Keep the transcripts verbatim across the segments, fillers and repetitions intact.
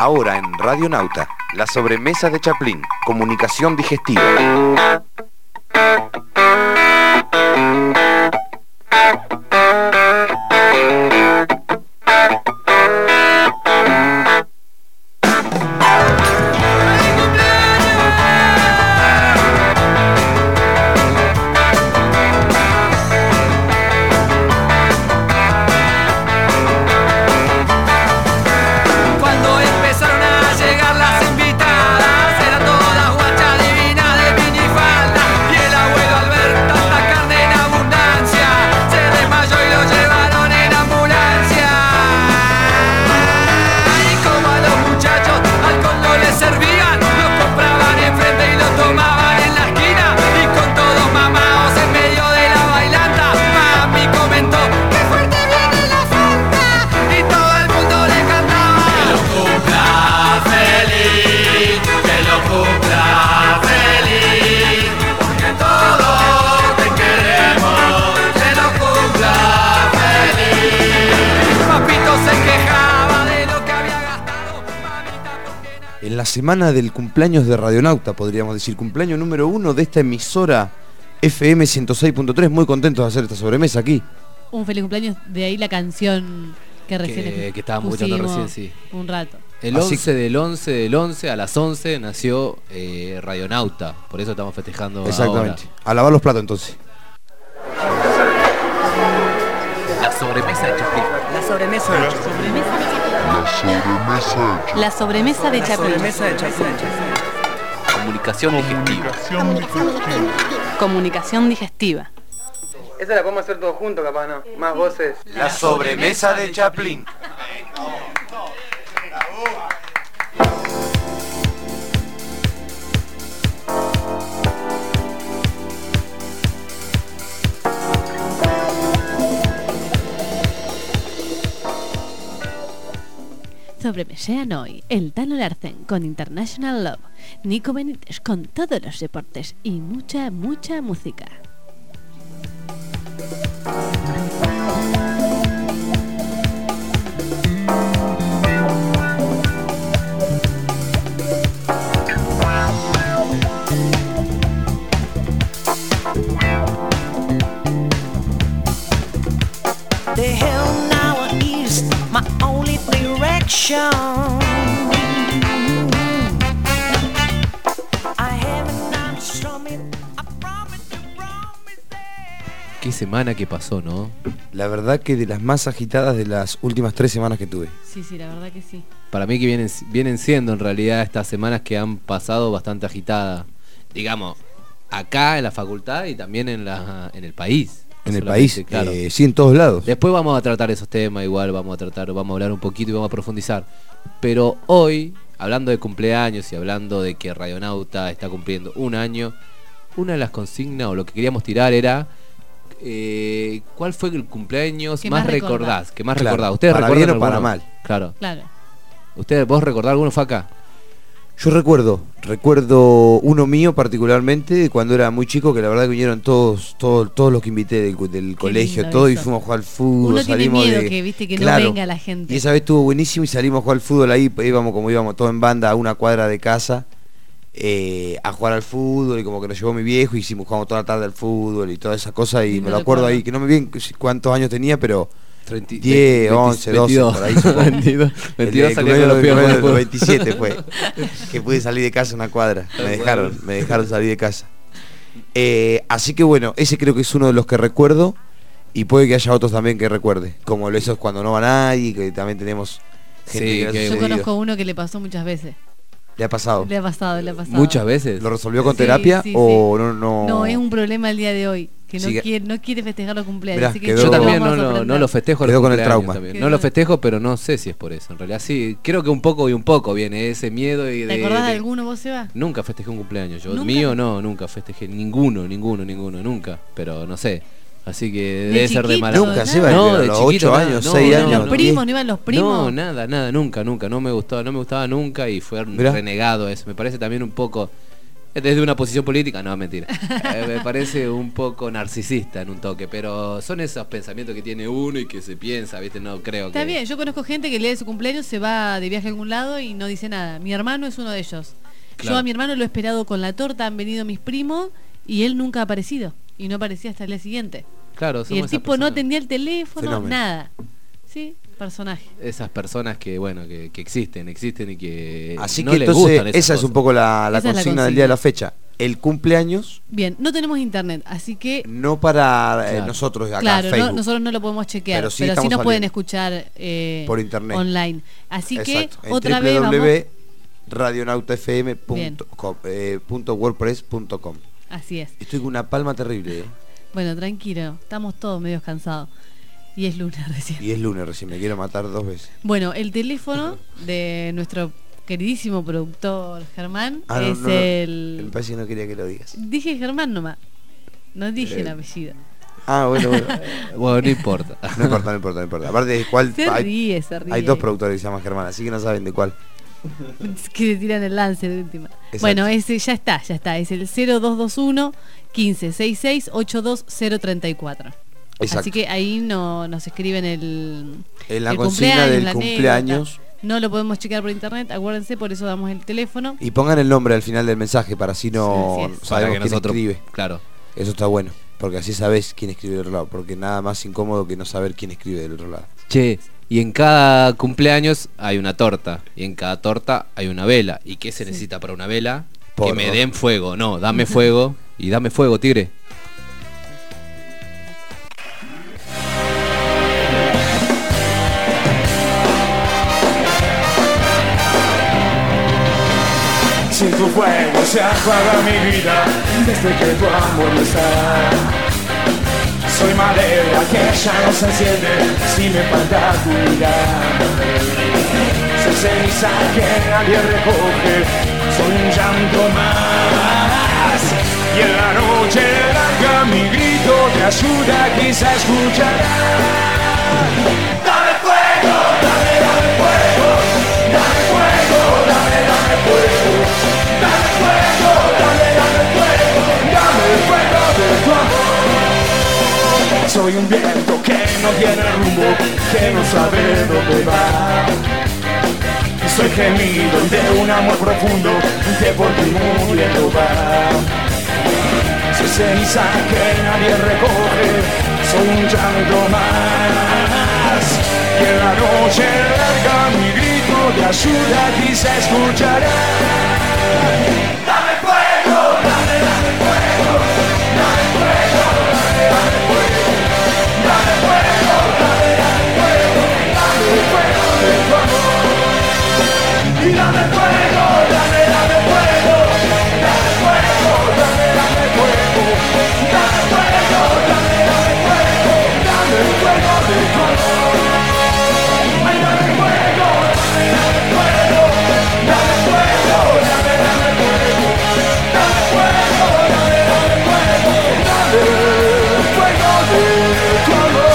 Ahora en Radio Nauta, la sobremesa de Chaplin, comunicación digestiva. La semana del cumpleaños de Radionauta, podríamos decir, cumpleaños número uno de esta emisora F M ciento seis punto tres. Muy contentos de hacer esta sobremesa aquí. Un feliz cumpleaños, de ahí la canción que recién que, que estábamos escuchando recién, sí. Un rato. El Así once del once del once a las once nació eh, Radionauta, por eso estamos festejando. Exactamente. Ahora. A lavar los platos entonces. La sobremesa de Chaplin. La sobremesa de Chaplin. La sobremesa de Chaplin. La sobremesa de Chaplin. Comunicación digestiva. Comunicación digestiva. Esa la podemos hacer todos juntos, capaz, ¿no? Más voces. La sobremesa de Chaplin. Sobremesean hoy el Tano Larsen con International Love, Nico Benítez con todos los deportes y mucha, mucha música. The hill now is my only direction. I haven't done something. I promise to promise that. Qué semana que pasó, ¿no? La verdad que de las más agitadas de las últimas tres semanas que tuve. Sí, sí, la verdad que sí. Para mí que vienen, vienen siendo en realidad estas semanas que han pasado bastante agitadas. Digamos, acá en la facultad y también en, la, en el país. En el país, claro. eh, sí, en todos lados. Después vamos a tratar esos temas, igual vamos a tratar, vamos a hablar un poquito y vamos a profundizar. Pero hoy, hablando de cumpleaños y hablando de que Radionauta está cumpliendo un año, una de las consignas o lo que queríamos tirar era eh, ¿cuál fue el cumpleaños más, más recordás? recordás? ¿Qué más claro, recordás? ¿Ustedes para recuerdan bien o para alguno? mal? Claro. Claro. ¿Ustedes, vos recordás alguno, Faca? Yo recuerdo, recuerdo uno mío particularmente cuando era muy chico, que la verdad que vinieron todos, todos, todos los que invité del, del colegio, todo, y fuimos a jugar al fútbol. Uno salimos tiene miedo de, que, viste, que claro, no venga la gente. Y esa vez estuvo buenísimo y salimos a jugar al fútbol ahí, íbamos como íbamos todos en banda a una cuadra de casa eh, a jugar al fútbol, y como que nos llevó mi viejo y hicimos, jugamos toda la tarde al fútbol y todas esas cosas, y Sí, me me lo acuerdo recuerdo. ahí, que no me bien cuántos años tenía, pero treinta, diez, veinte, once, veintidós, doce, por ahí supongo. veintidós, veintidós El saliendo los pies. cumpleaños del veintisiete fue que pude salir de casa una cuadra, me dejaron, me dejaron salir de casa. Eh, así que bueno, ese creo que es uno de los que recuerdo, y puede que haya otros también que recuerde, como esos cuando no va nadie, que también tenemos gente Sí, que, le ha que- Yo sucedido. conozco uno que le pasó muchas veces. ¿Le ha pasado? Le ha pasado, le ha pasado. Muchas veces. ¿Lo resolvió con Sí, terapia sí, o sí. no, no? No, es un problema el día de hoy, que no, Sí, que- quiere, no quiere festejar los cumpleaños. Mirá, así que quedó- Yo Yo también vamos no, a no, sorprender. no lo festejo. Quedó los con el cumpleaños trauma. también. Quedó No lo con- festejo, pero no sé si es por eso. En realidad sí, creo que un poco y un poco viene ese miedo y de... ¿Te acordás de de- alguno vos, Seba? Nunca festejé un cumpleaños. Yo ¿Nunca? mío no, nunca festejé ninguno, ninguno, ninguno, nunca. Pero no sé. Así que De debe ser de chiquito, mala. Nunca, nada. Seba, No, a de los chiquito, ocho nada, años, no, seis no, años. Los no. primos, no iban los primos. No, nada, nada, nunca, nunca. No me gustaba, no me gustaba nunca y fue Mirá. renegado eso. Me parece también un poco Desde una posición política, no, mentira. Eh, me parece un poco narcisista en un toque, pero son esos pensamientos que tiene uno y que se piensa, ¿viste? No creo Está que... bien, yo conozco gente que el día de su cumpleaños se va de viaje a algún lado y no dice nada. Mi hermano es uno de ellos. Claro. Yo a mi hermano lo he esperado con la torta, han venido mis primos y él nunca ha aparecido. Y no aparecía hasta el día siguiente. Claro, Y somos el esas tipo no personas. atendía el teléfono, Fenómeno. nada. Sí, personaje. Esas personas que, bueno, que, que existen, existen y que Así no que les entonces gustan esas esa es un cosas. poco la, la Esa es la consigna del consigna. día de la fecha. El cumpleaños, Bien, no tenemos internet, así que no para eh, Claro. nosotros acá claro, en no- Facebook, nosotros no lo podemos chequear, Pero pero sí sí, estamos nos pueden saliendo. escuchar eh, Por internet. online. Así Exacto, que en otra vez vamos. radionautafm punto com, eh, punto wordpress punto com. Así es. Estoy con una palma terrible, ¿eh? Bueno, tranquilo, estamos todos medio cansados. Y es lunes recién. Y es lunes recién, me quiero matar dos veces. Bueno, el teléfono de nuestro queridísimo productor Germán Ah, no, es no, no. el... Me parece que no quería que lo digas. Dije Germán nomás. No dije Eh, el apellido. Ah, bueno, bueno. Bueno, no importa. No importa, no importa, no importa. Aparte de cuál Se hay, ríe, se ríe. hay dos productores que se llaman Germán, así que no saben de cuál. Que se tiran el lance de última. Exacto. Bueno, ese ya está, ya está. Es el cero dos dos uno, quince sesenta y seis, ochenta y dos cero treinta y cuatro. Exacto. Así que ahí no, nos escriben el, En la el consigna del la cumpleaños. anécdota. No lo podemos chequear por internet, acuérdense, por eso damos el teléfono. Y pongan el nombre al final del mensaje para así no Sí, así es. Para sabemos que quién nosotros, escribe. claro. Eso está bueno, porque así sabés quién escribe del otro lado, porque nada más incómodo que no saber quién escribe del otro lado. Che, y en cada cumpleaños hay una torta, y en cada torta hay una vela. ¿Y qué se necesita para una vela? Porro. Que me den fuego. No, dame fuego y dame fuego, tigre. Sin tu fuego se apaga mi vida desde que tu amor no está. Soy madera que ya no se enciende si me falta tu mirada. Soy ceniza que nadie recoge, soy un llanto más. Y en la noche larga mi grito de ayuda quizá escuchará. Dame fuego, dame, dame fuego, dame fuego, dame, dame fuego. Dame fuego, dame, dame fuego, dame el fuego de tu amor. Soy un viento que no tiene rumbo, que no sabe dónde va. Soy gemido de un amor profundo que por ti muriendo va. Soy ceniza que nadie recoge, soy un llanto más. Y en la noche larga mi grito de ayuda quizá escuchará. Dame fuego, dame, dame fuego, dame fuego, dame, dame fuego, dame fuego, dame, dame fuego, dame el fuego de tu amor. Y dame fuego, dame, dame fuego, dame fuego, dame, dame fuego, dame fuego, dame, dame fuego, dame el fuego de tu amor. Ay, dame fuego, dame, dame fuego, dame fuego, dame, dame fuego, dame fuego, dame, dame fuego, dame el fuego de tu amor.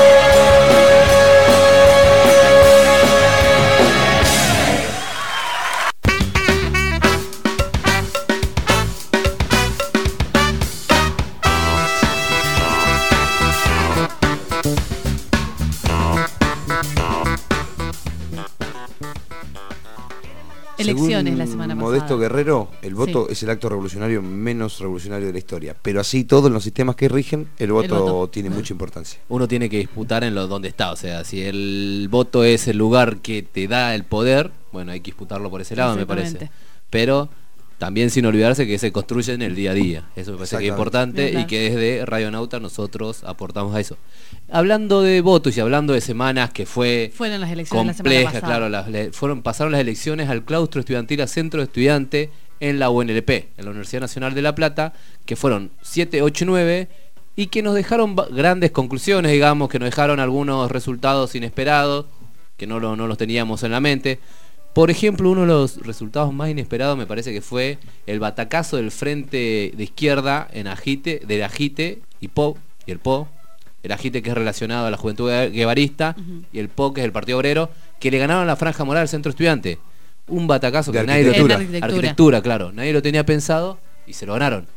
Elecciones Según la semana pasada. Modesto Guerrero, el voto Sí. es el acto revolucionario menos revolucionario de la historia. Pero así todo en los sistemas que rigen, el voto, voto. tiene mucha importancia. Uno tiene que disputar en lo donde está. O sea, si el voto es el lugar que te da el poder, bueno, hay que disputarlo por ese lado, me parece. Exactamente. Pero también sin olvidarse que se construye en el día a día. Eso me parece que es importante Exactamente. y que desde Radionauta nosotros aportamos a eso. Hablando de votos y hablando de semanas que fue Fueron las elecciones la compleja, semana pasada. claro, las, le- fueron pasaron las elecciones al claustro estudiantil, a centro de estudiante en la U N L P, en la Universidad Nacional de La Plata, que fueron siete, ocho, nueve y que nos dejaron ba- grandes conclusiones, digamos, que nos dejaron algunos resultados inesperados, que no, lo- no los teníamos en la mente. Por ejemplo, uno de los resultados más inesperados me parece que fue el batacazo del frente de izquierda en Agite, del Agite y P O, y el P O, el Agite que es relacionado a la juventud guevarista, Ujú. y el P O que es el Partido Obrero, que le ganaron la franja moral al centro estudiante. Un batacazo De que nadie lo arquitectura. En arquitectura. arquitectura, claro, nadie lo tenía pensado y se lo ganaron.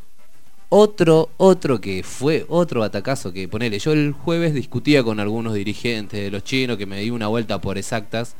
Otro, otro que fue otro batacazo que ponele, yo el jueves discutía con algunos dirigentes de los chinos que me di una vuelta por exactas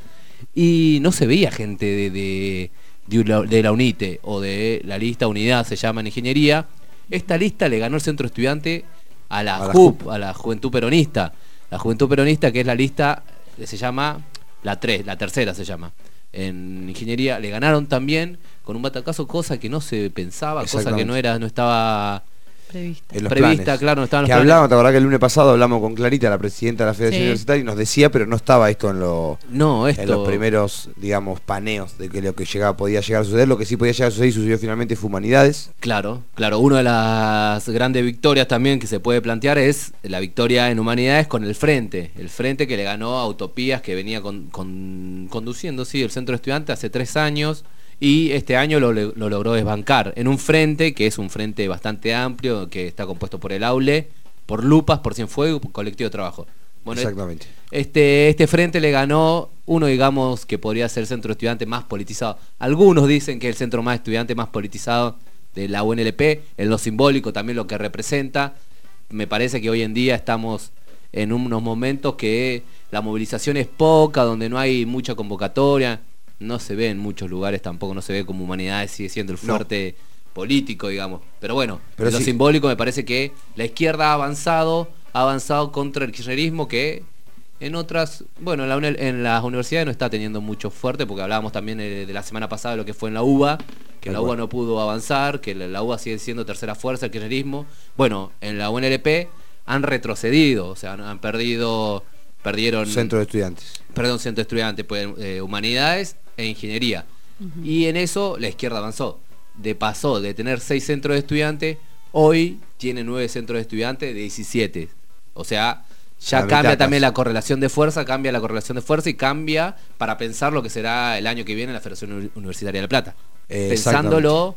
y no se veía gente de, de, de, la, de la UNITE o de la lista Unidad, se llama en ingeniería. Esta lista le ganó el Centro Estudiante a la, a la J U P, a la Juventud Peronista. La Juventud Peronista, que es la lista, se llama la tres, la tercera se llama. En ingeniería le ganaron también con un batacazo, cosa que no se pensaba, cosa que no era, no estaba prevista, en los prevista planes. Claro, no estaban los que planes. hablamos, te acordás que el lunes pasado hablamos con Clarita, la presidenta de la Federación Sí. Universitaria, y nos decía, pero no estaba esto en, lo, No, esto... en los primeros, digamos, paneos de que lo que llegaba podía llegar a suceder. Lo que sí podía llegar a suceder y sucedió finalmente fue Humanidades. Claro, claro, una de las grandes victorias también que se puede plantear es la victoria en Humanidades con el Frente, el Frente que le ganó a Utopías, que venía con, con, conduciendo, sí, el Centro Estudiante hace tres años, y este año lo, lo logró desbancar en un frente que es un frente bastante amplio, que está compuesto por el Aule, por Lupas, por Cienfuegos, por Colectivo de Trabajo. Bueno, Exactamente. Este, este frente le ganó uno, digamos, que podría ser el centro estudiante más politizado. Algunos dicen que es el centro más estudiante más politizado de la U N L P, en lo simbólico también lo que representa. Me parece que hoy en día estamos en unos momentos que la movilización es poca, donde no hay mucha convocatoria, no se ve en muchos lugares, tampoco no se ve como Humanidades, sigue siendo el fuerte no. político, digamos. Pero bueno, Pero en lo sí. simbólico me parece que la izquierda ha avanzado, ha avanzado contra el kirchnerismo, que en otras, bueno, en, la, en las universidades no está teniendo mucho fuerte, porque hablábamos también de, de la semana pasada de lo que fue en la U B A, que Tal la U B A cual. no pudo avanzar, que la, la U B A sigue siendo tercera fuerza el kirchnerismo. Bueno, en la U N L P han retrocedido, o sea, han perdido, perdieron... Centro de Estudiantes. Perdón, Centro de Estudiantes, pues, eh, Humanidades e Ingeniería. Uh-huh. Y en eso la izquierda avanzó. De pasó de tener seis centros de estudiantes, hoy tiene nueve centros de estudiantes de diecisiete. O sea, ya la cambia mitad también casi. la correlación de fuerza, cambia la correlación de fuerza y cambia para pensar lo que será el año que viene en la Federación Universitaria de La Plata. Pensándolo.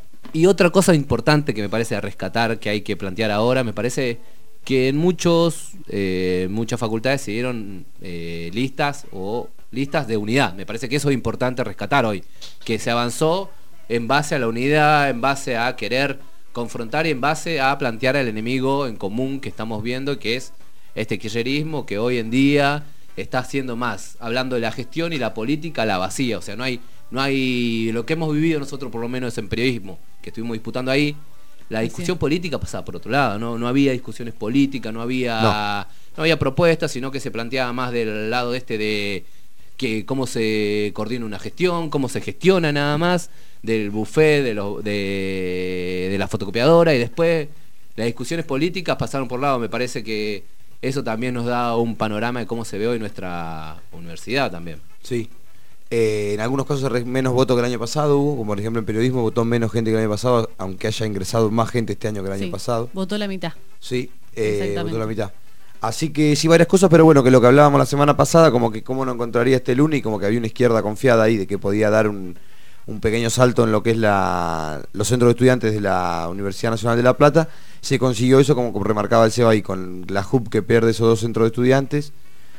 Y otra cosa importante que me parece rescatar, que hay que plantear ahora, me parece que en muchos eh, muchas facultades se dieron eh, listas o listas de unidad. Me parece que eso es importante rescatar hoy, que se avanzó en base a la unidad, en base a querer confrontar y en base a plantear al enemigo en común que estamos viendo, que es este kirchnerismo que hoy en día está haciendo más, hablando de la gestión y la política a la vacía. O sea, no hay, no hay lo que hemos vivido nosotros, por lo menos en periodismo, que estuvimos disputando ahí. La discusión sí. política pasaba por otro lado, no, no había discusiones políticas, no había, no. no había propuestas, sino que se planteaba más del lado este de que cómo se coordina una gestión, cómo se gestiona nada más, del buffet, de, lo, de, de la fotocopiadora, y después las discusiones políticas pasaron por lado. Me parece que eso también nos da un panorama de cómo se ve hoy nuestra universidad también. Sí. Eh, en algunos casos menos votos que el año pasado hubo, como por ejemplo en periodismo votó menos gente que el año pasado, aunque haya ingresado más gente este año que el sí, año pasado. Votó la mitad. Sí, eh, votó la mitad. Así que sí, varias cosas, pero bueno, que lo que hablábamos la semana pasada, como que cómo no encontraría este lunes, y como que había una izquierda confiada ahí de que podía dar un, un pequeño salto en lo que es la, los centros de estudiantes de la Universidad Nacional de La Plata. Se consiguió eso, como remarcaba el Seba ahí, con la J U P que pierde esos dos centros de estudiantes.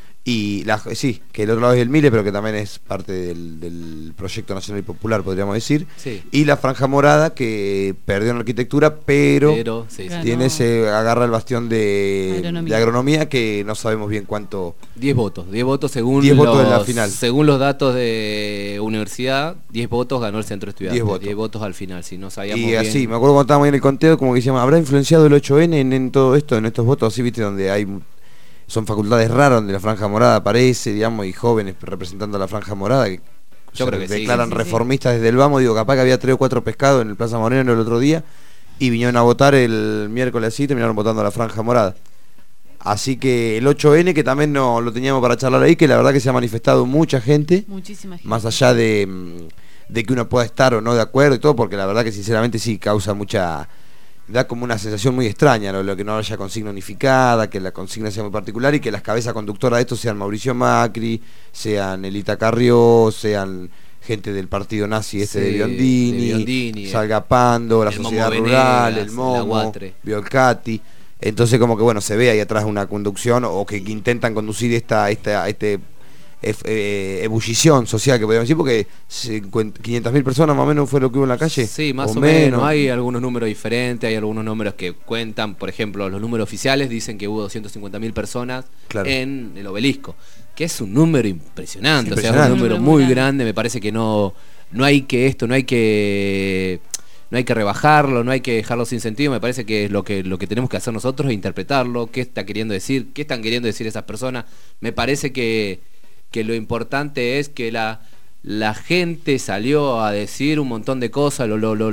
Y la, sí, que el otro lado es el Mile, pero que también es parte del, del proyecto nacional y popular, podríamos decir. Sí. Y la Franja Morada, que perdió en arquitectura, pero, pero sí, sí. tiene se agarra el bastión de agronomía. de agronomía, que no sabemos bien cuánto. diez votos, diez votos según diez los, votos en la final. Según los datos de universidad, diez votos ganó el centro de estudiantes. diez votos. diez votos al final, si no sabíamos Y así, bien. me acuerdo cuando estábamos ahí en el conteo, como que decíamos, ¿habrá influenciado el ocho ene en, en todo esto, en estos votos así, viste, donde hay son facultades raras donde la Franja Morada aparece, digamos, y jóvenes representando a la Franja Morada que Yo se creo que declaran sí, sí, reformistas sí. desde el vamos, digo, capaz que había tres o cuatro pescados en el Plaza Moreno el otro día y vinieron a votar el miércoles así y terminaron votando a la Franja Morada. Así que el ocho ene, que también no lo teníamos para charlar ahí, que la verdad que se ha manifestado mucha gente, muchísima gente, más allá de, de que uno pueda estar o no de acuerdo y todo, porque la verdad que sinceramente sí causa mucha, da como una sensación muy extraña, ¿no? Lo que no haya consigna unificada, que la consigna sea muy particular y que las cabezas conductoras de esto sean Mauricio Macri, sean Elita Carrió, sean gente del partido nazi este Sí, de Biondini, de Biondini, Salga Pando, la el Sociedad Momo Rural, Venegas, el Momo, el Aguatre. Biolcati. Entonces como que bueno, se ve ahí atrás una conducción o que, que intentan conducir esta, esta, este, eh, ebullición social, que podríamos decir, porque quinientas mil personas más o menos fue lo que hubo en la calle. Sí, más o, o menos. menos. Hay algunos números diferentes, hay algunos números que cuentan, por ejemplo, los números oficiales dicen que hubo doscientas cincuenta mil personas claro. en el Obelisco, que es un número impresionante, impresionante. o sea, es un número muy grande. grande, me parece que no, no hay que esto, no hay que... No hay que rebajarlo, no hay que dejarlo sin sentido. Me parece que es lo que, lo que tenemos que hacer nosotros es interpretarlo, qué está queriendo decir, qué están queriendo decir esas personas. Me parece que, que lo importante es que la, la gente salió a decir un montón de cosas. Lo, lo, lo,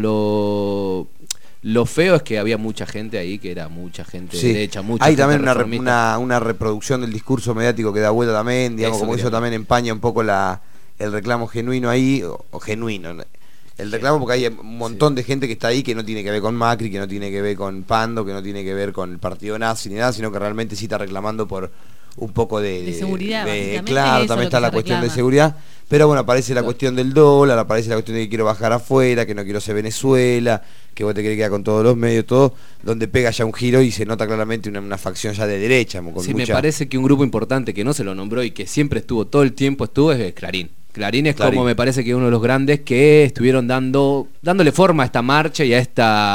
lo, lo feo es que había mucha gente ahí, que era mucha gente sí. derecha, mucha Hay gente también una, una, una reproducción del discurso mediático que da vuelta también, digamos, eso como eso también empaña un poco la, el reclamo genuino ahí, o, o genuino, el reclamo, porque hay un montón sí. de gente que está ahí que no tiene que ver con Macri, que no tiene que ver con Pando, que no tiene que ver con el partido nazi ni nada, sino que realmente sí está reclamando por un poco de, de seguridad. De, claro, también está la cuestión reclama. de seguridad, pero bueno, aparece la cuestión del dólar, aparece la cuestión de que quiero bajar afuera, que no quiero ser Venezuela, que vos te querés quedar con todos los medios, todo, donde pega ya un giro y se nota claramente una, una facción ya de derecha. Con sí, mucha... me parece que un grupo importante que no se lo nombró y que siempre estuvo, todo el tiempo estuvo, es Clarín. Clarín es Clarín. como me parece que uno de los grandes que estuvieron dando dándole forma a esta marcha y a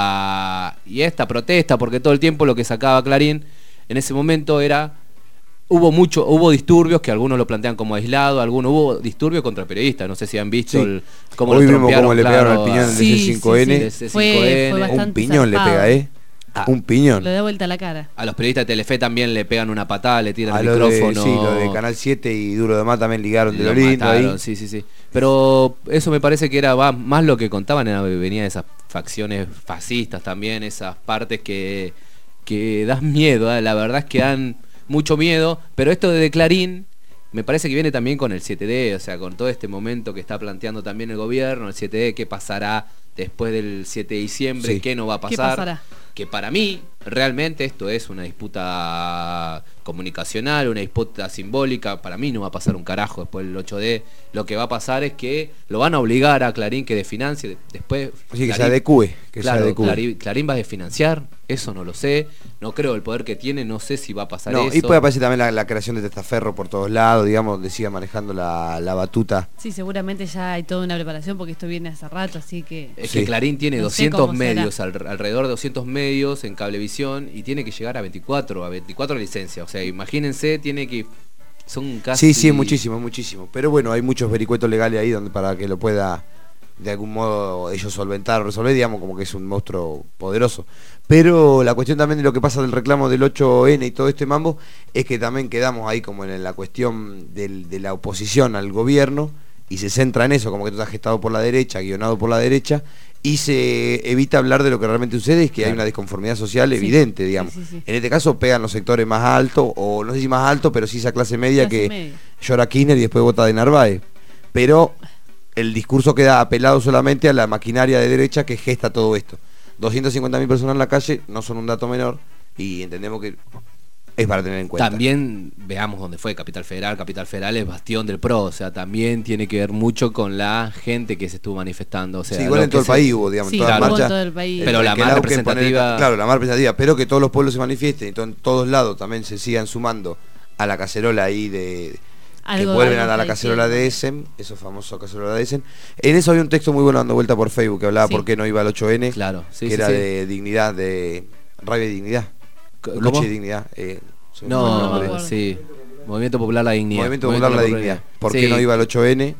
esta y a esta protesta, porque todo el tiempo lo que sacaba Clarín en ese momento era hubo mucho hubo disturbios que algunos lo plantean como aislado, algunos hubo disturbios contra periodistas, no sé si han visto sí. el, cómo Hoy los vimos cómo le pegaron claro, al piñón del sí, C cinco N, sí, sí. Fue, fue un piñón zarpado. le pega, eh Ah, un piñón. Le da vuelta a la cara. A los periodistas de Telefe también le pegan una patada, le tiran a el lo micrófono. De, sí, lo de Canal siete y Duro de Más también ligaron de lo, lo lindo ahí. Sí, sí, sí. Pero eso me parece que era más lo que contaban, era, venía de esas facciones fascistas también, esas partes que, que dan miedo, ¿eh? La verdad es que dan mucho miedo, pero esto de Clarín me parece que viene también con el siete D, o sea, con todo este momento que está planteando también el gobierno, el siete D, qué pasará después del siete de diciembre, sí. qué no va a pasar. ¿Qué pasará? Que para mí, realmente, esto es una disputa comunicacional, una disputa simbólica. Para mí no va a pasar un carajo después del ocho D. Lo que va a pasar es que lo van a obligar a Clarín que desfinancie. Después, sí, Clarín, que se adecue. Que claro, se adecue. Clarín, Clarín va a desfinanciar, eso no lo sé. No creo el poder que tiene, no sé si va a pasar no, eso. Y puede aparecer también la, la creación de testaferro por todos lados, digamos, donde siga manejando la, la batuta. Sí, seguramente ya hay toda una preparación porque esto viene hace rato, así que... Es sí. que Clarín tiene no doscientos medios, al, alrededor de doscientos medios en Cablevisión y tiene que llegar a veinticuatro, a veinticuatro licencias. O sea, imagínense, tiene que... Son casi... Sí, sí, muchísimo, muchísimo. Pero bueno, hay muchos vericuetos legales ahí donde para que lo pueda de algún modo ellos solventar o resolver, digamos, como que es un monstruo poderoso. Pero la cuestión también de lo que pasa del reclamo del ocho ene y todo este mambo es que también quedamos ahí como en la cuestión del, de la oposición al gobierno y se centra en eso, como que todo está gestado por la derecha, guionado por la derecha, y se evita hablar de lo que realmente sucede, es que claro. hay una disconformidad social sí. evidente, digamos. Sí, sí, sí. En este caso pegan los sectores más altos, o no sé si más altos, pero sí esa clase media clase que media. llora Kirchner y después vota de Narváez. Pero el discurso queda apelado solamente a la maquinaria de derecha que gesta todo esto. doscientas cincuenta mil personas en la calle no son un dato menor y entendemos que es para tener en cuenta. También veamos dónde fue Capital Federal. Capital Federal es bastión del PRO, o sea, también tiene que ver mucho con la gente que se estuvo manifestando. O sea, sí, igual en todo el se... país hubo, digamos, sí, toda claro, marcha. todo el país. Pero la más representativa... Poner, claro, la más representativa, pero que todos los pueblos se manifiesten y to en todos lados también se sigan sumando a la cacerola ahí de... Algo, que vuelven a la cacerola de Essen, esos famosos cacerola de Essen. En eso había un texto muy bueno dando vuelta por Facebook que hablaba sí. por qué no iba al ocho ene, claro, sí, que sí, era sí. de dignidad, de rabia y dignidad. ¿Cómo? Lucha y dignidad. Eh, no, no sí. Movimiento Popular La Dignidad. Movimiento Popular La Dignidad. ¿Por qué sí. no iba al ocho ene?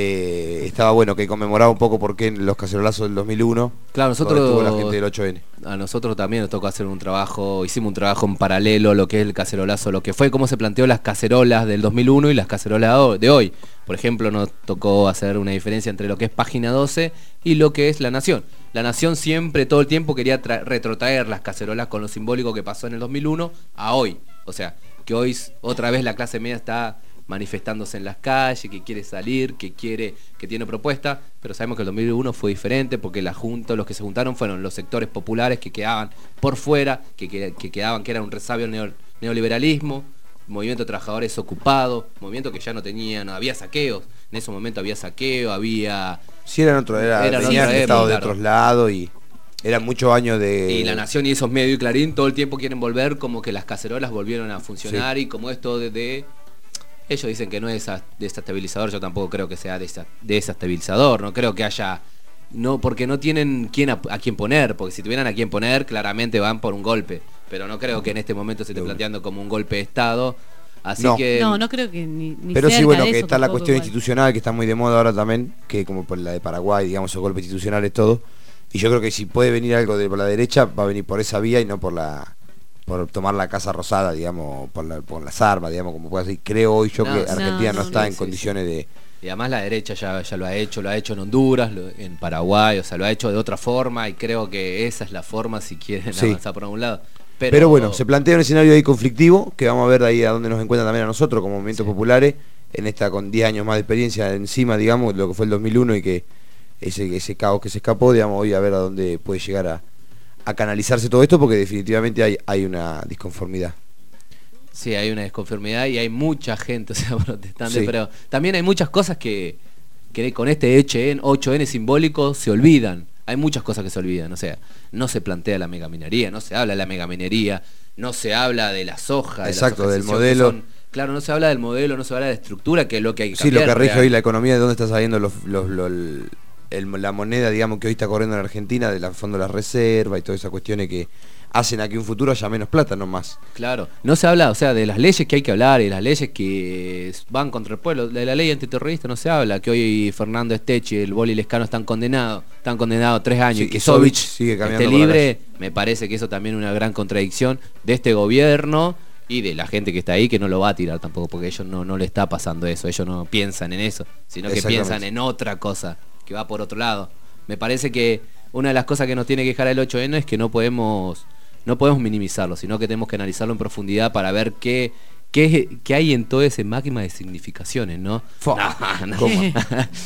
Eh, estaba bueno que conmemoraba un poco por qué en los cacerolazos del dos mil uno. Claro, nosotros la gente del ocho ene. A nosotros también nos tocó hacer un trabajo, hicimos un trabajo en paralelo, lo que es el cacerolazo, lo que fue cómo se planteó las cacerolas del dos mil uno y las cacerolas de hoy. Por ejemplo, nos tocó hacer una diferencia entre lo que es Página doce y lo que es La Nación. La Nación siempre, todo el tiempo, quería retrotraer las cacerolas con lo simbólico que pasó en el dos mil uno a hoy. O sea, que hoy otra vez la clase media está manifestándose en las calles, que quiere salir, que quiere, que tiene propuesta, pero sabemos que el dos mil uno fue diferente porque la junta, los que se juntaron fueron los sectores populares que quedaban por fuera, que, que, que quedaban, que era un resabio neo, neoliberalismo, movimiento de trabajadores ocupado, movimiento que ya no tenía, no había saqueos, en ese momento había saqueo, había... Sí, eran otro, era, eran venían otra estado de claro. otros lados y eran muchos años de... Y La Nación y esos medios y Clarín todo el tiempo quieren volver como que las cacerolas volvieron a funcionar sí. y como esto de... de Ellos dicen que no es desestabilizador, yo tampoco creo que sea desestabilizador, no creo que haya... No, porque no tienen quién a, a quién poner, porque si tuvieran a quién poner, claramente van por un golpe. Pero no creo que en este momento se esté planteando como un golpe de Estado. Así No. que... No, no creo que ni, ni Pero sí, cerca bueno, de que eso, está la tampoco cuestión igual. institucional, que está muy de moda ahora también, que como por la de Paraguay, digamos, esos golpes institucionales, todo. Y yo creo que si puede venir algo de por la derecha, va a venir por esa vía y no por la por tomar la Casa Rosada, digamos, por, la, por las armas, digamos, como puede decir. Creo hoy yo No, que no, Argentina no, no, está sí, en sí, condiciones de... Y además la derecha ya, ya lo ha hecho, lo ha hecho en Honduras, lo- en Paraguay, o sea, lo ha hecho de otra forma y creo que esa es la forma si quieren Sí. avanzar por algún lado. Pero, Pero, bueno, se plantea un escenario ahí conflictivo, que vamos a ver de ahí a dónde nos encuentran también a nosotros como movimientos Sí. populares, en esta con diez años más de experiencia encima, digamos, lo que fue el dos mil uno y que ese, ese caos que se escapó, digamos, hoy a ver a dónde puede llegar a, a canalizarse todo esto, porque definitivamente hay, hay una disconformidad. Sí, hay una desconformidad y hay mucha gente, o sea, protestante, Sí. pero también hay muchas cosas que, que con este ocho ene simbólico se olvidan. Hay muchas cosas que se olvidan, o sea, no se plantea la megaminería, no se habla de la megaminería, no se habla de la soja, de la Exacto, del sojación, modelo. que son- claro, no se habla del modelo, no se habla de estructura, que es lo que hay que Sí, lo cambiar. que rige real. hoy la economía, de dónde está saliendo los, los, los- el- el- la moneda, digamos, que hoy está corriendo en Argentina, de la fondo de la reserva y todas esas cuestiones que hacen a que un futuro haya menos plata, no más. Claro, no se habla, o sea, de las leyes que hay que hablar y las leyes que van contra el pueblo. De la ley antiterrorista no se habla, que hoy Fernando Estechi, el Boli Lescano están condenados, están condenados tres años Sí, y que y Sovich Sovich sigue caminando esté por la libre, me parece que eso también es una gran contradicción de este gobierno y de la gente que está ahí, que no lo va a tirar tampoco, porque ellos no, no le está pasando eso, ellos no piensan en eso, sino que Exactamente. piensan en otra cosa, que va por otro lado. Me parece que una de las cosas que nos tiene que dejar el ocho ene es que no podemos... No podemos minimizarlo, sino que tenemos que analizarlo en profundidad para ver qué, qué, qué hay en todo ese magma de significaciones, ¿no? Fua, No, no. ¿cómo? Eh,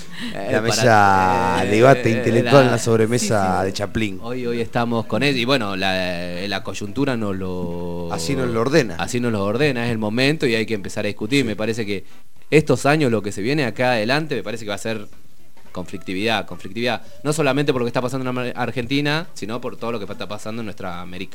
La para- mesa eh, debate eh, intelectual en la- la sobremesa sí, sí. de Chaplin. Hoy, hoy estamos con eso y bueno, la, la coyuntura nos lo... Así nos lo ordena. Así nos lo ordena, es el momento y hay que empezar a discutir. Me parece que estos años, lo que se viene acá adelante, me parece que va a ser conflictividad, conflictividad. No solamente por lo que está pasando en Argentina, sino por todo lo que está pasando en nuestra América.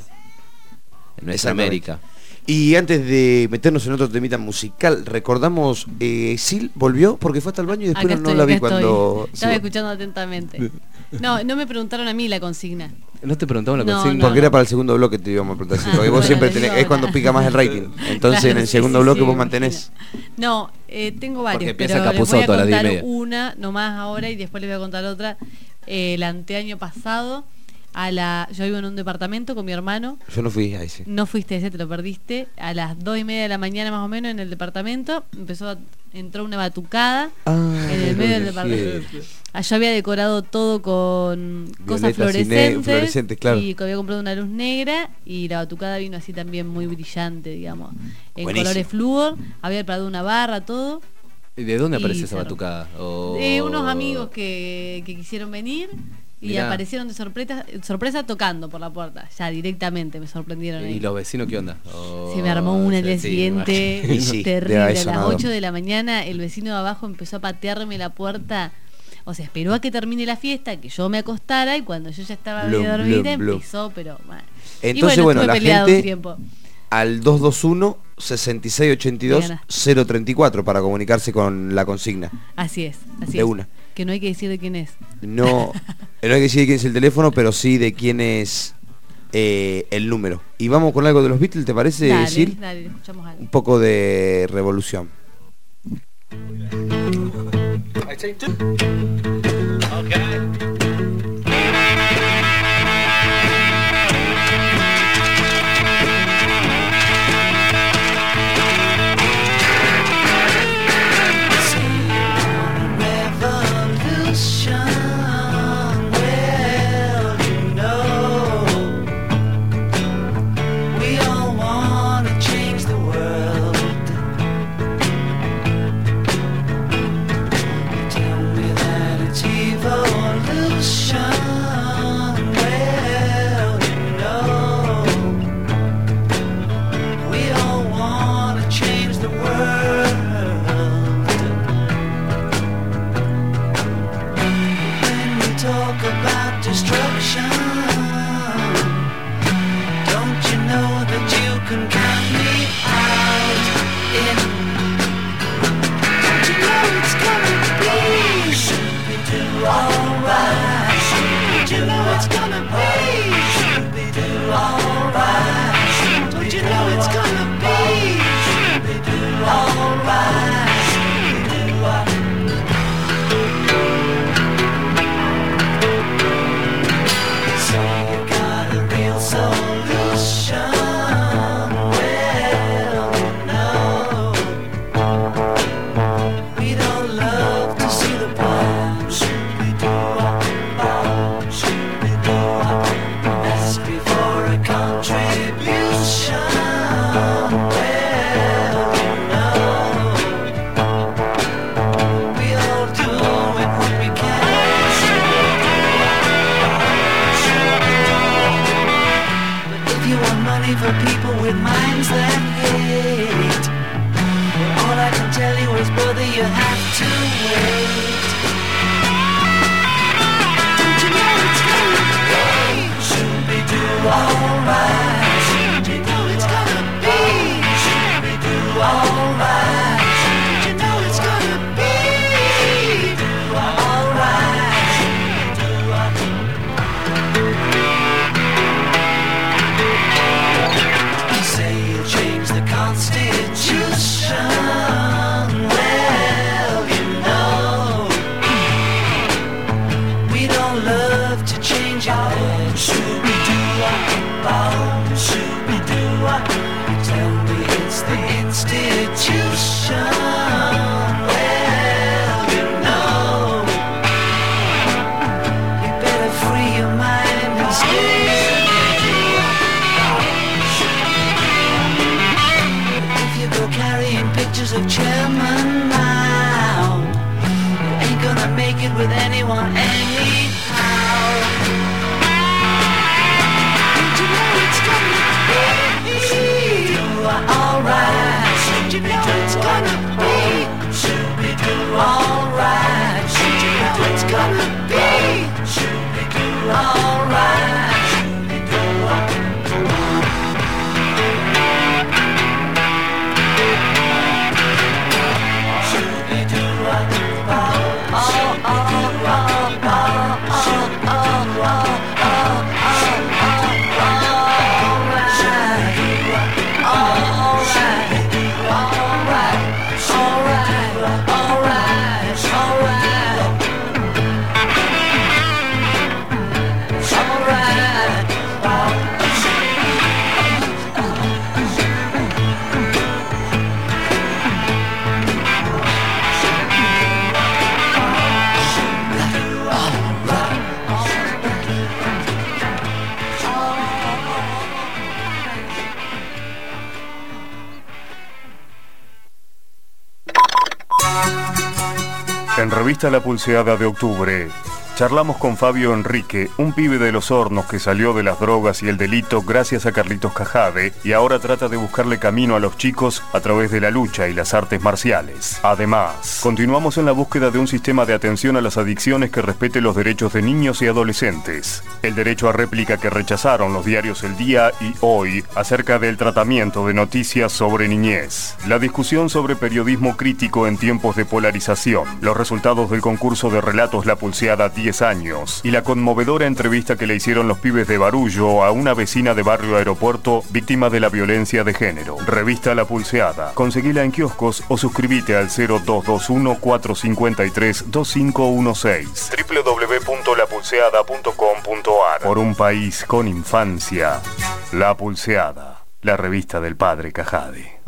En nuestra Exactamente. América. Y antes de meternos en otro temita musical, recordamos, eh, Sil volvió porque fue hasta el baño y después Acá no, estoy, no la vi acá estoy. cuando... Estaba sí, escuchando atentamente. No, no me preguntaron a mí la consigna. ¿No te preguntamos la No, consigna? porque no. era para el segundo bloque te íbamos a preguntar, sí, Ah, porque vos bueno, siempre les tenés, digo es cuando ahora. pica más el rating. Entonces Claro, en el sí, segundo sí, bloque sí, vos me mantenés... imagino. No, eh, tengo varios, Porque piensa pero les Capuzotto voy a a las diez y contar media. una nomás ahora y después les voy a contar otra. Eh, el anteaño pasado, a la, yo vivo en un departamento con mi hermano. Yo no fui ahí, sí. No fuiste ese, te lo perdiste. A las dos y media de la mañana más o menos en el departamento empezó a, entró una batucada Ah, en el lo medio del dije. departamento. Allá había decorado todo con cosas Violetas y ne- fluorescentes, fluorescentes, claro. y había comprado una luz negra y la batucada vino así también muy brillante, digamos, en Buenísimo. colores flúor. Había preparado una barra, todo. ¿Y de dónde Y aparece esa cerró. batucada? O- De unos amigos que, que quisieron venir y Mirá. aparecieron de sorpresa, sorpresa tocando por la puerta. Ya directamente me sorprendieron ahí. ¿Y los vecinos qué onda? O- Se me armó una el sí, día sí, siguiente, me imagino. Y sí, debe terrible. haber A las sonado. ocho de la mañana el vecino de abajo empezó a patearme la puerta. O sea, esperó a que termine la fiesta, que yo me acostara y cuando yo ya estaba Blum, medio dormida blum, blum. empezó, pero mal. Entonces, y bueno, estuve la peleada gente- un tiempo. Al dos dos uno, sesenta y seis ochenta y dos, Bien. cero treinta y cuatro para comunicarse con la consigna. Así es, así De es. una. Que no hay que decir de quién es. No, no hay que decir de quién es el teléfono, pero sí de quién es eh, el número. Y vamos con algo de los Beatles, ¿te parece, Dale, Sil? dale, escuchamos algo. Un poco de revolución. We all wanna change the world. Tell me that it's evil. Look change your bed. Shoo-be-doo-wah, shoo-be-doo-wah. You tell me it's the institution. Well, you know, you better free your mind and stay. If you go carrying pictures of Chairman Mao, you ain't gonna make it with anyone anyhow. Don't you know it's gonna be alright? Don't you know it's gonna be alright? Don't you know it's gonna be alright? En Revista La Pulseada de octubre, charlamos con Fabio Enrique, un pibe de Los Hornos que salió de las drogas y el delito gracias a Carlitos Cajade y ahora trata de buscarle camino a los chicos a través de la lucha y las artes marciales. Además, continuamos en la búsqueda de un sistema de atención a las adicciones que respete los derechos de niños y adolescentes. El derecho a réplica que rechazaron los diarios El Día y Hoy acerca del tratamiento de noticias sobre niñez. La discusión sobre periodismo crítico en tiempos de polarización. Los resultados del concurso de relatos La Pulseada diez años y la conmovedora entrevista que le hicieron los pibes de Barullo a una vecina de Barrio Aeropuerto víctima de la violencia de género. Revista La Pulseada. Conseguila en kioscos o suscríbete al cero dos dos uno, cuatro cinco tres, dos cinco uno seis. doble u doble u doble u punto la pulseada punto com punto a r. Por un país con infancia. La Pulseada. La revista del padre Cajade.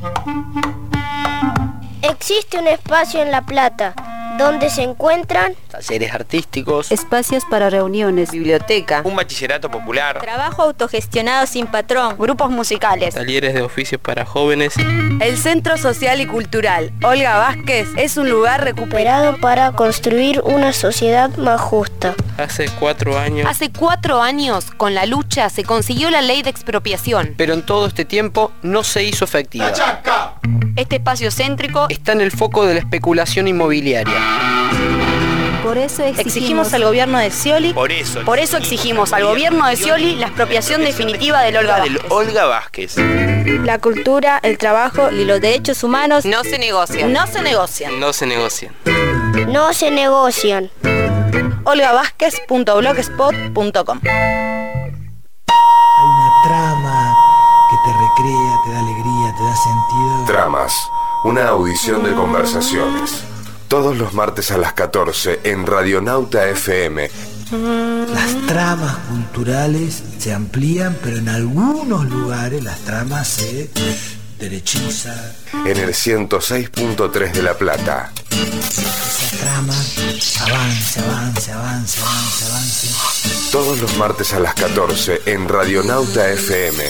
Existe un espacio en La Plata donde se encuentran talleres artísticos, espacios para reuniones, biblioteca, un bachillerato popular, trabajo autogestionado sin patrón, grupos musicales, talleres de oficios para jóvenes. El Centro Social y Cultural Olga Vázquez es un lugar recuperado para construir una sociedad más justa. Hace cuatro años... Hace cuatro años, con la lucha, se consiguió la ley de expropiación. Pero en todo este tiempo no se hizo efectiva. Este espacio céntrico está en el foco de la especulación inmobiliaria. Por eso exigimos, exigimos al gobierno de Scioli. Por eso, por eso exigimos al gobierno de Scioli la expropiación definitiva del Olga Vázquez. Del Olga Vázquez. La cultura, el trabajo y los derechos humanos no se negocian. No se negocian. No se negocian. No se negocian. olga vázquez punto blogspot punto com. Hay una trama que te recrea, te da alegría, te da sentido. Tramas, una audición de conversaciones. Todos los martes a las catorce en Radionauta F M. Las tramas culturales se amplían, pero en algunos lugares las tramas se derechizan. En el ciento seis punto tres de La Plata. Esa trama avance, avance, avance, avance, avance. Todos los martes a las catorce en Radionauta F M.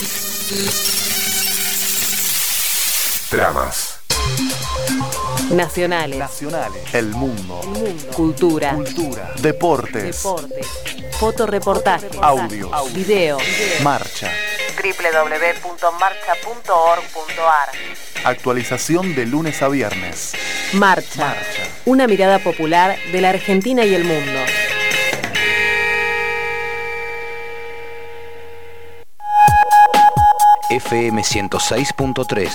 Tramas. Nacionales. Nacionales. El mundo. El mundo. Cultura. Cultura. Deportes. Deportes. Fotoreportaje. Audios. Video. Marcha. doble u doble u doble u punto marcha punto org punto a r. Actualización de lunes a viernes. Marcha. Marcha. Una mirada popular de la Argentina y el mundo. F M ciento seis punto tres.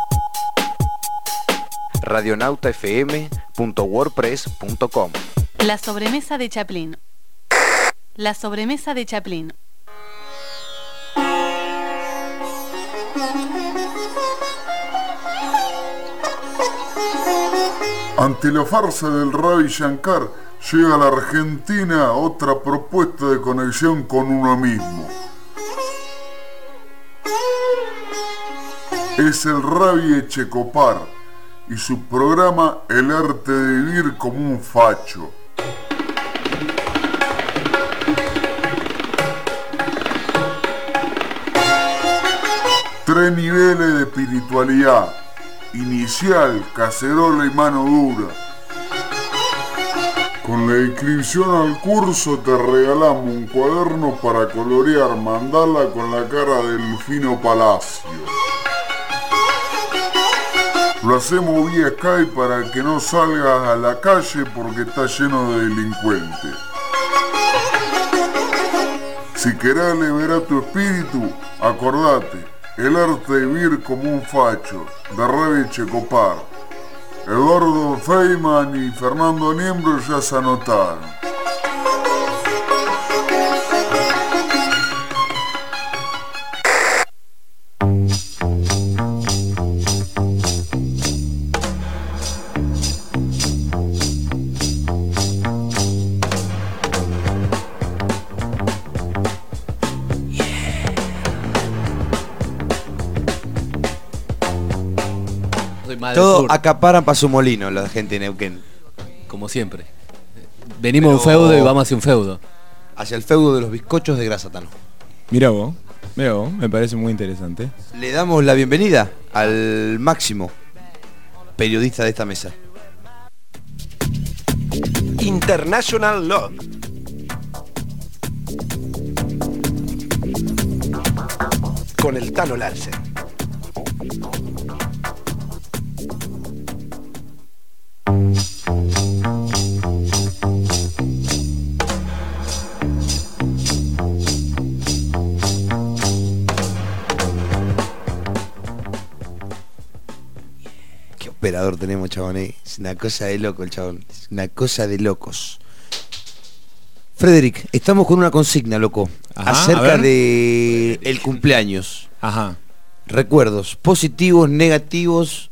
radionauta f m punto wordpress punto com. La sobremesa de Chaplin. La sobremesa de Chaplin. Ante la farsa del Ravi Shankar, llega a la Argentina otra propuesta de conexión con uno mismo. Es el Ravi Echecopar y su programa El arte de vivir como un facho. Tres niveles de espiritualidad: inicial, cacerola y mano dura. Con la inscripción al curso te regalamos un cuaderno para colorear mandala con la cara del Fino Palacio. Lo hacemos vía Skype para que no salgas a la calle porque está lleno de delincuentes. Si querés liberar tu espíritu, acordate, El arte de vivir como un facho, de Ravi Echecopar. Eduardo Feynman y Fernando Niembro ya se anotaron. Todo acaparan para su molino la gente de Neuquén. Como siempre. Venimos de un feudo y vamos hacia un feudo. Hacia el feudo de los bizcochos de Grasatano. Mirá vos, mirá vos, me parece muy interesante. Le damos la bienvenida al Máximo, periodista de esta mesa. International Love. Con el Tano Larsen. Qué operador tenemos, chabón, eh. Es una cosa de loco el chabón. Es una cosa de locos. Frederick, estamos con una consigna, loco. Ajá, acerca de el cumpleaños. Ajá. Recuerdos positivos, negativos.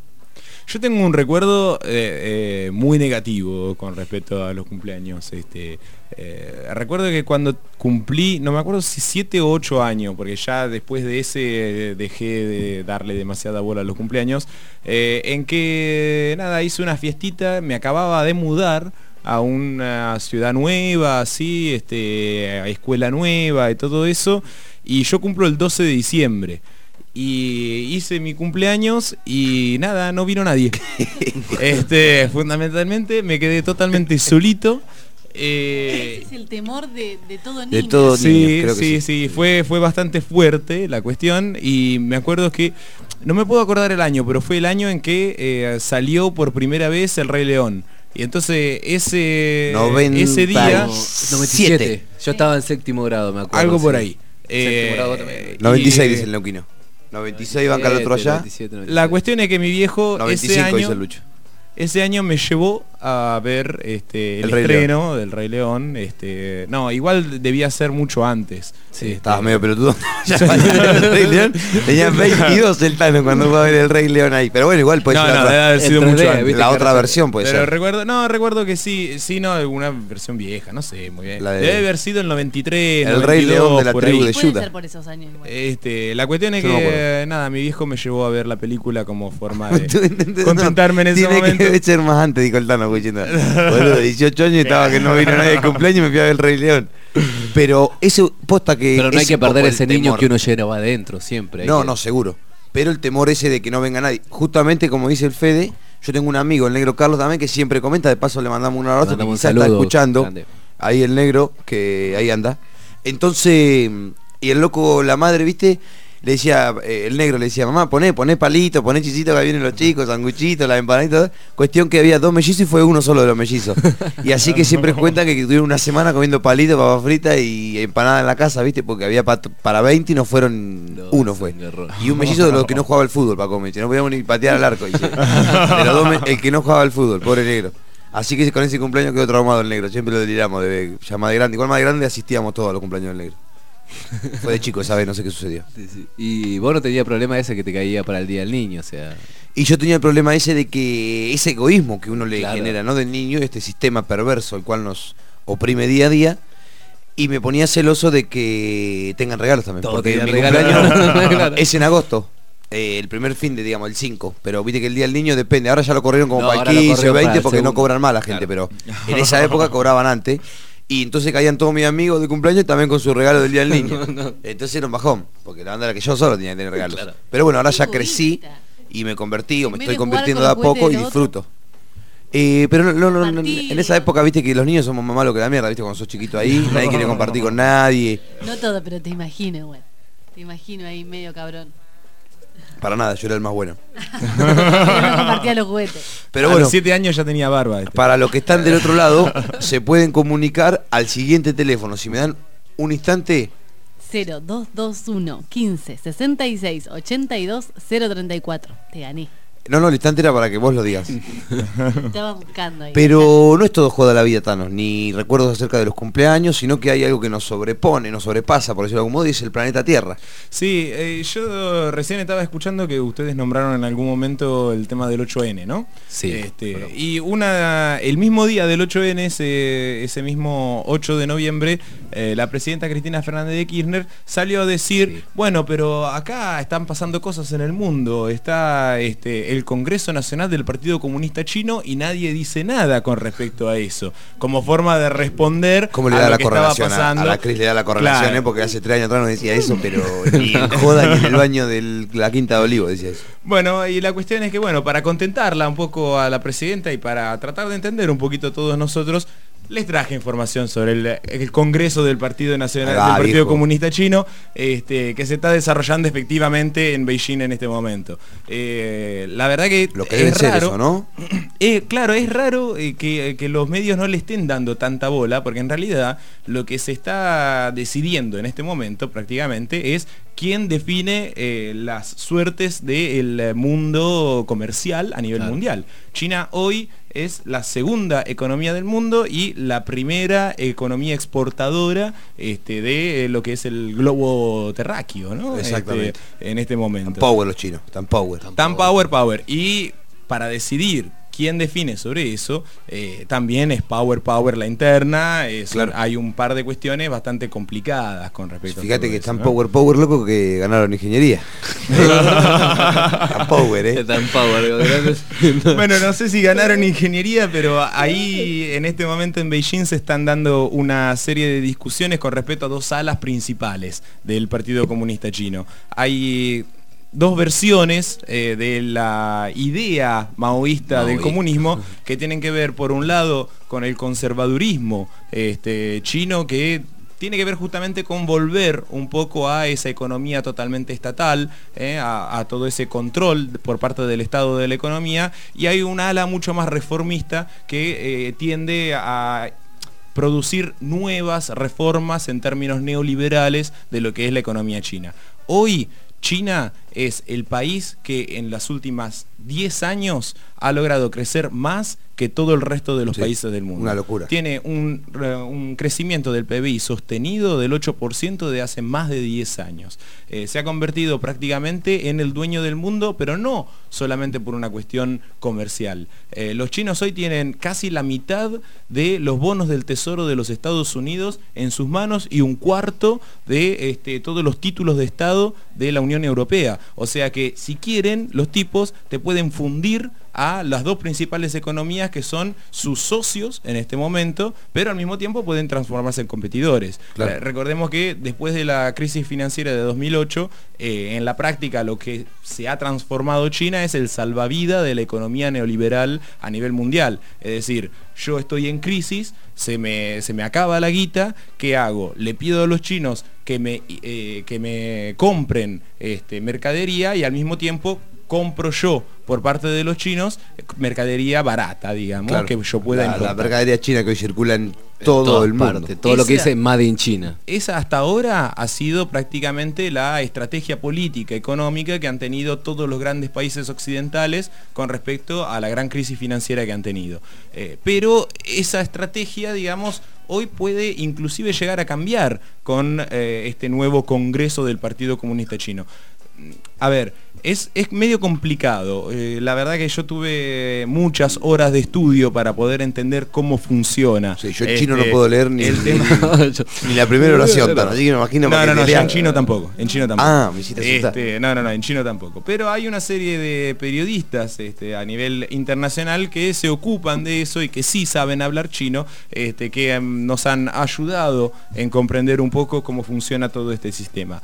Yo tengo un recuerdo eh, eh, muy negativo con respecto a los cumpleaños. Este, eh, recuerdo que cuando cumplí, no me acuerdo si siete o ocho años, porque ya después de ese eh, dejé de darle demasiada bola a los cumpleaños, eh, en que nada, hice una fiestita, me acababa de mudar a una ciudad nueva, así, este, a escuela nueva y todo eso, y yo cumplo el doce de diciembre. Y hice mi cumpleaños y nada, no vino nadie. Este, fundamentalmente me quedé totalmente solito. Eh, Ese es el temor de, de todo niño. De todo sí, niño, creo que sí, sí. sí, fue, fue bastante fuerte la cuestión. Y me acuerdo que, no me puedo acordar el año, pero fue el año en que eh, salió por primera vez El Rey León. Y entonces ese, noventa ese día... noventa y siete. Yo estaba en séptimo grado, me acuerdo. Algo por sí. ahí. Séptimo grado Eh, también. noventa y seis y- dice el neuquino. noventa y seis banca el otro allá. noventa y siete, noventa y seis. La cuestión es que mi viejo noventa y ese cinco dice año, el Lucho. ese año me llevó a ver este, el, El Rey estreno del Rey León. Este, no, igual debía ser mucho antes. Sí, Este, estabas medio pelotudo. Ya el Rey León. Tenía veintidós el Tano cuando fue a ver el Rey León ahí. Pero bueno, igual puede No, ser no, la debe otra, haber sido en mucho tres D, antes. ¿viste? la que otra raro. versión puede Pero ser. recuerdo, no, recuerdo que sí, sí, no, alguna versión vieja, no sé, muy bien. La de- Debe haber sido el noventa y tres, El Rey noventa y dos, León de la por tribu ahí. de Puede Yuda. ser por esos años igual. Este, la cuestión es Yo no me que acuerdo. nada, mi viejo me llevó a ver la película como forma de contentarme en ese Tiene momento. que ser más antes, dijo el Tano, escuchando. Boludo, dieciocho años y estaba que no vino nadie de cumpleaños y me fui a ver el Rey León. Pero ese posta que. Pero no hay es que un poco perder el ese niño temor. que uno lleva adentro siempre. hay No, que- no, seguro. Pero el temor ese de que no venga nadie. Justamente como dice el Fede, yo tengo un amigo, el negro Carlos también, que siempre comenta, de paso le mandamos un abrazo, que mandamos un quizá está saludo escuchando. grande. Ahí el negro, que ahí anda. Entonces, y el loco, la madre, ¿viste? Le decía, eh, el negro le decía, mamá, poné, poné palito, poné chisito, que vienen los chicos, sanguchitos, las empanaditas. Cuestión que había dos mellizos y fue uno solo de los mellizos. Y así que siempre cuentan que tuvieron una semana comiendo palito, papa frita y empanada en la casa, ¿viste? Porque había pa- para veinte y no fueron, No, uno es fue. un error. Y un mellizo de los que no jugaba al fútbol para comer, no podíamos ni patear al arco. Dice. De los dos me- el que no jugaba al fútbol, pobre negro. Así que con ese cumpleaños quedó traumado el negro, siempre lo deliramos, de, ya más de grande. Igual más de grande asistíamos todos a los cumpleaños del negro. Fue de chico esa vez, no sé qué sucedió. Sí, sí. Y vos no tenías problema ese que te caía para el Día del Niño, o sea... Y yo tenía el problema ese de que ese egoísmo que uno le Claro. genera, ¿no? Del niño, este sistema perverso el cual nos oprime día a día. Y me ponía celoso de que tengan regalos también. Todos Porque mi tenían regalos. cumpleaños Claro. es en agosto. Eh, el primer fin de, digamos, el cinco. Pero viste que el día del niño depende. Ahora ya lo corrieron como No, para ahora el lo quince o corrieron para veinte el porque no segundo. cobran más la gente. Claro. Pero en esa época cobraban antes. Y entonces caían todos mis amigos de cumpleaños también con su regalo del día del niño. Entonces era un bajón. Porque la banda era que yo solo tenía que tener regalos. Claro. Pero bueno, ahora ya crecí y me convertí o me En vez estoy de jugar convirtiendo con de a los juguetes poco y del otro. disfruto. Eh, pero no, no, no, no, Compartir. en esa época, viste que los niños somos más malos que la mierda, viste, cuando sos chiquito ahí, nadie quiere compartir con nadie. No todo, pero te imagino, igual. Te imagino ahí medio cabrón. Para nada, yo era el más bueno. Pero no compartía los juguetes. Pero a bueno, los siete años ya tenía barba. Este. para los que están del otro lado, se pueden comunicar al siguiente teléfono. Si me dan un instante, cero dos dos uno quince sesenta y seis ochenta y dos cero treinta y cuatro. Te gané. no, no, el instante era para que vos lo digas. Estaba buscando ahí. Pero no es todo joda la vida, Thanos, ni recuerdos acerca de los cumpleaños, sino que hay algo que nos sobrepone, nos sobrepasa, por decirlo de algún modo, y es el planeta Tierra. Sí, eh, yo recién estaba escuchando que ustedes nombraron en algún momento el tema del ocho ene, ¿no? Sí. Este, Bueno. Y una, el mismo día del ocho ene, ese, ese mismo ocho de noviembre, eh, la presidenta Cristina Fernández de Kirchner salió a decir, Sí. bueno, pero acá están pasando cosas en el mundo, está este, el Congreso Nacional del Partido Comunista Chino y nadie dice nada con respecto a eso, como forma de responder ¿Cómo le a da lo la que estaba correlación? A, pasando. a la Cris le da la correlación, Claro. ¿eh? Porque hace tres años atrás no decía eso, pero ni en joda ni en el baño de la Quinta de Olivo decía eso. Bueno, y la cuestión es que, bueno, para contentarla un poco a la presidenta y para tratar de entender un poquito todos nosotros, les traje información sobre el, el Congreso del Partido Nacional, Ahí va, del Partido viejo. Comunista Chino, este, que se está desarrollando efectivamente en Beijing en este momento. Eh, la verdad que Lo que debe es ser raro. eso, ¿no? Eh, claro, es raro eh, que, que los medios no le estén dando tanta bola, porque en realidad lo que se está decidiendo en este momento prácticamente es quién define eh, las suertes del mundo comercial a nivel Claro. mundial. China hoy es la segunda economía del mundo y la primera economía exportadora este, de eh, lo que es el globo terráqueo, ¿no? Exactamente. Este, en este momento. Tan power los chinos, tan power. Tan power, power. Y para decidir quién define sobre eso, eh, también es power, power la interna. Es, Claro. Hay un par de cuestiones bastante complicadas con respecto Fíjate a todo que eso, están ¿no? power, power, loco, que ganaron ingeniería. Tan power, ¿eh? Tan power. Bueno, no sé si ganaron ingeniería, pero ahí en este momento en Beijing se están dando una serie de discusiones con respecto a dos alas principales del Partido Comunista Chino. Hay dos versiones eh, de la idea maoísta Maoí. del comunismo que tienen que ver, por un lado, con el conservadurismo este, chino, que tiene que ver justamente con volver un poco a esa economía totalmente estatal, eh, a, a todo ese control por parte del Estado de la economía, y hay un ala mucho más reformista que eh, tiende a producir nuevas reformas en términos neoliberales de lo que es la economía china. Hoy China es el país que en las últimas diez años ha logrado crecer más que todo el resto de los Sí, países del mundo. una locura. Tiene un, re- un crecimiento del P B I sostenido del ocho por ciento de hace más de diez años. Eh, se ha convertido prácticamente en el dueño del mundo, pero no solamente por una cuestión comercial. Eh, los chinos hoy tienen casi la mitad de los bonos del Tesoro de los Estados Unidos en sus manos y un cuarto de este, todos los títulos de Estado de la Unión Europea. O sea que si quieren, los tipos te pueden fundir a las dos principales economías que son sus socios en este momento, pero al mismo tiempo pueden transformarse en competidores. Claro. Eh, recordemos que después de la crisis financiera de dos mil ocho, eh, en la práctica lo que se ha transformado China es el salvavidas de la economía neoliberal a nivel mundial. Es decir, yo estoy en crisis, se me, se me acaba la guita, ¿qué hago? Le pido a los chinos que me, eh, que me compren este, mercadería y al mismo tiempo compro yo por parte de los chinos mercadería barata, digamos, Claro. que yo pueda la, la importar. mercadería china que hoy circula en En todo todas el mundo. partes, todo lo que Esa- dice Made in China. Esa hasta ahora ha sido prácticamente la estrategia política, económica que han tenido todos los grandes países occidentales con respecto a la gran crisis financiera que han tenido. Eh, pero esa estrategia, digamos, hoy puede inclusive llegar a cambiar con eh, este nuevo Congreso del Partido Comunista Chino. a ver, es, es medio complicado. Eh, la verdad que yo tuve muchas horas de estudio para poder entender cómo funciona. Sí, yo en chino no puedo leer ni, el tema. ni, ni la primera oración, tan, así que me imagino. No, no, no, yo yo en chino tampoco. En chino tampoco. Ah, me hiciste asustar. Este, no, no, no, en chino tampoco. Pero hay una serie de periodistas este, a nivel internacional que se ocupan de eso y que sí saben hablar chino, este, que um, nos han ayudado en comprender un poco cómo funciona todo este sistema.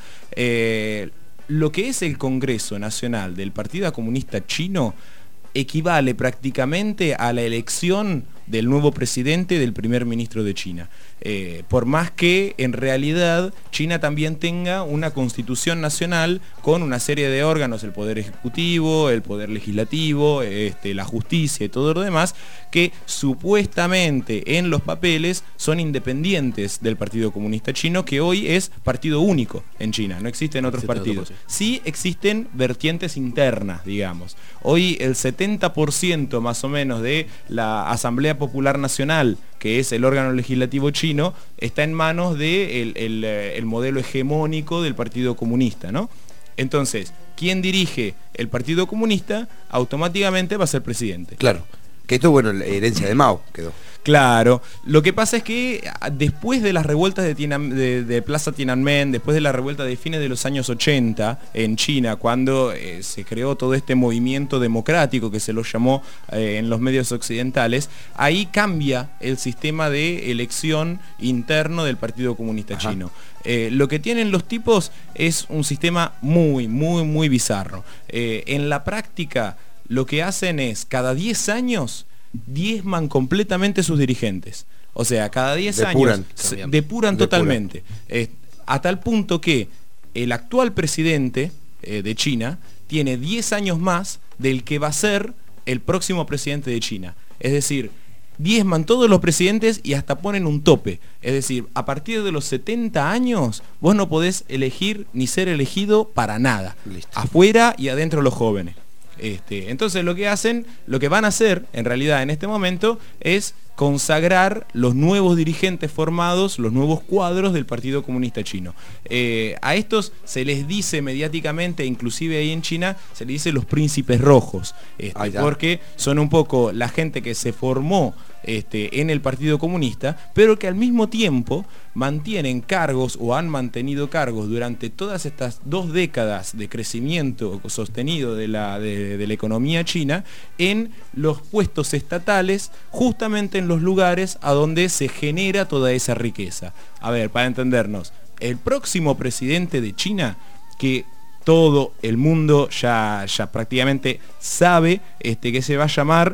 Eh, Lo que es el Congreso Nacional del Partido Comunista Chino equivale prácticamente a la elección del nuevo presidente, del primer ministro de China. Eh, por más que en realidad China también tenga una constitución nacional con una serie de órganos, el poder ejecutivo, el poder legislativo, este, la justicia y todo lo demás, que supuestamente en los papeles son independientes del Partido Comunista Chino, que hoy es partido único en China, no existen otros partidos. Sí existen vertientes internas, digamos. Hoy el setenta por ciento más o menos de la Asamblea Popular Nacional, que es el órgano legislativo chino, está en manos del de el, el modelo hegemónico del Partido Comunista, ¿no? Entonces, quien dirige el Partido Comunista automáticamente va a ser presidente. Claro, que esto, bueno, la herencia de Mao quedó. Claro, lo que pasa es que después de las revueltas de, Tiananmen, de, de Plaza Tiananmen, después de la revuelta de fines de los años ochenta en China, cuando eh, se creó todo este movimiento democrático que se lo llamó eh, en los medios occidentales, ahí cambia el sistema de elección interno del Partido Comunista Ajá. Chino. Eh, lo que tienen los tipos es un sistema muy, muy, muy bizarro. Eh, en la práctica, lo que hacen es, cada diez años, diezman completamente sus dirigentes. O sea, cada diez depuran. años se depuran totalmente. Eh, a tal punto que el actual presidente eh, de China tiene diez años más del que va a ser el próximo presidente de China. Es decir, diezman todos los presidentes y hasta ponen un tope. Es decir, a partir de los setenta años vos no podés elegir ni ser elegido para nada. Listo. Afuera y adentro los jóvenes. Este, entonces lo que hacen, lo que van a hacer en realidad en este momento es consagrar los nuevos dirigentes formados, los nuevos cuadros del Partido Comunista Chino. Eh, a estos se les dice mediáticamente, inclusive ahí en China, se les dice los príncipes rojos, este, porque son un poco la gente que se formó este, en el Partido Comunista, pero que al mismo tiempo mantienen cargos o han mantenido cargos durante todas estas dos décadas de crecimiento sostenido de la, de, de la economía china en los puestos estatales, justamente en los lugares a donde se genera toda esa riqueza. A ver, para entendernos, el próximo presidente de China, que todo el mundo ya, ya prácticamente sabe este, que se va a llamar,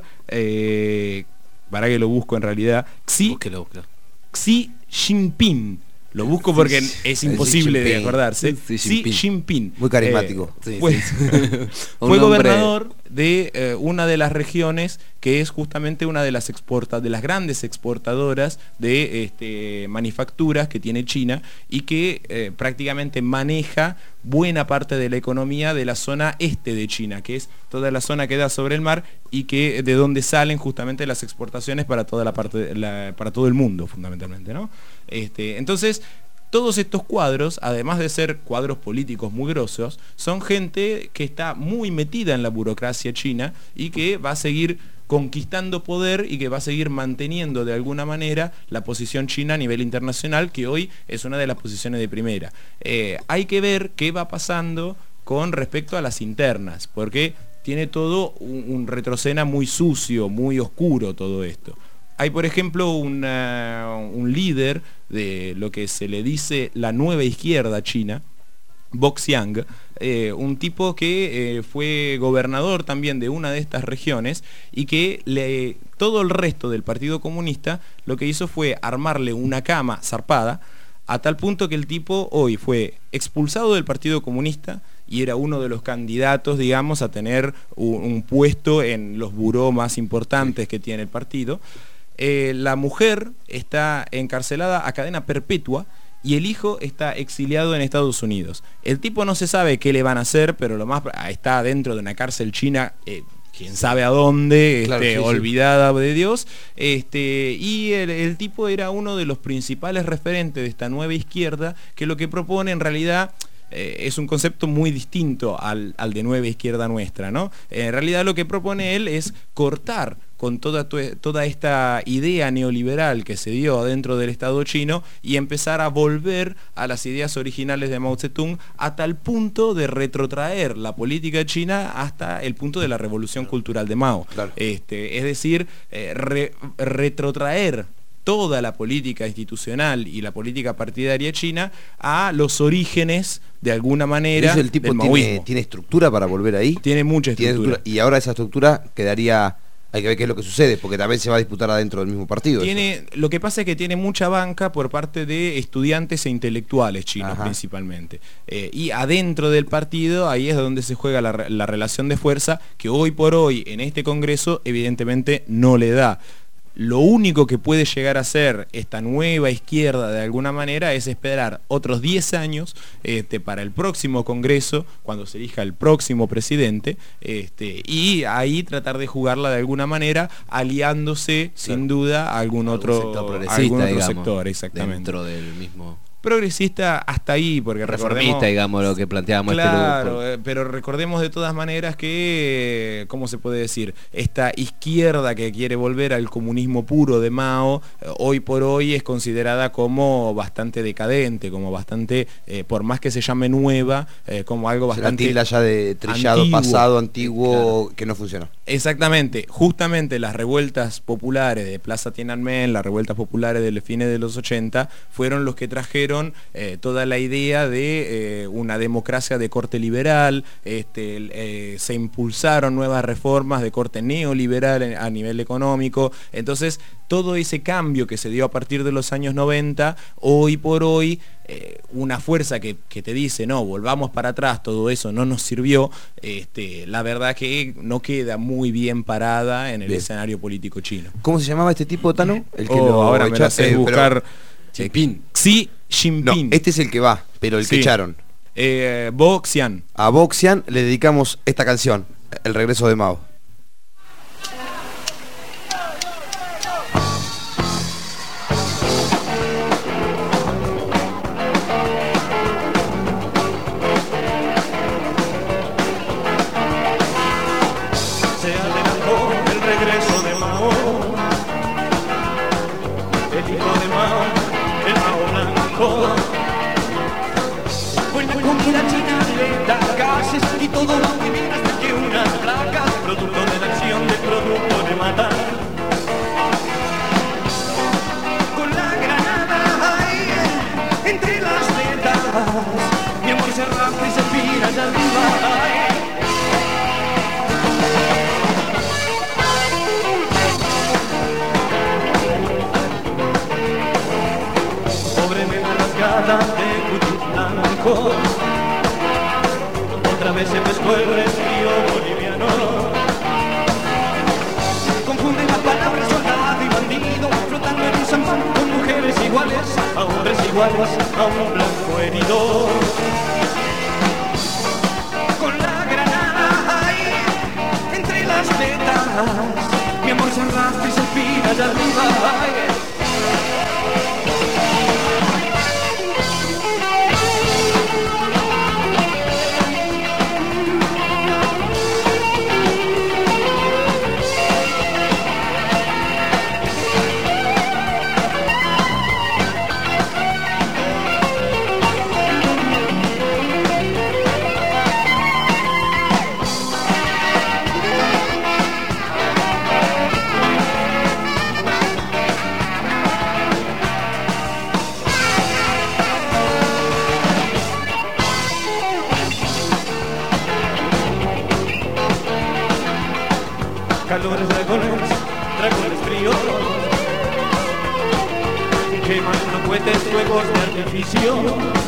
eh, para que lo busco en realidad, Xi, búsquelo, búsquelo. Xi Jinping. Lo busco porque es imposible de acordarse. Xi Jinping. Muy carismático. Eh, sí, fue sí, sí. fue gobernador de eh, una de las regiones que es justamente una de las exporta, de las grandes exportadoras de este, manufacturas que tiene China y que eh, prácticamente maneja buena parte de la economía de la zona este de China, que es toda la zona que da sobre el mar y que de donde salen justamente las exportaciones para toda la parte, la, para todo el mundo fundamentalmente, ¿no? Este, entonces, todos estos cuadros, además de ser cuadros políticos muy grosos, son gente que está muy metida en la burocracia china y que va a seguir conquistando poder y que va a seguir manteniendo de alguna manera la posición china a nivel internacional, que hoy es una de las posiciones de primera. Eh, hay que ver qué va pasando con respecto a las internas, porque tiene todo un, un retrocena muy sucio, muy oscuro todo esto. Hay, por ejemplo, una, un líder de lo que se le dice la nueva izquierda china, Boxiang, eh, un tipo que eh, fue gobernador también de una de estas regiones y que le, todo el resto del Partido Comunista lo que hizo fue armarle una cama zarpada a tal punto que el tipo hoy fue expulsado del Partido Comunista y era uno de los candidatos, digamos, a tener un, un puesto en los buró más importantes que tiene el partido. Eh, la mujer está encarcelada a cadena perpetua y el hijo está exiliado en Estados Unidos. El tipo no se sabe qué le van a hacer, pero lo más está dentro de una cárcel china, eh, quién sabe a dónde, claro, este, sí, olvidada sí. de Dios. Este, y el, el tipo era uno de los principales referentes de esta nueva izquierda, que lo que propone en realidad eh, es un concepto muy distinto al, al de Nueva Izquierda Nuestra, ¿no? En realidad lo que propone él es cortar con toda, toda esta idea neoliberal que se dio dentro del Estado chino y empezar a volver a las ideas originales de Mao Zedong a tal punto de retrotraer la política china hasta el punto de la revolución cultural de Mao. Claro. Este, es decir, eh, re, retrotraer toda la política institucional y la política partidaria china a los orígenes, de alguna manera, ¿Eso el tipo del tiene, maoísmo. tiene estructura para volver ahí? Tiene mucha estructura. ¿Tiene estructura? Y ahora esa estructura quedaría... Hay que ver qué es lo que sucede, porque también se va a disputar adentro del mismo partido. Tiene, lo que pasa es que tiene mucha banca por parte de estudiantes e intelectuales chinos. Ajá. Principalmente. Eh, y adentro del partido, ahí es donde se juega la, la relación de fuerza, que hoy por hoy, en este Congreso, evidentemente no le da. Lo único que puede llegar a ser esta nueva izquierda de alguna manera es esperar otros diez años este, para el próximo Congreso, cuando se elija el próximo presidente, este, y ahí tratar de jugarla de alguna manera, aliándose, claro, sin duda a algún, algún otro sector progresista, algún otro digamos, sector, exactamente. Dentro del mismo... Progresista hasta ahí, porque reformista, digamos, lo que planteábamos. Claro, este eh, pero recordemos de todas maneras que, ¿cómo se puede decir? Esta izquierda que quiere volver al comunismo puro de Mao, eh, hoy por hoy es considerada como bastante decadente, como bastante, eh, por más que se llame nueva, eh, como algo bastante... La tilda ya de trillado, antiguo, pasado, antiguo, claro, que no funciona. Exactamente, justamente las revueltas populares de Plaza Tiananmen, las revueltas populares de los fines de los ochenta, fueron los que trajeron Eh, toda la idea de eh, una democracia de corte liberal, este, eh, se impulsaron nuevas reformas de corte neoliberal en, a nivel económico. Entonces todo ese cambio que se dio a partir de los años noventa, hoy por hoy eh, una fuerza que, que te dice no, volvamos para atrás, todo eso no nos sirvió, este, la verdad que no queda muy bien parada en el bien. escenario político chino. ¿Cómo se llamaba este tipo, Tano? El que oh, lo ahora me lo haces eh, buscar. Xi Jinping. Xi Jinping. No, este es el que va, pero el sí. que echaron. Eh, Bo Xian. A Bo Xian le dedicamos esta canción, El regreso de Mao. Se adelantó el regreso de Mao, el hijo de Mao, el Mao blanco. Buena comida china le da gases y todo lo que viene hasta que una placa, producto de la acción del producto de matar. Con la granada ahí entre las tetas, mi amor se rasca y se pira allá arriba. De cutis blanco, otra vez se pescó el resfrío boliviano. Confunden las palabras soldado y bandido, flotando en un zampán con mujeres iguales, a hombres iguales, a un blanco herido. Con la granada ahí entre las tetas, mi amor se arrastra y se pira allá arriba. Calores, dragones, dragones fríos, quemando cohetes, fuegos de artificio.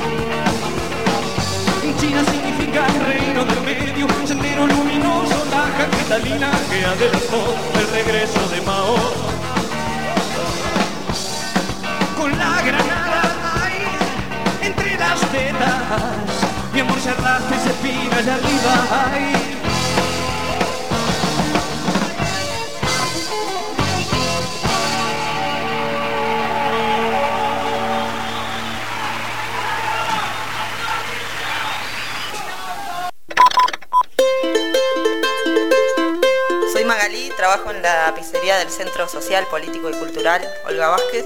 China significa el reino del medio, sendero luminoso, taja cristalina que adelantó el regreso de Mao. Con la granada ahí entre las tetas, mi amor se arrastra y se pina allá arriba. Ay. trabajo en la pizzería del Centro Social, Político y Cultural Olga Vázquez.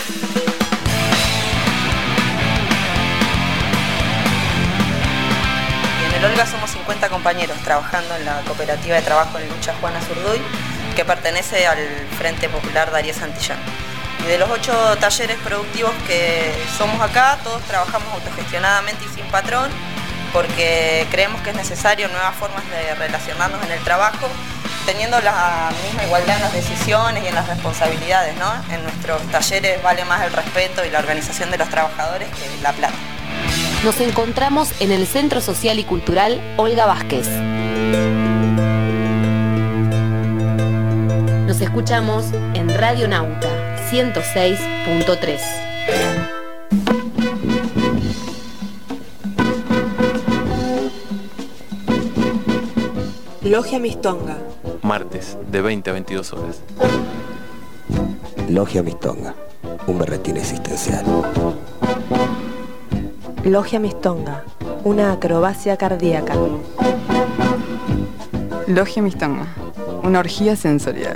Y en el Olga somos cincuenta compañeros trabajando en la cooperativa de trabajo en lucha Juana Zurduy, que pertenece al Frente Popular Darío Santillán. Y de los ocho talleres productivos que somos acá, todos trabajamos autogestionadamente y sin patrón, porque creemos que es necesario nuevas formas de relacionarnos en el trabajo, teniendo la misma igualdad en las decisiones y en las responsabilidades, ¿no? En nuestros talleres vale más el respeto y la organización de los trabajadores que la plata. Nos encontramos en el Centro Social y Cultural Olga Vázquez. Nos escuchamos en Radio Nauta ciento seis punto tres. Logia Mistonga. Martes, de veinte a veintidós horas. Logia Mistonga, un berretín existencial. Logia Mistonga, una acrobacia cardíaca. Logia Mistonga, una orgía sensorial.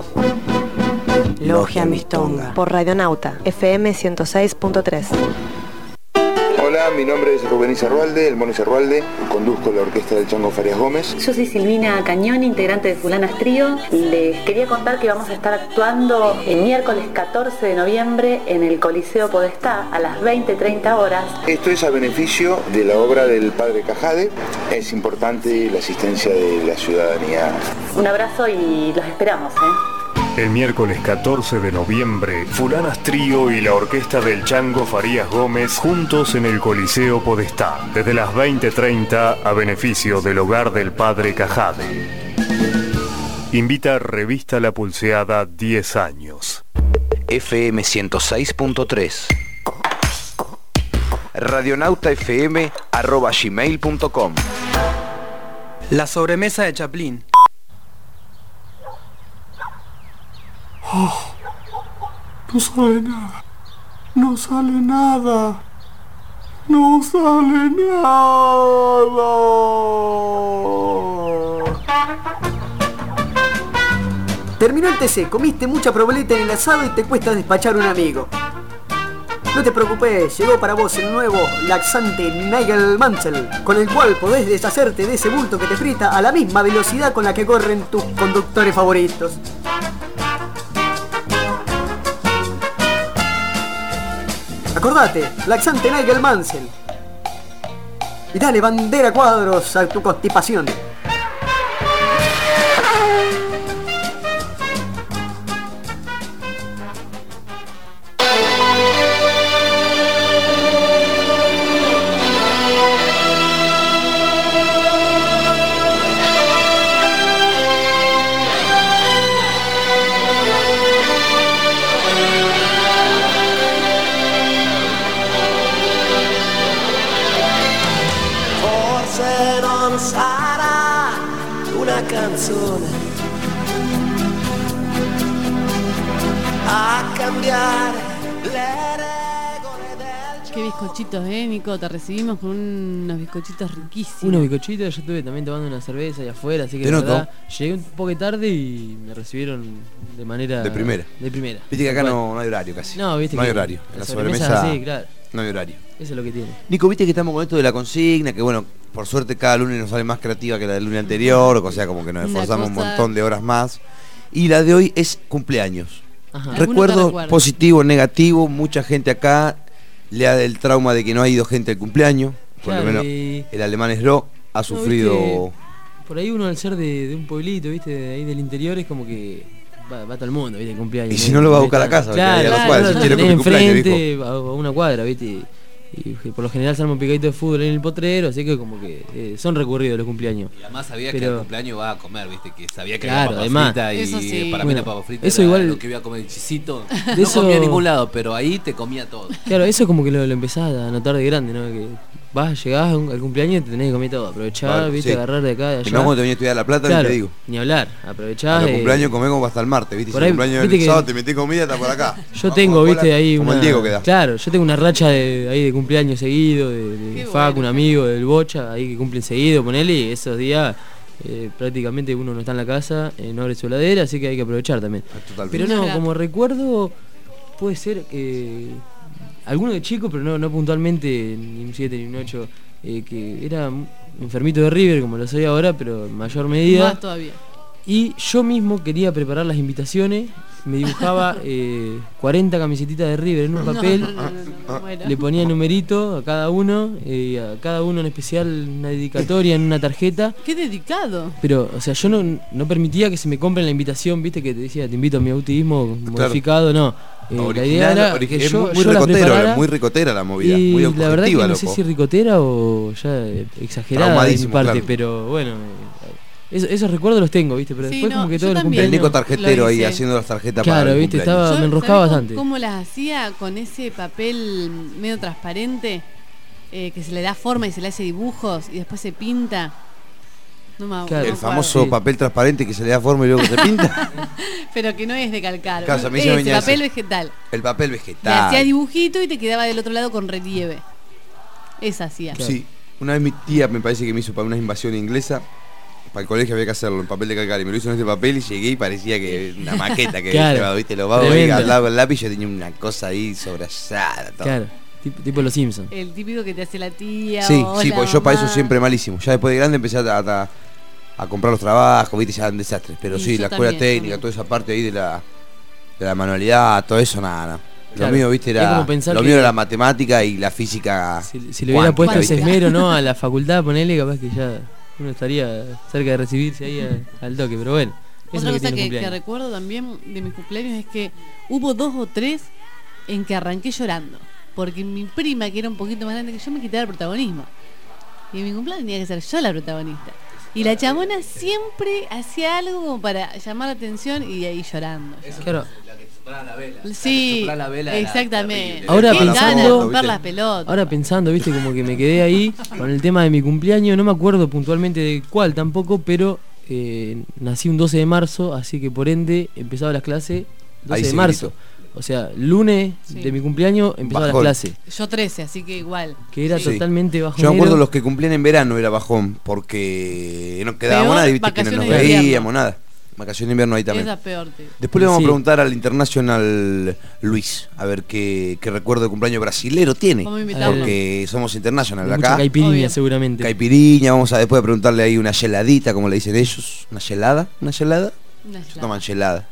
Logia Mistonga, por Radionauta, F M ciento seis punto tres. Hola, mi nombre es Rubén Izarrualde, el Mono Izarrualde, conduzco la orquesta del Chango Farias Gómez. Yo soy Silvina Cañón, integrante de Fulanas Trío. Les quería contar que vamos a estar actuando el miércoles catorce de noviembre en el Coliseo Podestá a las veinte treinta horas. Esto es a beneficio de la obra del Padre Cajade. Es importante la asistencia de la ciudadanía. Un abrazo y los esperamos, ¿eh? El miércoles catorce de noviembre, Fulanas Trío y la orquesta del Chango Farías Gómez juntos en el Coliseo Podestá, desde las veinte treinta a beneficio del Hogar del Padre Cajade. Invita Revista La Pulseada diez años. F M ciento seis punto tres. Radionautafm arroba gmail punto com. La sobremesa de Chaplin. Oh, no sale nada, no sale nada, no sale nada. Terminó el T C, comiste mucha proboleta en el asado y te cuesta despachar un amigo. No te preocupes, llegó para vos el nuevo laxante Nigel Mansell, con el cual podés deshacerte de ese bulto que te frita a la misma velocidad con la que corren tus conductores favoritos. Acordate, laxante Nigel Mansell. Y dale bandera cuadros a tu constipación. Canzone a cambiare le regole del... Qué bizcochitos, eh, Nico, te recibimos con unos bizcochitos riquísimos. Unos bizcochitos, yo estuve también tomando una cerveza allá afuera, así que Te de noto. verdad llegué un poco tarde y me recibieron de manera... De primera. De primera. Viste que acá Bueno. no, no hay horario casi. No, viste no que hay horario. En la la sobremesa sobremesa es así, claro. no hay horario. Eso es lo que tiene. Nico, viste que estamos con esto de la consigna, que bueno, por suerte cada lunes nos sale más creativa que la del lunes anterior, o sea, como que nos Una esforzamos un cosa- montón de horas más. Y la de hoy es cumpleaños. Ajá. ¿Alguno te Recuerdo recuerda? positivo, negativo, mucha gente acá le da el trauma de que no ha ido gente al cumpleaños. Por Claro, lo menos y- el alemán Eslo ha No, sufrido... viste, por ahí uno al ser de, de un pueblito, viste, de ahí del interior, es como que va, va todo el mundo, viste, el cumpleaños. Y si no lo va a buscar a la casa, porque ahí claro, a las claro, cuadras, lo si quiero tenés que mi cumpleaños, enfrente, a, a una cuadra, viste. Y, y por lo general se arma un picadito de fútbol en el potrero, así que como que eh, son recurridos los cumpleaños. Y además sabía que Pero- el cumpleaños va a comer, viste, que sabía que Claro, era papa además. frita y Eso sí. para mí la Bueno, papa frita eso era igual- lo que iba a comer el chisito. De No eso- comía en ningún lado, pero ahí te comía todo. Claro, eso como que lo, lo empezás a notar de grande, ¿no? Que vas, llegás a un- al cumpleaños y te tenés que comer todo. Aprovechar, Claro, viste, sí. agarrar de acá, de Y allá. no cuando te venía a estudiar La Plata, Claro, ni te digo. ni hablar, aprovechás. A los eh, cumpleaños comemos hasta el martes, ¿viste? por Si ahí, el cumpleaños viste el que- sábado te metí comida hasta por acá. Yo tengo, Como viste, la- ahí como una... el Diego que da. Claro, yo tengo una racha de, ahí de cumpleaños seguido, de, de Qué Facu, bueno. un amigo, del Bocha, ahí que cumplen seguido, ponele, y esos días eh, prácticamente uno no está en la casa, eh, no abre su heladera, así que hay que aprovechar también. Totalmente. Pero no, como recuerdo, puede ser eh, alguno de chico, pero no, no puntualmente ni un siete ni un ocho, eh, que era enfermito de River, como lo soy ahora, pero en mayor medida. Más todavía. Y yo mismo quería preparar las invitaciones, me dibujaba eh, cuarenta camisetitas de River en un papel, No, no, no, no, no, bueno. le ponía numerito a cada uno, eh, a cada uno en especial una dedicatoria en una tarjeta. Qué dedicado. Pero, o sea, yo no, no permitía que se me compren la invitación, viste, que te decía, te invito a mi autismo modificado, no. Eh, Original, la idea era origi- que es yo, muy, muy yo las ricotero, preparara, muy ricotera la movida, y muy la verdad que objetiva, no sé loco. si ricotera o ya eh, exagerada de mi Traumadísimo, parte, claro. pero bueno, eh, eso- esos recuerdos los tengo, viste, pero Sí, después no, como que yo todos los también. El cumpleaños... Nico tarjetero Lo ahí hice. haciendo las tarjetas Claro, para el viste, cumpleaños. estaba- Yo, me enroscaba ¿sabés cómo- bastante. ¿Cómo las hacía con ese papel medio transparente? Eh, que se le da forma y se le hace dibujos y después se pinta. No me, no me El acuerdo. famoso Sí. papel transparente que se le da forma y luego se pinta. Pero que no es de calcar. Casa, a mí se es me venía papel ese. vegetal. El papel Le hacía vegetal. dibujito y te quedaba del otro lado con relieve. Esa hacía. Sí, una vez mi tía me parece que me hizo para una invasión inglesa. Para el colegio había que hacerlo en papel de calcar y me lo hizo en este papel y llegué y parecía que una maqueta que había Claro. llevado, viste, los vagos ahí Tremendo. al lado del lápiz, yo tenía una cosa ahí sobrasada. Todo. Claro, tipo, tipo los Simpsons. El típico que te hace la tía. Sí, o sí, la pues yo para eso mamá. siempre malísimo. Ya después de grande empecé a, a, a comprar los trabajos, viste, ya eran desastres. Pero Y sí, yo la escuela también, técnica, también. toda esa parte ahí de la, de la manualidad, todo eso, nada, nada. Claro. Lo mío, viste, Es era. como pensar Lo que- mío era la matemática y la física. Si, si le hubiera cuántica, puesto ese ¿viste? esmero, ¿no? A la facultad, ponele, capaz que ya uno estaría cerca de recibirse ahí a- al toque, pero bueno. Eso Otra es lo cosa que, que, tiene que el cumpleaños. recuerdo también de mis cumpleaños es que hubo dos o tres en que arranqué llorando. Porque mi prima, que era un poquito más grande que yo, me quitaba el protagonismo. Y en mi cumpleaños tenía que ser yo la protagonista. Y la chamona siempre hacía algo como para llamar la atención y ahí llorando. Claro. La vela. Sí, soplar la vela era exactamente. terrible. Ahora Qué ganas de pensando, romper las pelotas. ahora pensando, viste, como que me quedé ahí con el tema de mi cumpleaños, no me acuerdo puntualmente de cuál tampoco, pero eh, nací un doce de marzo, así que por ende empezaba las clases doce Ahí de se marzo. gritó. O sea, lunes Sí. de mi cumpleaños empezaba las Bajón. clases, Yo trece, así que igual. que era Sí. totalmente Yo bajonero. me acuerdo los que cumplían en verano era bajón, porque no quedábamos Peor, nada, y viste que no nos vacaciones de invierno. veíamos nada. Vacaciones de invierno ahí también. Esa es peor. Te... Después le vamos Sí. a preguntar al International Luis, a ver qué, qué recuerdo de cumpleaños brasilero tiene. Vamos a invitarlo. Porque somos International Mucha acá. caipirinha Obvio. seguramente. Caipiriña, vamos a después a preguntarle ahí una geladita, como le dicen ellos. ¿Una gelada? ¿Una gelada? Una Se gelada. toman gelada.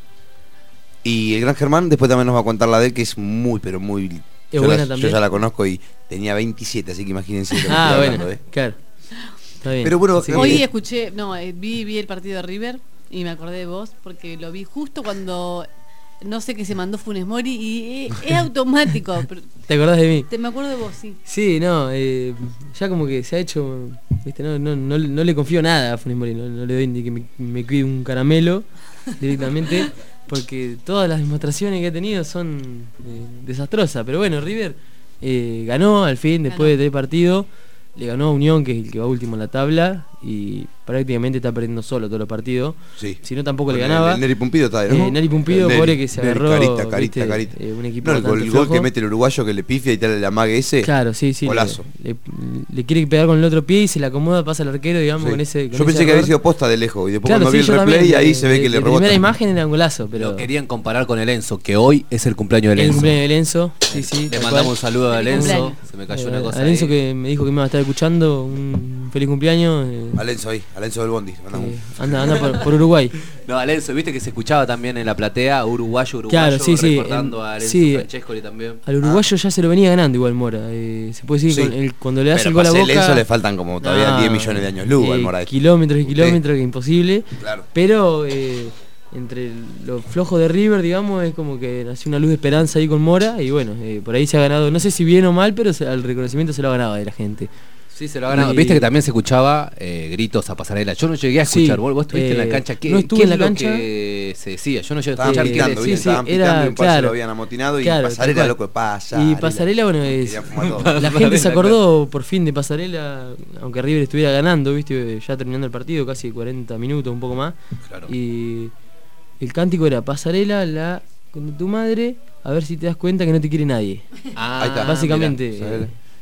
Y el gran Germán después también nos va a contar la de él, que es muy, pero muy... Es yo, buena la- también. yo ya la conozco y tenía veintisiete, así que imagínense. lo que Ah, estoy bueno, hablando, ¿eh? claro. Está bien. Pero bueno, Así que- Hoy escuché, no, eh, vi, vi el partido de River y me acordé de vos porque lo vi justo cuando no sé qué se mandó Funes Mori y eh, es automático. Pero ¿Te acordás de mí? te me acuerdo de vos, sí. Sí, no, eh, ya como que se ha hecho, viste, no, no, no, no le confío nada a Funes Mori, no, no le doy ni que me, me cuide un caramelo directamente, porque todas las demostraciones que ha tenido son eh, desastrosas, pero bueno, River eh, ganó al fin, después de tres partidos, le ganó a Unión, que es el que va último en la tabla, y prácticamente está perdiendo solo todos los partidos. Sí. Si no, tampoco le Con ganaba. El, el Neri Pumpido está ahí, ¿no? Eh, Neri Pumpido, El pobre que se Neri, agarró, Carita, carita, viste, carita. eh, un equipo No, el, gol, bastante el gol que flojo. mete el uruguayo que le pifia y tal el amague ese. Claro, sí, sí. Le, Golazo. le, le quiere pegar con el otro pie y se le acomoda, pasa al arquero, digamos, Sí. con ese. Con Yo pensé ese que había error. sido posta de lejos y después Claro, cuando sí, vi el yo replay también, ahí de- se ve que de- le de rebota. primera imagen era un golazo, pero. Lo querían comparar con el Enzo, que hoy es el cumpleaños del El Enzo. cumpleaños de Enzo, sí, sí. Le tal mandamos cual. un saludo al Feliz Enzo. cumpleaños. Se me cayó Eh, una cosa Al Enzo ahí. que me dijo que me iba a estar escuchando, un feliz cumpleaños. eh, Alenzo ahí, Alenzo del Bondi. mandamos un- eh, anda anda por, por Uruguay. No, al Enzo, viste que se escuchaba también en la platea, uruguayo, uruguayo, Claro, sí, sí, recordando en- a Enzo sí. Francescoli también. Al uruguayo ya se lo venía ganando igual Mora. eh, se puede decir Sí. con el- cuando le das Pero el gol a para Boca. ser Enzo le faltan como todavía No, diez millones de años luz al eh, Moraes. Kilómetros y Usted. kilómetros, que imposible. Claro. Pero eh, entre lo flojo de River, digamos, es como que nació una luz de esperanza ahí con Mora. Y bueno, eh, por ahí se ha ganado, no sé si bien o mal, pero se- al reconocimiento se lo ha ganado de la gente. Sí, se lo ha ganado. Y- Viste que también se escuchaba eh, gritos a pasarela. Yo no llegué a escuchar. Sí, ¿Vos, vos estuviste en eh, la cancha? ¿Qué, no estuve qué en la es lo cancha. que se decía? Yo no llegué a Estaban escuchar. picando, qué ¿viste? sí, decía. Estaban sí, picando era- y un par se claro. lo habían amotinado y Claro, tal pasarela, cual. loco, pasa. Y Pasarela, bueno, es, Querían fumar todo. la gente se Pasarela, acordó por fin de Pasarela, aunque River estuviera ganando, viste, ya terminando el partido, casi cuarenta minutos, un poco más. Claro. Y el cántico era Pasarela, la con tu madre, a ver si te das cuenta que no te quiere nadie. Ah, Ahí está. Básicamente, mirá, Pasarela.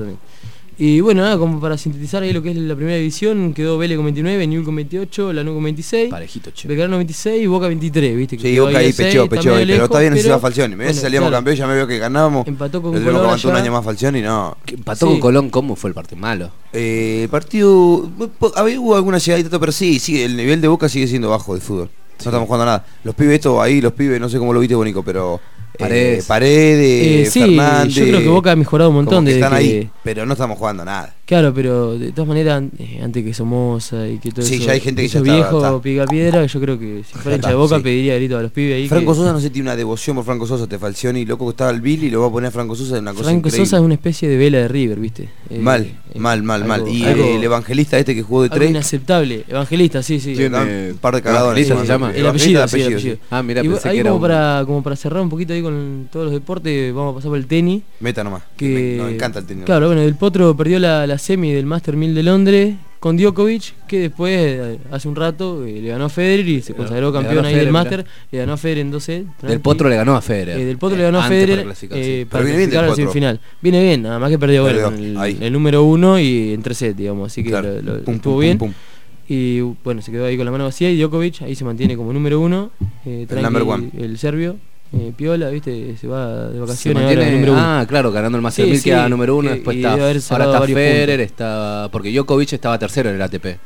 también. Y bueno, nada, como para sintetizar ahí lo que es la primera división, quedó Vélez con veintinueve, Newell's con veintiocho, Lanús con veintiséis, parejito, che. Belgrano veintiséis y Boca veintitrés, ¿viste? Que Sí, Boca ahí pecheó, pecheó, pero lejos, está bien, pero, necesitaba Falcioni. Me bueno, si salíamos claro, campeón, ya me veo que ganábamos. Empató con Pero Colón tenemos que aguantar un allá. año más Falcioni y no. Empató Sí. con Colón, ¿cómo fue el partido malo? Eh, el partido. A ver, hubo alguna llegadita, pero sí, sí, el nivel de Boca sigue siendo bajo de fútbol. No estamos jugando nada. Los pibes, estos ahí, los pibes, no sé cómo lo viste, Bonico, pero. Paredes. Eh, Paredes, Eh, sí, Fernández. yo creo que Boca ha mejorado un montón como que desde están que- ahí, pero no estamos jugando nada. Claro, pero de todas maneras, eh, antes que Somoza y que todo Sí, eso, ya hay gente que esos ya está- viejos está. pica piedra, yo creo que si fuera hincha de Boca sí. pediría grito a los pibes ahí. Franco que- Sosa no sé, tiene una devoción por Franco Sosa, te Falcioni, loco que estaba el Billy y lo va a poner a Franco Sosa en una cosa Franco increíble. Sosa es una especie de vela de River, ¿viste? Eh, Mal, eh, mal, mal, mal. algo- Y algo- el evangelista este que jugó de algo tres. inaceptable. Evangelista, sí, sí. Tiene un par de cagadones. Evangelista se llama. El apellido, sí, el sí. apellido. Ah, mira, Y pensé ahí que era como un- para como para cerrar un poquito ahí con todos los deportes, vamos a pasar por el tenis. Meta nomás. Que Me, nos encanta el tenis. Claro, bueno, el Potro perdió la, la semi del Master mil de Londres con Djokovic, que después, eh, hace un rato, eh, le ganó a Federer y se consagró Le campeón ganó a ahí Federer, del mirá. Master. Le ganó a Federer en doce. Del Potro le ganó a Federer. Eh, del Potro Eh, le ganó a antes Federer para clasificar, eh, sí. para Pero viene bien clasificar a del la Potro. semifinal. Viene bien, nada más que perdió, bueno, Perdió, con el, ahí. el número uno y en tres sets, digamos. Así que Claro. lo- lo- Pum, estuvo pum, bien. pum, pum. Y bueno, se quedó ahí con la mano vacía y Djokovic ahí se mantiene como número uno. Eh, tranqui, number one. el serbio. Eh, Piola, viste, se va de Se vacaciones mantiene, ahora número uno. ah, claro, ganando el Master Sí, mil sí, queda número uno, que- después y está, debe haber ahora sacado está varios Federer, puntos. está, porque Djokovic estaba tercero en el A T P.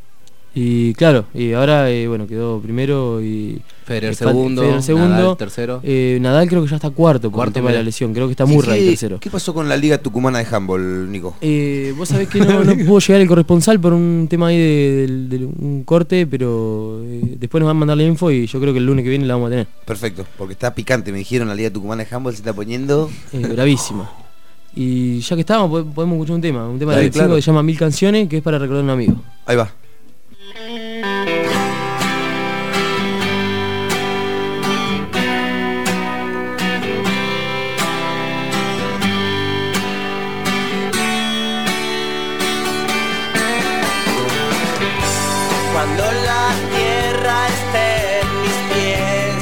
Y claro, y ahora eh, bueno, quedó primero y Federer eh, fal- segundo, Federer segundo, Nadal tercero. Eh, Nadal creo que ya está cuarto por Cuarto, el tema de la mira. lesión, creo que está ¿Y Murray qué- tercero. ¿Qué pasó con la Liga Tucumana de Handball, Nico? Eh, vos sabés que no, no pudo llegar el corresponsal por un tema ahí de, de- de un corte, pero eh, después nos van a mandar la info y yo creo que el lunes que viene la vamos a tener. Perfecto, porque está picante, me dijeron, la Liga Tucumana de Handball se está poniendo. Eh, bravísima. Y ya que estábamos, po- podemos escuchar un tema, un tema de Dale, veinticinco claro. que se llama Mil Canciones, que es para recordar a un amigo. Ahí va. Cuando la tierra esté en mis pies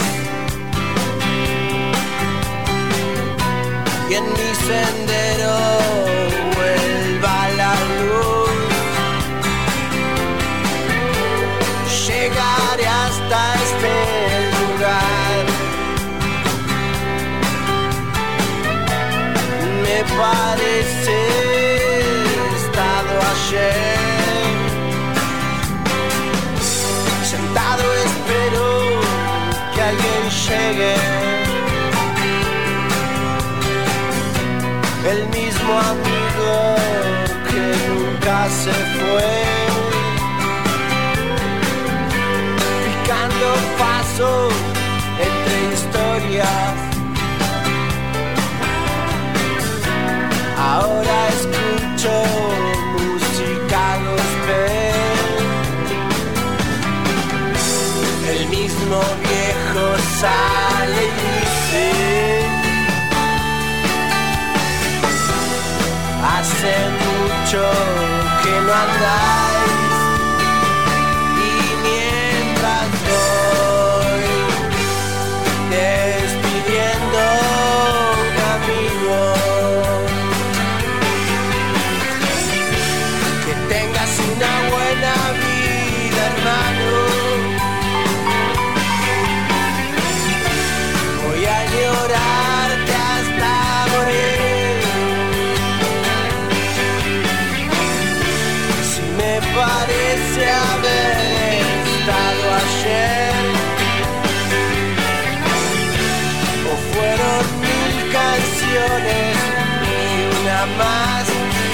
y en mi sendero vuelva la luz, llegaré hasta este lugar. Me parece estado ayer. Sentado espero que alguien llegue, el mismo amigo que nunca se fue, picando paso entre historias. Ahora escucho música gospel. El mismo viejo sale y dice: hace mucho que no andáis. Y mientras voy despidiendo un amigo, que tengas una buena vida, hermano. Voy a llorarte hasta morir. Si me parece haber estado ayer, o fueron mil canciones y una más.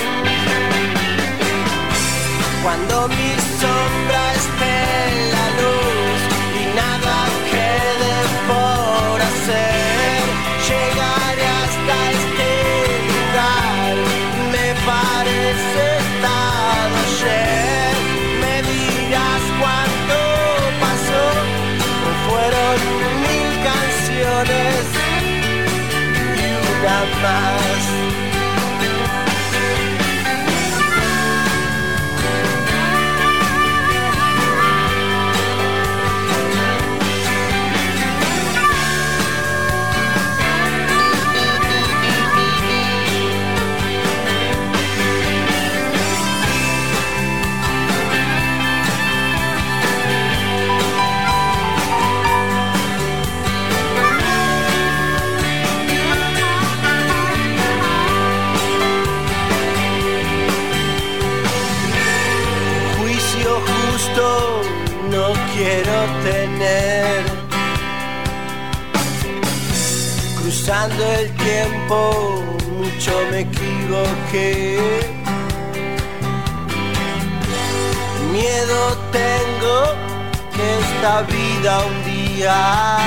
Cuando mi sombra esté en la luz y nada quede por hacer, llegaré hasta este lugar. Me parece estado ayer. Me dirás cuánto pasó, o fueron mil canciones y una más. amigo no quiero tener. Cruzando el tiempo, mucho me equivoqué. Miedo tengo que esta vida un día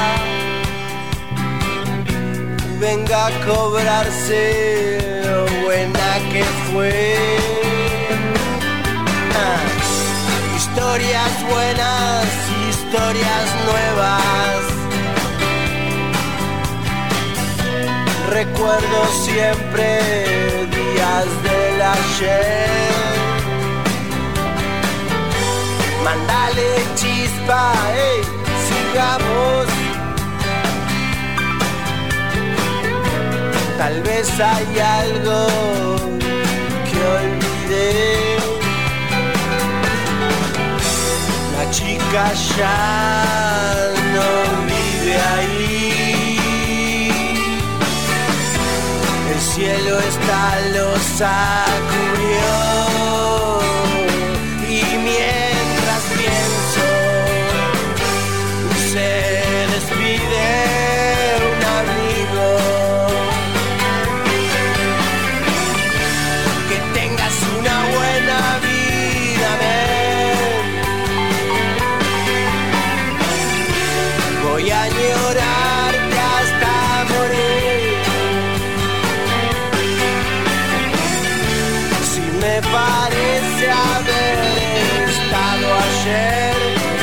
venga a cobrarse lo buena que fue. Ah, historias buenas, historias nuevas. Recuerdo siempre días del ayer. Mándale chispa, hey, sigamos. Tal vez hay algo que olvidé. La chica ya no vive ahí. El cielo está losa cubrió. Y mientras pienso, se despide un amigo. Que tengas una buena vida, ven. Voy a llorarte hasta morir. Si me parece haber estado ayer,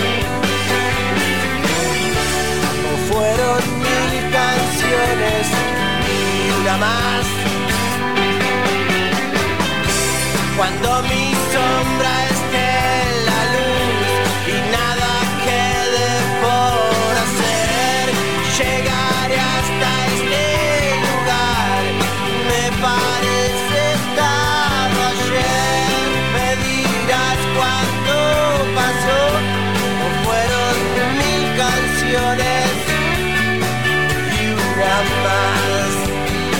o fueron mil canciones y una más. Cuando mi sombra esté en la luz y nada quede por hacer, llegaré hasta este lugar. Me parece estado ayer. Me dirás cuánto pasó, o fueron mil canciones y una más.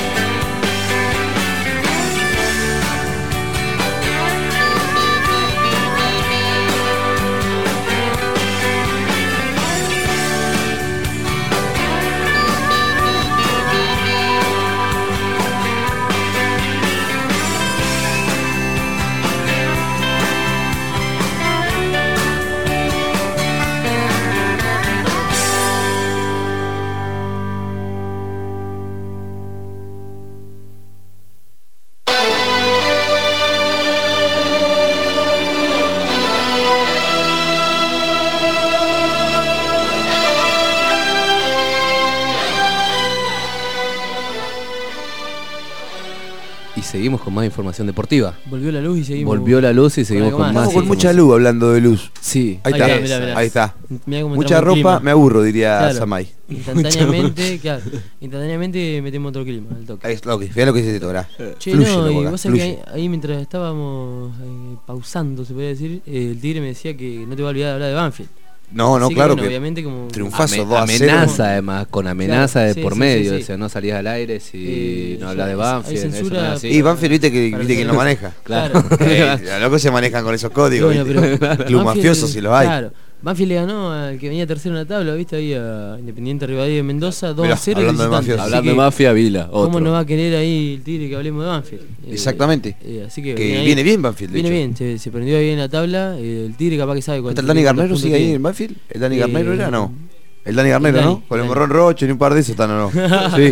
Seguimos con más información deportiva. Volvió la luz y seguimos. Volvió la luz y seguimos con más. Estamos con mucha luz hablando de luz. Sí. Ahí Ahí está. está, mirá, mirá. Ahí está. Mirá cómo Mucha entramos en ropa, clima. me aburro, diría Claro. Samay. Instantáneamente, claro, instantáneamente metemos otro clima al toque. Ahí es lo que, fíjate lo que dice Tora. Che, Fluye, no, y loco, acá, vos sabés que fluye. ahí, ahí mientras estábamos eh, pausando, se podría decir, eh, el Tigre me decía que no te va a olvidar de hablar de Banfield. No, no, Así claro bueno, que obviamente como triunfazo, Ame- dos a cero. amenaza además, con amenaza Claro, de sí, por sí, medio, sí, sí. o sea, no salías al aire si Eh, no ya, hablas de hay Banfield. eso censura no es así. Y Banfield, viste que Para viste quién lo los- maneja. Claro. Eh, los locos se manejan con esos códigos. Bueno, ¿viste? pero Club Banfield- mafioso si los hay. Claro. Banfield le ganó al que venía tercero en la tabla, viste ahí a Independiente Rivadavia de Mendoza, dos Mirá, a cero. hablando de visitante. mafiosos. Así Hablando de que, mafia, Vila, ¿cómo otro. no va a querer ahí el Tigre que hablemos de Banfield? Eh, Exactamente. eh, así que Que viene, ahí. viene bien Banfield, de Viene hecho. bien, se, se prendió ahí en la tabla. eh, el Tigre capaz que sabe cuánto. ¿El Dani cuántos Garnero puntos sigue ahí tiene. en Banfield? ¿El Dani Eh, Garnero era? No. El Dani Garnero, el Dani, ¿no? Con el Dani. Morrón Roche y un par de esos están o no. Sí.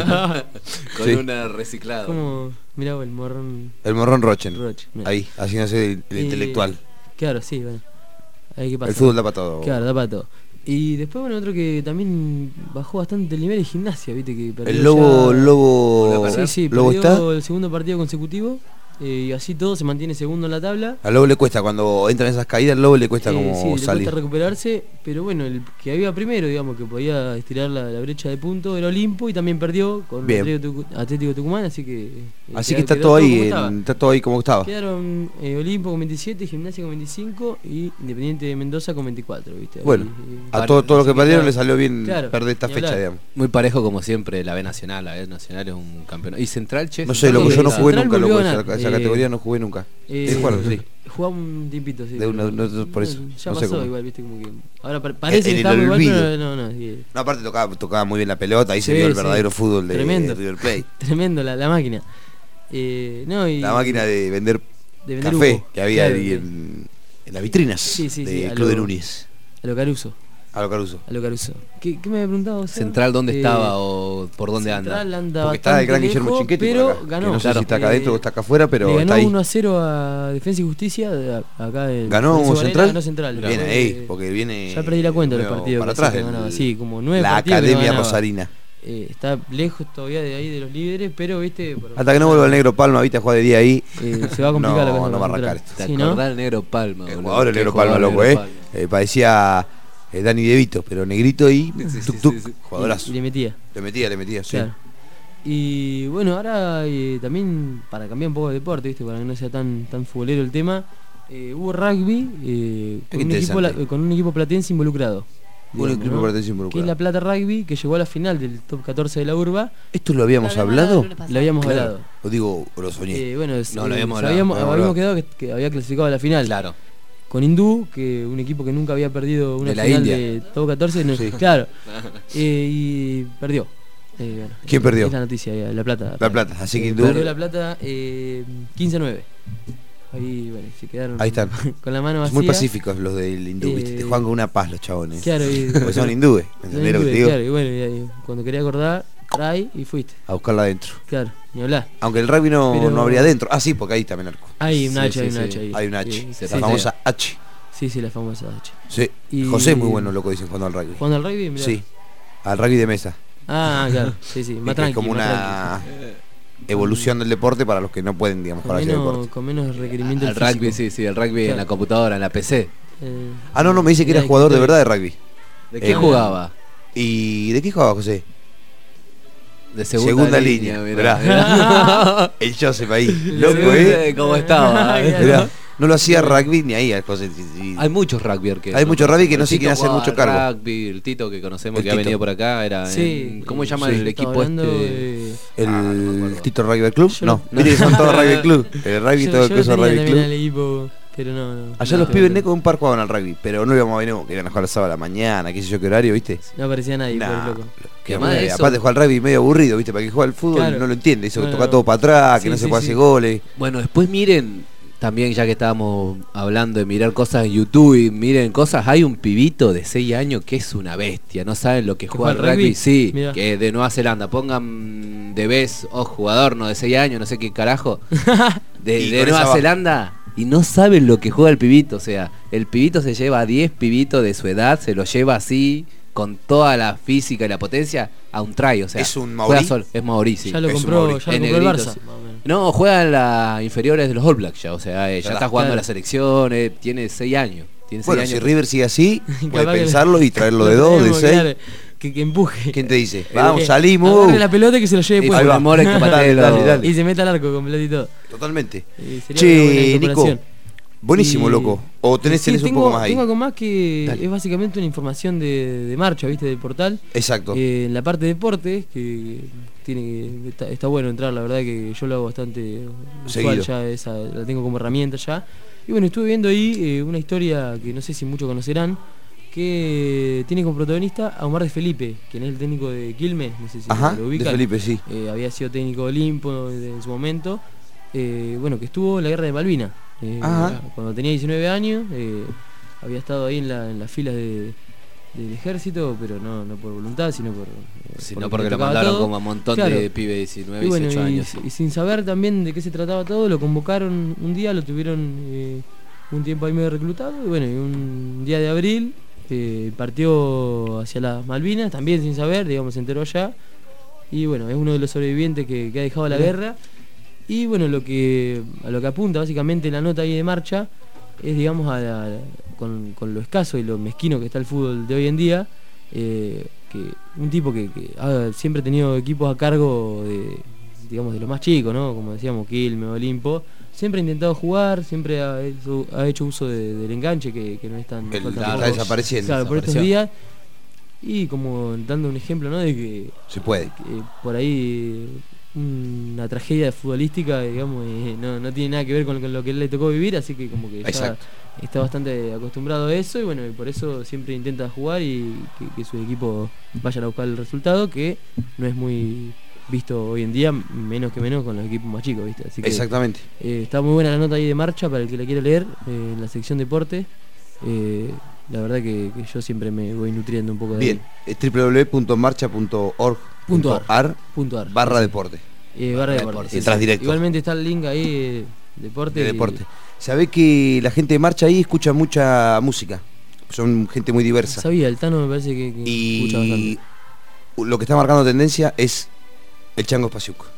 Con Sí. una reciclada. Como, mirá vos, el morrón. El Morrón Rochen. Roche, mirá. Ahí, haciéndose el, el Eh, intelectual. Claro, sí, bueno. Ahí qué pasa. El fútbol da para todo. Claro, da para todo. Y después, bueno, otro que también bajó bastante el nivel es Gimnasia, viste que perdió El Lobo, ya- Lobo, Sí, sí, Lobo perdió está. el segundo partido consecutivo. eh, y así todo se mantiene segundo en la tabla. Al Lobo le cuesta, cuando entran esas caídas, al Lobo le cuesta Eh, como sí, le salir. cuesta recuperarse, pero bueno, el que había primero, digamos, que podía estirar la, la brecha de puntos era Olimpo y también perdió con Bien. Atlético, Tucu- Atlético Tucumán, así que... eh, Así quedó- que está quedó todo ahí, como en- estaba. está todo ahí como estaba. Quedaron eh, Olimpo con veintisiete, Gimnasia con veinticinco y Independiente de Mendoza con veinticuatro, ¿viste? Ahí, Bueno, eh, a todo, todo lo que así perdieron está- le salió bien claro, perder esta ni fecha, hablar. digamos. Muy parejo como siempre la B Nacional, la B Nacional es un campeón. ¿Y Central, che? No sé, Central loco, yo no está- jugué Central nunca, loco, volvió a esa, ganar. esa Eh, categoría no jugué nunca. Eh, ¿Sí jugaron? Sí. Jugaba un tiempito, sí. De uno, no, no, por eso. Ya no pasó sé cómo. igual, viste, como que. Ahora pa- parece En que el está muy igual, olvido. pero no, no. Sí. No, aparte tocaba, tocaba muy bien la pelota, ahí se Sí, vio el sí. verdadero fútbol de, Tremendo. de River Plate. Tremendo la, la máquina. Eh, no, y, La máquina de vender, de vender café humo. que había Claro, ahí que- en, en las vitrinas Sí, sí, de sí, a Club lo- de Núñez. A lo Caruso. A lo Caruso. A lo Caruso. ¿Qué, qué me había preguntado? Seba? Central, ¿dónde Eh, estaba o por dónde Central anda? anda Porque está el gran bastante Guillermo lejos, Chinchetti pero por acá, ganó. que no sé Claro. si está acá adentro Eh, o está acá afuera, pero le ganó está ahí. uno a cero a Defensa y Justicia de a- acá en ¿Ganó Lorenzo Varela, Central? ganó Central. Viene Fue- ahí, porque viene Ya perdí la cuenta de los nuevo partidos para que atrás que el- ganaba. Sí, como nueve la partidos que no Academia ganaba. Rosarina. Eh, está lejos todavía de ahí de los líderes, pero viste. por- Hasta que no vuelva el Negro Palma, viste, a jugar de día ahí. Eh, se va a complicar no, la cosa no va a con arrancar Central. esto. ¿Te Sí, ¿no? acordás del Negro Palma? El boludo? jugador el Qué Negro jugador Palma, el loco, Negro eh. Palma. Eh, Parecía eh, Dani De Vito, pero negrito y Sí, tuk sí, tuk, sí, sí. jugadorazo. Y le metía. Le metía, le metía, sí. Claro. Y bueno, ahora eh, también para cambiar un poco de deporte, ¿viste? Para que no sea tan, tan futbolero el tema, eh, hubo rugby eh, Qué con, un equipo, la- interesante. con un equipo platense involucrado. Un digamos, equipo ¿no? platense Que involucrado. es la Plata Rugby, que llegó a la final del top catorce de la urba. ¿Esto lo habíamos Lo habíamos hablado? hablado el lunes Lo habíamos Claro. hablado. O digo, o lo soñé. Eh, bueno, es- No, lo eh, habíamos hablado, sabíamos, lo habíamos habíamos hablado. quedado que, que había clasificado a la final. Claro. Con Hindú, que un equipo que nunca había perdido una De la final India. de top catorce, no- Sí. claro. Eh, y perdió. Eh, bueno, ¿Quién eh, perdió? Es la noticia, eh, La Plata. La Plata, así que Eh, Hindú- perdió La Plata eh, quince a nueve. Ahí, bueno, se quedaron Ahí están. con la mano vacía. Muy pacíficos los del hindú, ¿viste? Eh, Te juegan con una paz los chabones. Claro, y- Porque son hindúes, ¿me Son entendés lo que te hindúes, digo? claro, y bueno, y ahí, cuando quería acordar, trae y fuiste. A buscarla adentro. Claro, ni hablar. Aunque el rugby no, Pero- no habría adentro. Ah, sí, porque ahí está Menarco. Hay un Sí, H, sí, hay un sí. H ahí. Hay un H. Sí, Se La sí, famosa H. Sí, sí, la famosa H. Sí. Y- José es muy bueno, loco, dicen, jugando al rugby. ¿Jugando al rugby? Mirá. Sí. Al rugby de mesa. Ah, claro, sí, sí, Que más es tranqui, como más una tranqui. evolución del deporte para los que no pueden, digamos, Con jugar ese menos, deporte. con menos requerimiento El físico. rugby, sí, sí, el rugby en Claro. la computadora, en la P C. Eh, Ah, no, no, me dice que era mirá, jugador de que- verdad de rugby. ¿De qué Eh, jugaba? ¿Y de qué jugaba, José? De segunda, línea, mirá. mirá. El Joseph ahí. El Loco, Joseph. ¿eh? ¿Cómo estaba? Claro. Mirá, no lo hacía rugby ni ahí al José. y- y- Hay muchos rugby que Hay muchos rugby que no El se Tito quieren hacer jugaba mucho al cargo. Rugby, el Tito que conocemos El que ha Tito. venido por acá era Sí, en- ¿cómo se llama sí. el estaba equipo hablando este? de- El Ah, no me acuerdo. Tito Rugby Club. Yo No, lo- viste que son todos Rugby Club. El rugby Yo, todo el yo coso tenía Rugby también al Club. equipo, pero no, no. Allá no, los no, pibes no. Neco un par jugaban al rugby, pero no íbamos a venir que iban a jugar el sábado a la mañana, qué sé yo qué horario, ¿viste? No aparecía nadie, Nah, pobre loco. que además de eh, eso- aparte jugar al rugby medio aburrido, ¿viste? Para que juega al fútbol Claro. no lo entiende, eso que No, toca no. todo para atrás, que Sí, no se sí, puede sí. hacer goles. Bueno, después miren, también ya que estábamos hablando de mirar cosas en YouTube y miren cosas, hay un pibito de seis años que es una bestia, no saben lo que ¿Que juega al juega al rugby, rugby? sí, Mirá. que es de Nueva Zelanda, pongan de vez, oh jugador, no de seis años, no sé qué carajo, de, Y de con esa Nueva va. Zelanda. Y no saben lo que juega el pibito, o sea, el pibito se lleva a diez pibitos de su edad, se lo lleva así, con toda la física y la potencia, a un try, o sea, ¿Es un juega Maorí? sol- es Maorí, sí. Ya lo Es un compró, Mauri. ya lo Es compró el negrito, Barça. sí. más o menos. No, juega en las inferiores de los All Blacks ya, o sea, eh, ya Ya está está, jugando en claro. la selección, eh, tiene seis años. Tiene seis Bueno, años. si River sigue así, puede Capaz que- pensarlo y traerlo de Lo dos, de tenemos, seis. claro, que, que empuje. ¿Quién te dice? Eh, Vamos, que salimos. agarre la pelota y que se lo lleve Y puesto. Funes Mori que patee Dale, lo- dale, dale. Y se meta al arco con pelota y todo. Totalmente. Eh, sería una buena Che, Nico, incorporación. buenísimo, Y- loco. O tenés, Sí, tenés un tengo, poco más ahí. tengo algo más que Dale. es básicamente una información de, de marcha, ¿viste? Del portal. Exacto. Eh, en la parte de deportes, que tiene que- está, está bueno entrar, la verdad que yo lo hago bastante usual, Seguido. ya esa, la tengo como herramienta ya. Y bueno, estuve viendo ahí eh, una historia que no sé si muchos conocerán, que tiene como protagonista a Omar de Felipe, quien es el técnico de Quilmes, no sé si Ajá, lo de ubican. Felipe, sí. Eh, había sido técnico de Olimpo en su momento. Eh, bueno, que estuvo en la guerra de Malvinas. Eh, Ajá. Cuando tenía diecinueve años, eh, había estado ahí en, la, en las filas de, del ejército, pero no, no por voluntad, sino por. eh, Sino le porque lo tocaba mandaron todo. como a un montón Claro. de pibes de diecinueve, Y bueno, dieciocho y, años. y sin saber también de qué se trataba todo, lo convocaron un día, lo tuvieron eh, un tiempo ahí medio reclutado, y bueno, y un día de abril eh, partió hacia las Malvinas, también sin saber, digamos, se enteró allá, y bueno, es uno de los sobrevivientes que, que ha dejado la Mirá. guerra, y bueno, lo que a lo que apunta básicamente la nota ahí de marcha es, digamos, a la- con, con lo escaso y lo mezquino que está el fútbol de hoy en día, eh, que un tipo que, que ha siempre tenido equipos a cargo de, digamos, de los más chicos, ¿no? Como decíamos, Quilmes, Olimpo, siempre ha intentado jugar, siempre ha hecho, ha hecho uso de- del enganche, que, que no es tan... El- falta está poco. desapareciendo. Claro, por estos Desapareció. días. Y como dando un ejemplo, ¿no? De que Se puede. que por ahí una tragedia futbolística, digamos, y no, no tiene nada que ver con lo, con lo que le tocó vivir, así que como que ya está bastante acostumbrado a eso y bueno, y por eso siempre intenta jugar y que, que su equipo vayan a buscar el resultado, que no es muy visto hoy en día, menos que menos con los equipos más chicos, ¿viste? Así que, exactamente. Eh, está muy buena la nota ahí de Marcha para el que la quiera leer, eh, en la sección deporte. Eh, la verdad que, que yo siempre me voy nutriendo un poco de bien, es doble u doble u doble u punto marcha punto org punto ar barra deporte. Eh, barra deporte. deporte. Entras directo. Igualmente está el link ahí, eh, deporte. De deporte. Y... Sabés que la gente de Marcha ahí escucha mucha música. Son gente muy diversa. Sabía, el Tano me parece que, que y escucha bastante. Lo que está marcando tendencia es el Chango Spasiuk.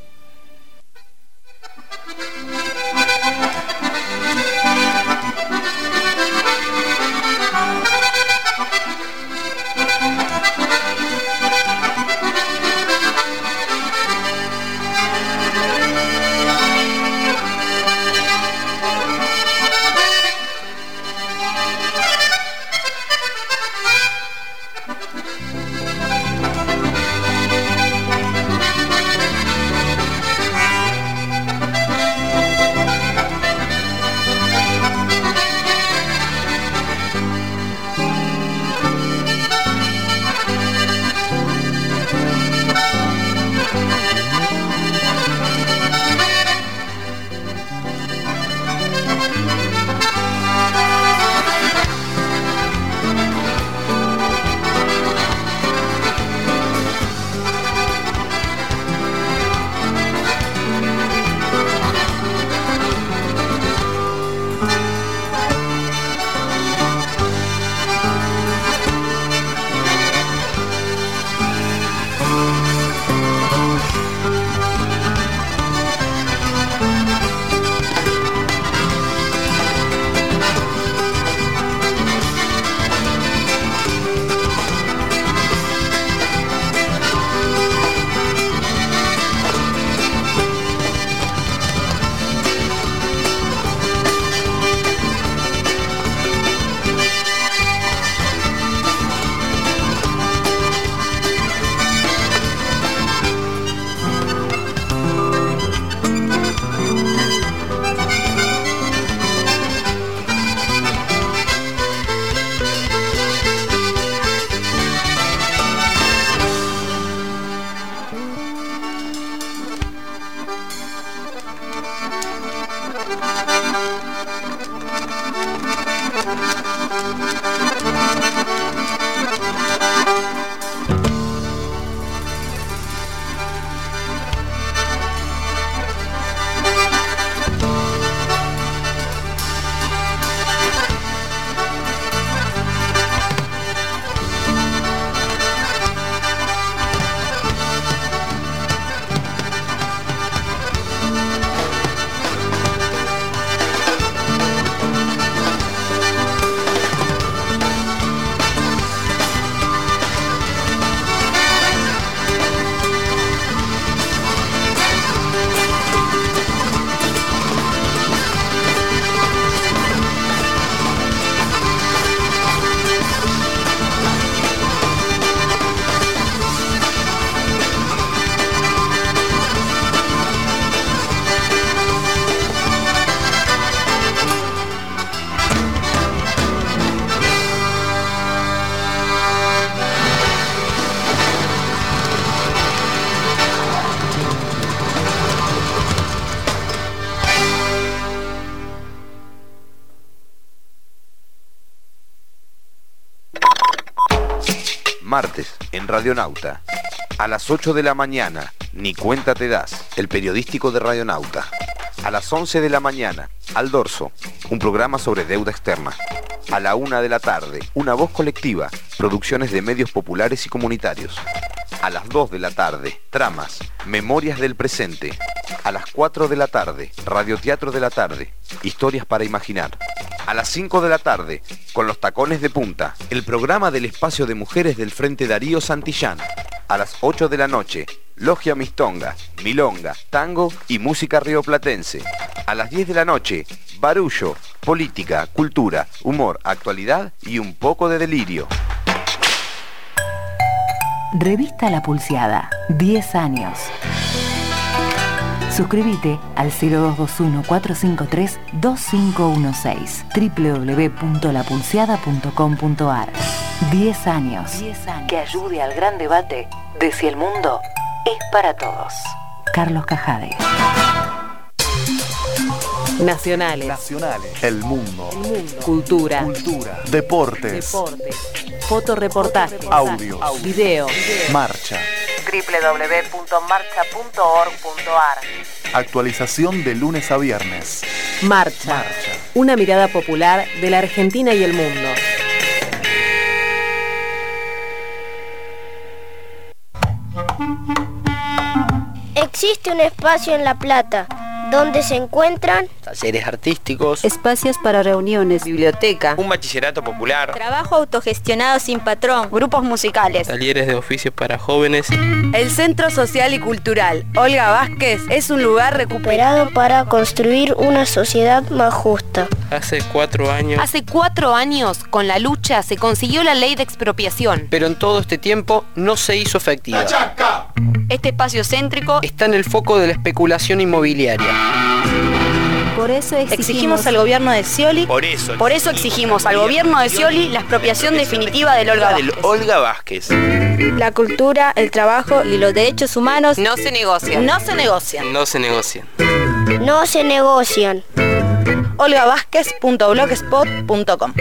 Martes, en Radionauta. A las ocho de la mañana, Ni cuenta te das, el periodístico de Radionauta. A las once de la mañana, Al Dorso, un programa sobre deuda externa. A la una de la tarde, Una voz colectiva, producciones de medios populares y comunitarios. A las dos de la tarde, Tramas, Memorias del presente. A las cuatro de la tarde, Radioteatro de la tarde, Historias para imaginar. A las cinco de la tarde, Con los tacones de punta, el programa del espacio de mujeres del Frente Darío Santillán. A las ocho de la noche, Logia Mistonga, Milonga, Tango y música rioplatense. A las diez de la noche, Barullo, política, cultura, humor, actualidad y un poco de delirio. Revista La Pulseada, diez años. Suscríbete al cero dos dos uno, cuatro cinco tres, dos cinco uno seis, doble u doble u doble u punto la pulseada punto com punto a r. diez años que ayude al gran debate de si el mundo es para todos. Carlos Cajade. Nacionales. Nacionales. El mundo. El mundo. Cultura. Cultura. Deportes. Deportes. Fotoreportajes. Audios. Videos. Marcha. doble u doble u doble u punto marcha punto org punto a r. Actualización de lunes a viernes. Marcha. Marcha. Una mirada popular de la Argentina y el mundo. Existe un espacio en La Plata donde se encuentran talleres artísticos, espacios para reuniones, biblioteca, un bachillerato popular, trabajo autogestionado sin patrón, grupos musicales, talleres de oficios para jóvenes. El Centro Social y Cultural Olga Vázquez es un lugar recuperado para construir una sociedad más justa. Hace cuatro años. Hace cuatro años, con la lucha, se consiguió la ley de expropiación. Pero en todo este tiempo no se hizo efectiva. Este espacio céntrico está en el foco de la especulación inmobiliaria. Por eso exigimos, exigimos al gobierno de Scioli. Por eso. Por eso exigimos al gobierno de Scioli la expropiación definitiva del Olga Vázquez. Del Olga Vázquez. La cultura, el trabajo y los derechos humanos no se negocian. No se negocian. No se negocian. No se negocian. olga vázquez punto blogspot punto com.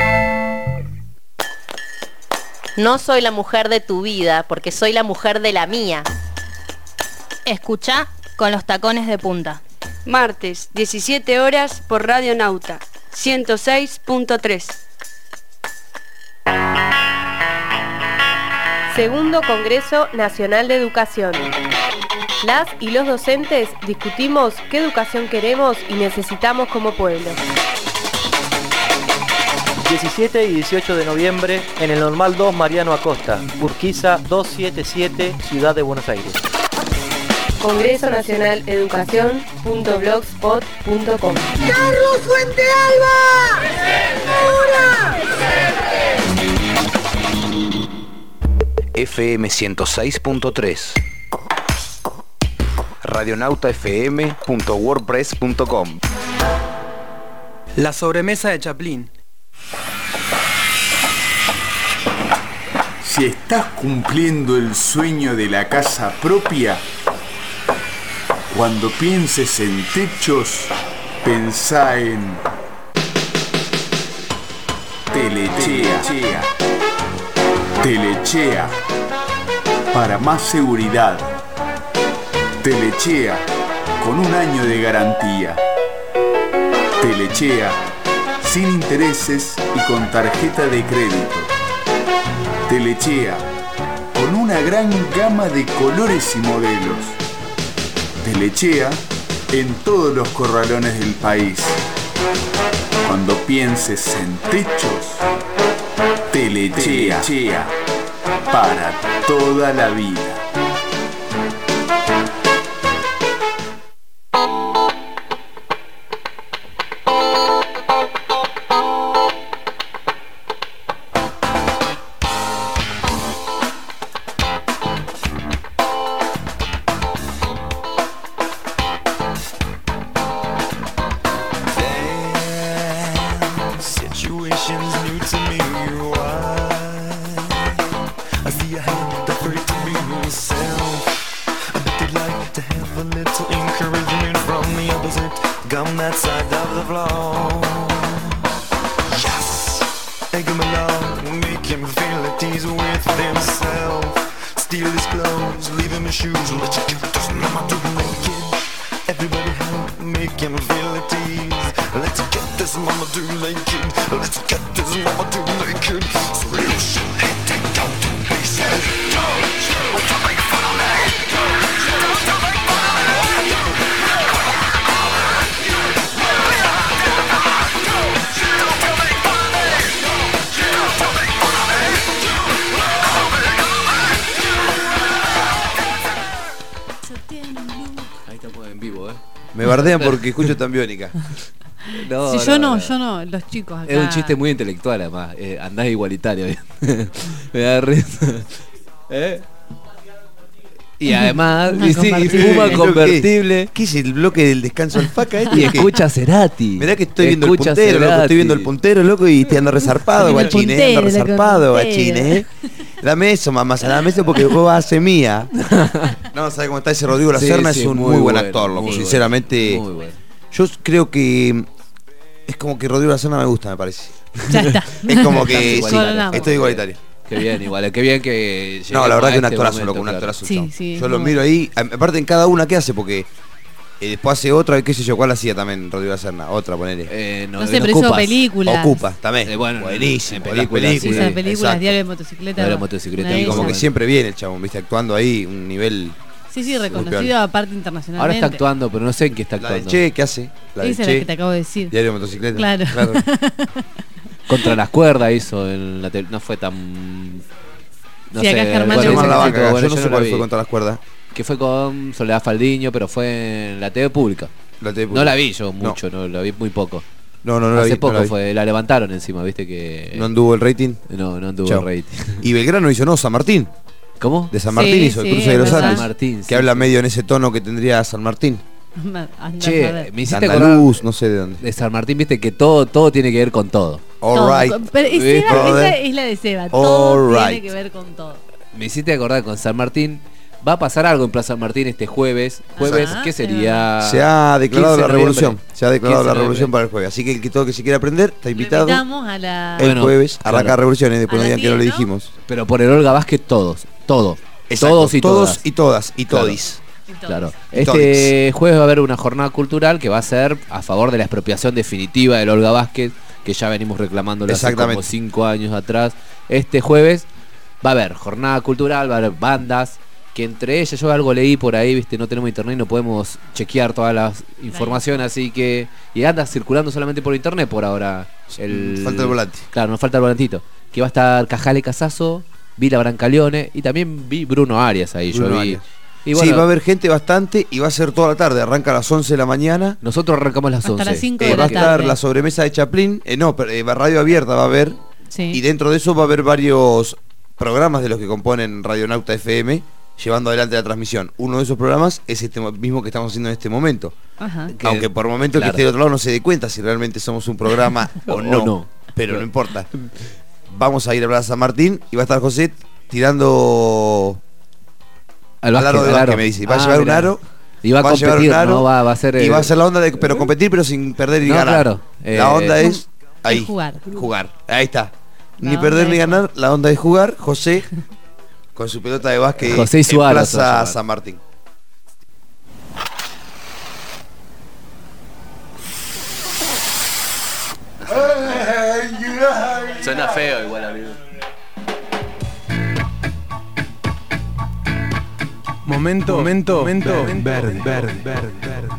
No soy la mujer de tu vida, porque soy la mujer de la mía. Escuchá con los tacones de punta. Martes, diecisiete horas por Radio Nauta, ciento seis punto tres. Segundo Congreso Nacional de Educación. Las y los docentes discutimos qué educación queremos y necesitamos como pueblo. diecisiete y dieciocho de noviembre en el Normal dos Mariano Acosta, Urquiza doscientos setenta y siete, Ciudad de Buenos Aires. Congreso Nacional Educación punto blogspot punto com. ¡Carlos Fuente Alba! F M ciento seis punto tres, radionauta f m punto wordpress punto com. La sobremesa de Chaplin. Si estás cumpliendo el sueño de la casa propia, cuando pienses en techos, pensá en Telechea. Telechea. Para más seguridad. Telechea. Con un año de garantía. Telechea. Sin intereses y con tarjeta de crédito. Telechea. Con una gran gama de colores y modelos. Telechea en todos los corralones del país. Cuando pienses en techos, Telechea, Telechea, para toda la vida. Me bardean porque escucho tan biónica. No, si no, yo no, no, yo no, los chicos acá. Es un chiste muy intelectual además, eh, andás igualitario. Me da risa. ¿Eh? Y además, Una y sí, y convertible. fuma convertible. ¿Qué es el bloque del descanso del faca este? Y escucha Cerati. Mirá que estoy viendo Escucha el puntero, loco, Cerati. estoy viendo el puntero, loco, y estoy ando resarpado, El guachín, eh, ando puntero, loco, resarpado, el guachín, puntero. eh. Dame eso, mamá, dame eso porque vos vas a ser mía. No, ¿sabes cómo está ese Rodrigo La Sí, Serna? sí, es un muy muy, buen bueno, actor, loco, muy bueno, sinceramente. muy bueno. Yo creo que es como que Rodrigo La Serna me gusta, me parece. Ya está. Es como que Estás sí, igualitario. estoy igualitario. Qué bien, igual, qué bien que No, la lleguemos verdad a que un este actorazo, momento, loco, un claro. actorazo. Sí, chavo. sí, Yo es lo muy miro ahí, a- aparte en cada una que hace, porque eh, después hace otra, qué sé yo, ¿cuál hacía también Rodrigo La Serna? Otra, ponele. Eh, No sé, pero hizo películas. Ocupa, también. Eh, bueno, buenísimo. en las películas, Sí, películas. esas películas, exacto. Diario de Motocicleta. Diario de Motocicleta, una Y de como que esas. siempre viene el chabón, viste, actuando ahí, un nivel. Sí, sí, reconocido piola. aparte Ahora internacionalmente. está actuando, pero no sé en qué está La del actuando. Che, ¿qué hace? La del Esa es la Che, que te acabo de decir. Diario de Motocicleta. Claro. Contra las cuerdas hizo en la tele. No fue tan. No Sí, acá Germán bueno, le Llama dice la ese vaca, éxito, bueno, yo no sé la cuál vi. fue contra las cuerdas. Que fue con Soledad Faldiño, pero fue en la T V pública. La T V No la vi yo No. mucho, no, la vi muy poco. No, no, no la Hace vi, no poco la vi. fue, la levantaron encima, viste que. No anduvo el rating. No, no anduvo Chao. el rating. Y Belgrano hizo, no, San Martín. ¿Cómo? De San Sí, Martín hizo, sí, el cruce de los es verdad. Andes. San Martín, que sí, habla sí. medio en ese tono que tendría San Martín. Andá a Che, ver. me De hiciste acordar Andaluz, no sé de dónde. de San Martín, viste que todo, todo tiene que ver con todo. Todo. All right. Pero es ¿Viste? Seba, Brother. esa es la de Seba. Todo All tiene right. que ver con todo. Me hiciste acordar con San Martín. Va a pasar algo en Plaza San Martín este jueves. Jueves, Ah, ¿qué es sería? Se ha declarado quince la de revolución. noviembre. Se ha declarado quince la de revolución noviembre. para el jueves. Así que el que todo que se quiera aprender está Lo invitado. invitamos a la... El Bueno, jueves arranca claro. revoluciones, después A no las digan que no le diez, ¿no? dijimos. Pero por el Olga Vázquez todos, todo. Exacto, Todos y todos todas. y todas y Claro. todis. Claro. Y Este jueves va a haber una jornada cultural que va a ser a favor de la expropiación definitiva del Olga Vázquez, que ya venimos reclamándolo hace Exactamente. como cinco años atrás. Este jueves va a haber jornada cultural, va a haber bandas, que entre ellas yo algo leí por ahí, viste, no tenemos internet, no podemos chequear todas las informaciones, así que y anda circulando solamente por internet por ahora. El, Falta el volante. Claro, nos falta el volantito. Que va a estar Cajale Casazo, Vila Brancaleone y también vi Bruno Arias ahí, Bruno yo vi. Arias. Y Sí, va a haber gente bastante y va a ser toda la tarde. Arranca a las once de la mañana. Nosotros arrancamos a las Hasta once. las cinco Eh, de va a la estar tarde. la sobremesa de Chaplin. Eh, no, pero, eh, radio abierta va a haber. Sí. Y dentro de eso va a haber varios programas de los que componen Radionauta F M llevando adelante la transmisión. Uno de esos programas es este mo- mismo que estamos haciendo en este momento. Ajá. Que- Aunque por momento claro. que esté del otro lado no se dé cuenta si realmente somos un programa o, O no, no. Pero no importa. Vamos a ir a Plaza San Martín y va a estar José tirando Al al aro básquet, de al básquet, aro. me dice. Va a Ah, llevar un mirá. aro. Y va a llevar competir, un aro, ¿no? Va, va a ser. Y eh, va a ser la onda de pero competir pero sin perder y No, ganar. claro. La Eh, onda es ahí. jugar. Jugar. Ahí está. La Ni onda perder es ni jugar. ganar, la onda de jugar. José con su pelota de básquet José y su en aro se va a Plaza llamar. San Martín. Suena feo igual, amigo. Momento, momento, momento, verde, verde, verde, verde.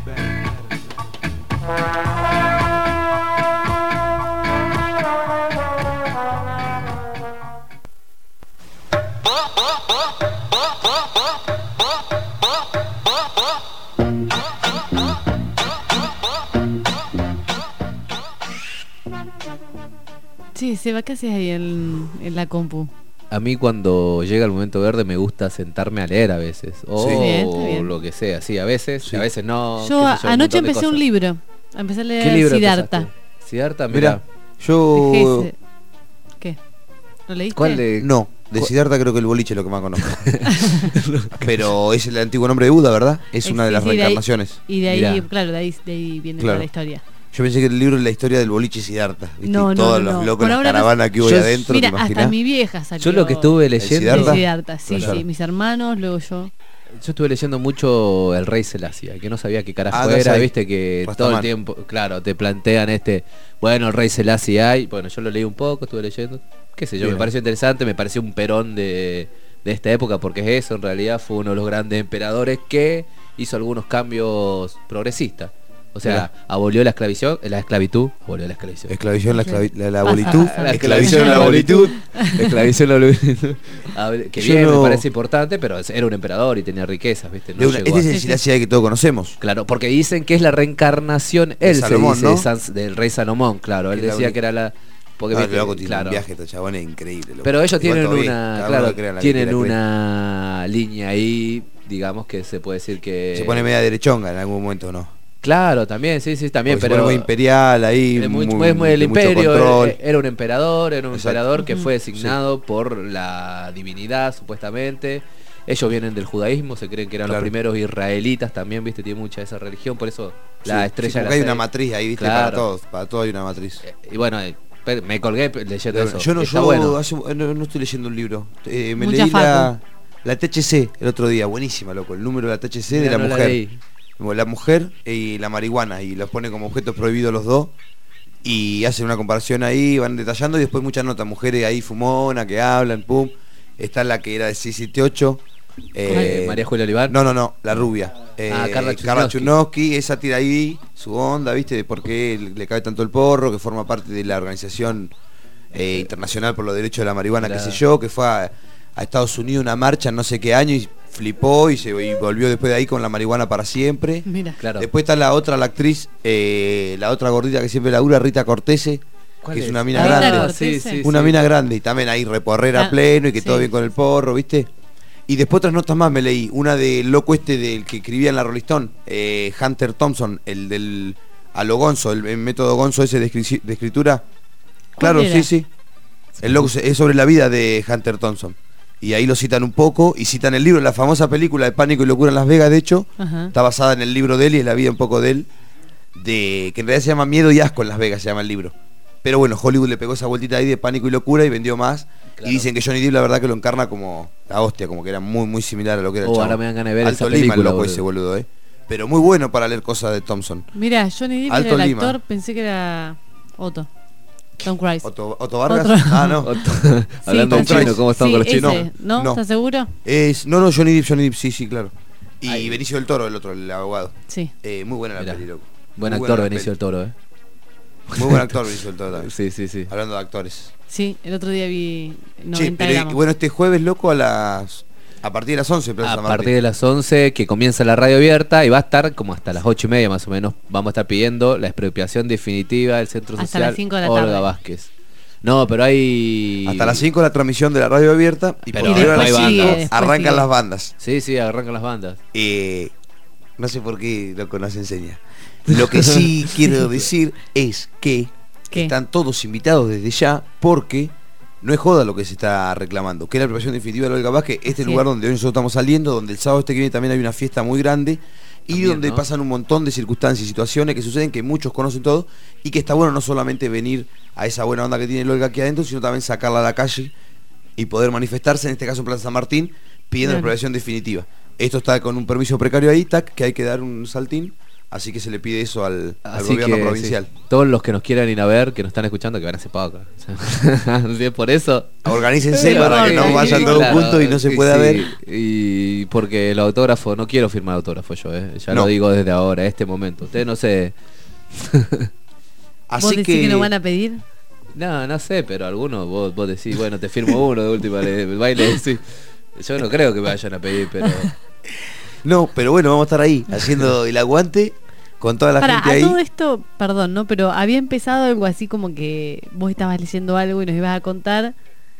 Sí, Seba, ¿qué haces ahí en, en la compu? A mí cuando llega el momento verde me gusta sentarme a leer a veces. O Sí. Bien, está bien. lo que sea, sí, a veces, a veces no. Yo, qué sé yo, un anoche montón de empecé un cosas. libro. Empecé a leer ¿Qué libro Siddhartha. empezaste? Siddhartha, Mira, mira. yo Dejé ese- ¿Qué? ¿Lo leíste? ¿Cuál de- no, de Siddhartha creo que el boliche es lo que más conozco. Pero es el antiguo nombre de Buda, ¿verdad? Es Eh, una de sí, las sí, de ahí- reencarnaciones. Y de ahí, Mirá. claro, de ahí, de ahí viene Claro. toda la historia. Yo pensé que el libro es la historia del boliche Siddhartha. ¿viste? No, Y no, todos no, los no. locos Por en la ahora no caravana sé. que hubo Yo- ahí adentro, Mira, ¿te hasta imaginás? mi vieja salió. Yo lo que estuve ¿El leyendo. Siddhartha? de Siddhartha, sí, Claro. sí. Mis hermanos, luego yo. Yo estuve leyendo mucho El Rey Selassie, que no sabía qué carajo Ah, no era, sabía. viste que todo Rastaman. el tiempo, claro, te plantean este, bueno, el Rey Selassie hay, bueno, yo lo leí un poco, estuve leyendo, qué sé yo, Bien. me pareció interesante, me pareció un Perón de, de esta época, porque es eso, en realidad fue uno de los grandes emperadores que hizo algunos cambios progresistas. O sea, Mirá. abolió la esclavitud, la esclavitud, abolió la esclavitud. Esclavición, la, esclavi- la, la Pasa, abolitud. pasa. La Esclavición, la abolitud. Esclavición, la abolitud. Abol- Que Yo bien, no- me parece importante, pero era un emperador y tenía riquezas, ¿viste? No De una- llegó este es a- el Siddhartha que todos conocemos. Claro, porque dicen que es la reencarnación, él se Salomón, dice, ¿no? de San- del rey Salomón, claro, él Que la decía única- que era la... Porque, No, viste, loco, tiene claro. un viaje, estos chabones increíble. loco. Pero ellos Igual tienen todo bien, una, cada uno claro, crea la que tienen quiera creer. una línea ahí digamos que se puede decir que... Se pone media derechonga en algún momento, ¿no? Claro, también, sí, sí, también, Porque pero... se pone muy imperial ahí, es muy, muy, es muy el de mucho imperio, control. era, era un emperador, era un Exacto. emperador que Ujú. fue designado por la divinidad, supuestamente. Ellos vienen del judaísmo, se creen que eran Claro. los primeros israelitas también, viste, tiene mucha esa religión, por eso la Sí, estrella sí, de porque la hay serie. una matriz ahí, viste, Claro. para todos, para todo hay una matriz. Y bueno, eh, pe- me colgué leyendo eso. Yo no, Está yo bueno. hace- no, no estoy leyendo un libro. Eh, me Mucha leí la, facu. la T H C el otro día, buenísima, loco. El número de la T H C de Mirá, la no la mujer. leí. Como la mujer y la marihuana, y los pone como objetos prohibidos los dos. Y hacen una comparación ahí, van detallando, y después muchas notas. Mujeres ahí fumona, que hablan, pum. Está la que era de seiscientos setenta y ocho. Eh, María Julia Olivar. No, no, no, la rubia. Eh, Ah, Carla Carla Chusnovsky. Chusnovsky, esa tira ahí su onda, ¿viste? De por qué le cabe tanto el porro, que forma parte de la organización eh, internacional por los derechos de la marihuana, Claro. qué sé yo, que fue a, a Estados Unidos una marcha en no sé qué año y flipó y se y volvió después de ahí con la marihuana para siempre. Mira. Claro. Después está la otra, la actriz, eh, la otra gordita que siempre labura, Rita Cortese, ¿Cuál que es es? una mina Ah, grande. Cortese. sí, sí, una sí. mina grande y también ahí reporrera Ah, pleno y que sí. todo bien con el porro, ¿viste? Y después otras notas más me leí. Una del loco este del que escribía en la Rolling Stone, eh, Hunter Thompson, el del a lo Gonzo, el, el método Gonzo ese de, escri- de escritura. Claro, era? sí, sí. El loco se- es sobre la vida de Hunter Thompson. Y ahí lo citan un poco y citan el libro, la famosa película de Pánico y Locura en Las Vegas, de hecho, Ajá. está basada en el libro de él y es la vida un poco de él, de que en realidad se llama Miedo y Asco en Las Vegas, se llama el libro. Pero bueno, Hollywood le pegó esa vueltita ahí de Pánico y Locura y vendió más. Claro. Y dicen que Johnny Depp la verdad que lo encarna como la hostia, como que era muy muy similar a lo que era el Oh, chabón. ahora me dan ganas de ver Alto esa Lima el película, loco boludo. ese boludo, eh. Pero muy bueno para leer cosas de Thompson. Mira, Johnny Depp Alto era el Lima. actor, pensé que era Otto. Tom Cruise. Otto, Otto Vargas. Otro. Ah, no. Hablando Tom en chino, Cruise. ¿cómo están Sí, con los ese. chinos? ¿No? No. ¿Estás seguro? Es, no, no, Johnny Depp, Johnny Depp, sí, sí, claro. Y Benicio del Toro, el otro, el abogado. Sí. Eh, muy buena la Mirá. peli, loco. Buen Muy actor buena la Benicio del peli. Toro, eh. Muy buen actor Benicio del Toro también. Sí, sí, sí. Hablando de actores. Sí, el otro día vi Che, noventa pero y- gramos. bueno, este jueves, loco, a las a partir de las once, Plaza A San Martín. partir de las once que comienza la radio abierta y va a estar como hasta las ocho y media más o menos. Vamos a estar pidiendo la expropiación definitiva del Centro Hasta Social las cinco de la Olga tarde. Vázquez. No, pero hay... Hasta las cinco la transmisión de la radio abierta y Pero posterior a después las sigue, cinco después arrancan sigue. las bandas. Sí, sí, arrancan las bandas. Eh, no sé por qué loco nos enseña. Lo que sí quiero decir es que ¿Qué? están todos invitados desde ya porque no es joda lo que se está reclamando, que es la apropiación definitiva de Olga Vázquez, este Así lugar es. donde hoy nosotros estamos saliendo, donde el sábado este que viene también hay una fiesta muy grande y También, donde ¿no? pasan un montón de circunstancias y situaciones que suceden que muchos conocen todo y que está bueno no solamente venir a esa buena onda que tiene el Olga aquí adentro, sino también sacarla a la calle y poder manifestarse, en este caso en Plaza San Martín, pidiendo la Claro. apropiación definitiva. Esto está con un permiso precario ahí, tac, que hay que dar un saltín, así que se le pide eso al, al Así gobierno que, provincial. sí, todos los que nos quieran ir a ver, que nos están escuchando, que van a hacer poco. Así es por eso. Organícense Sí, para que no sí, vayan todos claro, juntos y no se sí, pueda sí. ver. Y porque el autógrafo, no quiero firmar autógrafo yo, eh. ya No. lo digo desde ahora, este momento. Ustedes no sé. ¿Vos Así decís que, que nos van a pedir? No, no sé, pero algunos vos, vos decís, bueno, te firmo uno de última, le, baile, sí. Yo no creo que me vayan a pedir, pero. no, pero bueno, vamos a estar ahí haciendo el aguante con toda la Para, gente a ahí. todo esto, perdón, ¿no? Pero había empezado algo así como que vos estabas leyendo algo y nos ibas a contar.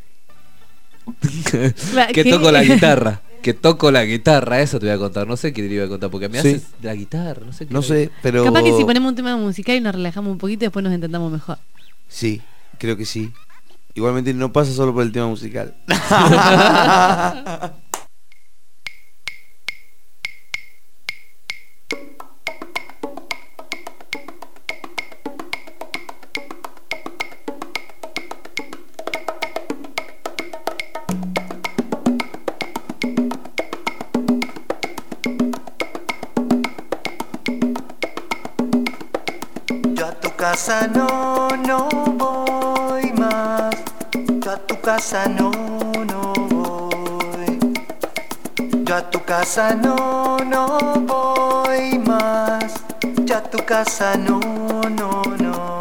Claro, que ¿qué? toco la guitarra. Que toco la guitarra, eso te voy a contar. No sé qué te iba a contar, porque me Sí. haces la guitarra, no sé qué. No sé, pero Capaz que si ponemos un tema musical y nos relajamos un poquito, después nos entendamos mejor. sí, creo que sí. Igualmente no pasa solo por el tema musical. Yo a tu casa no, no voy más. Yo a tu casa no, no voy. Yo a tu casa no, no voy más. Yo a tu casa no, no, no.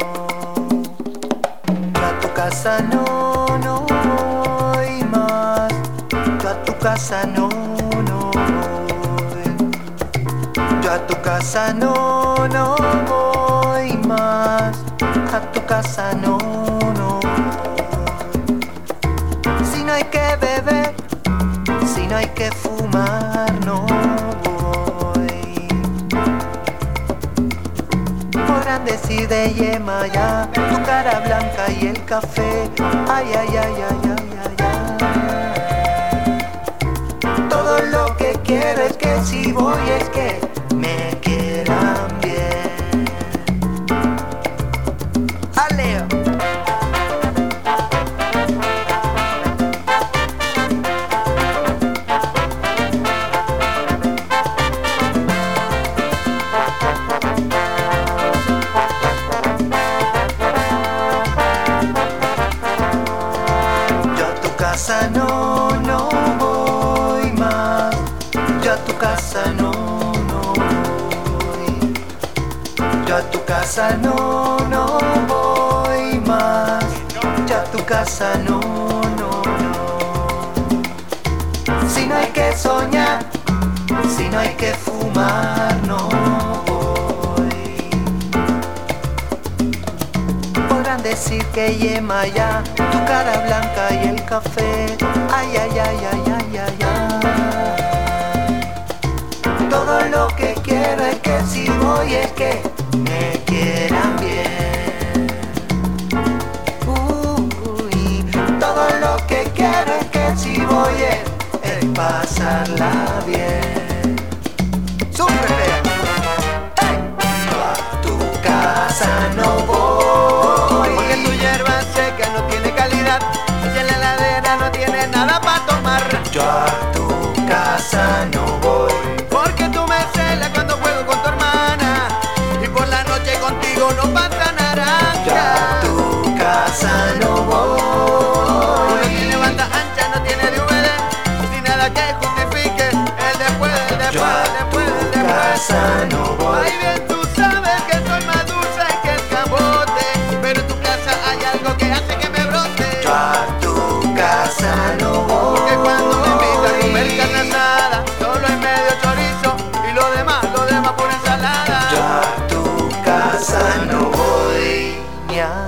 Yo a tu casa no, no voy más. Yo a tu casa no, no voy. Yo a tu casa no, no voy más. A tu casa no, no voy. Si no hay que beber, si no hay que fumar, no voy. Podrán decir de Yemaya, tu cara blanca y el café. Ay, ay, ay, ay, ay, ay, ay. Todo lo que quiero es que si voy es que me quieran bien. Aleo. No, no voy más. Yo a tu casa no, no voy. Yo a tu casa no, no voy más. Yo a tu casa no, no, no. Si no hay que soñar, si no hay que fumar, no voy. Podrán decir que Yemaya, tu cara blanca y el café. Ay, ay, ay, ay, ay, ay, ay. Todo lo que quiero es que si voy es que me quieran bien. Uy, todo lo que quiero es que si voy es, es pasarla bien. ¡Súper! Yo a tu casa no voy, porque tu hierba seca no tiene calidad. Y en la heladera no tiene nada para tomar. Yo a tu casa no voy, porque tú me celas cuando juego con tu hermana. Y por la noche contigo no pasa naranja. Yo a tu casa no voy. No tiene banda ancha, no tiene D V D, ni nada que justifique el después, el después, el después, el después. Casa no voy. Ay, bien tú sabes que soy más dulce que el camote, pero en tu casa hay algo que hace que me brote. Yo a tu casa no voy, porque cuando me invitan a comer carne asada, solo hay medio chorizo y lo demás, lo demás por ensalada. Yo a tu casa no voy ni a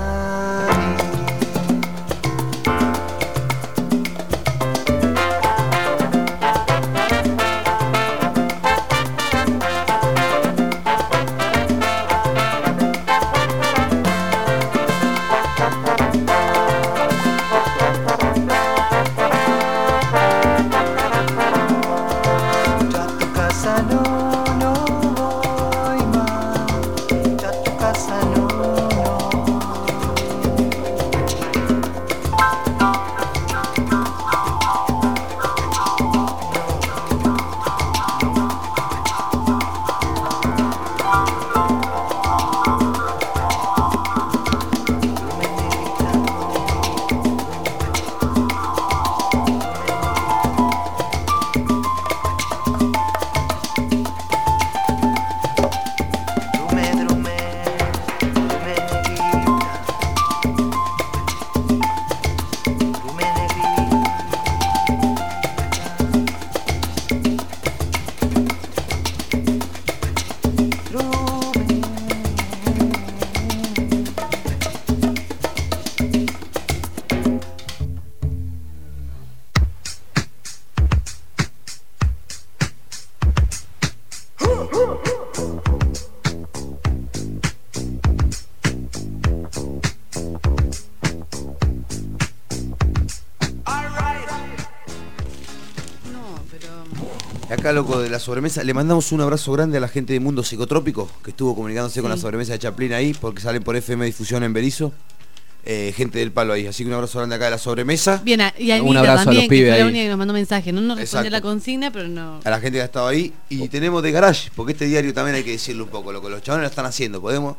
Acá, loco, de la sobremesa, le mandamos un abrazo grande a la gente de Mundo Psicotrópico, que estuvo comunicándose sí. con la sobremesa de Chaplin ahí, porque salen por F M Difusión en Berizo. Eh, gente del palo ahí, así que un abrazo grande acá de la sobremesa. Bien, y a Anita un abrazo también, a los pibes que fue ahí. la única que nos mandó mensaje. No nos respondió Exacto. la consigna, pero no. A la gente que ha estado ahí. Y tenemos de Garage, porque este diario también hay que decirlo un poco, loco. Los chavales lo están haciendo, podemos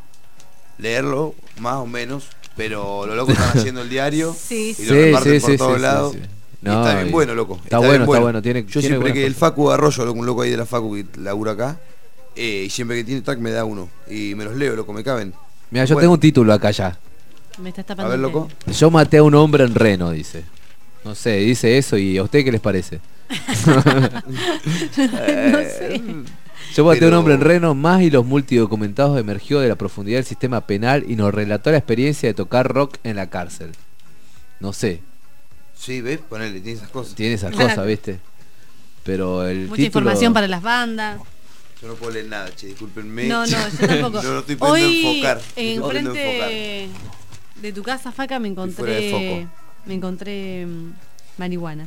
leerlo, más o menos, pero los locos están haciendo el diario sí, y sí. lo reparten sí, por sí, todos sí, lados. sí, sí. Y No, está bien y- bueno, loco. está bien bueno, está bueno, tiene- Yo tiene siempre buenas que el cosas. Facu Arroyo, loco, un loco ahí de la Facu que labura acá, eh, y siempre que tiene tag me da uno. Y me los leo, loco, me caben. Mira, yo Bueno. tengo un título acá ya. Me estás tapando. A ver, el loco. Yo maté a un hombre en Reno, dice. No sé, dice eso y ¿a usted qué les parece? No sé. Yo maté a un Pero- hombre en Reno, más y los multidocumentados emergió de la profundidad del sistema penal y nos relató la experiencia de tocar rock en la cárcel. No sé, Sí, ¿ves? Ponele, tiene esas cosas. tiene esas cosas, ¿viste? Pero el Mucha título... información para las bandas. Yo no puedo leer nada, che, discúlpenme. No, no, yo tampoco. No, no estoy pudiendo Hoy, enfocar. no estoy pudiendo enfrente de tu casa, Faca, me fuera de encontré. foco. Me encontré mm, marihuana.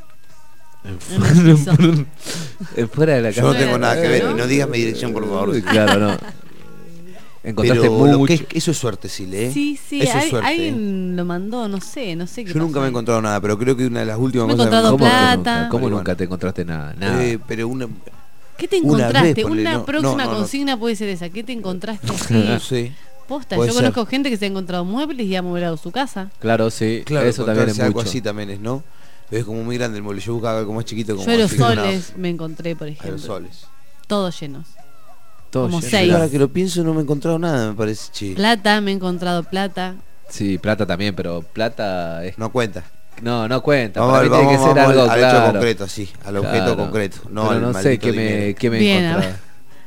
En fuera de la casa. Yo no tengo nada que ver, y no digas mi dirección, por favor. Claro, no. Encontraste Pero lo mucho. que es- eso es suerte, Sile, ¿eh? Sí, sí, Eso es hay- suerte. alguien lo mandó, no sé, no sé qué Yo nunca pasó me he ahí. encontrado nada, pero creo que una de las últimas Me he cosas que encontrado ¿Cómo que plata. nunca? ¿Cómo Marihuana. nunca te encontraste nada? Nada. Eh, pero una. ¿Qué te Una encontraste? vez, ponele, Una no, próxima no, no, no. consigna puede ser esa. ¿Qué te encontraste así? No sé. Posta, Puede yo ser. conozco gente que se ha encontrado muebles y ha modelado su casa. Claro, sí. Claro, eso también es encontrarse algo mucho. así también es, ¿no? Pero es como muy grande el mueble. Yo buscaba algo más chiquito como Yo aerosoles así, me encontré, por ejemplo. Aerosoles. Todos llenos. Todo Como lleno. seis. Ahora que lo pienso no me he encontrado nada, me parece, che. Plata, me he encontrado plata. Sí, plata también, pero plata es... No cuenta. No, no cuenta. Vamos, Para mí al- tiene vamos, que ser vamos algo al hecho claro. concreto, sí, al objeto Claro. concreto, no Pero al no sé maldito qué me, dinero. qué me Bien, a encontraba. ver.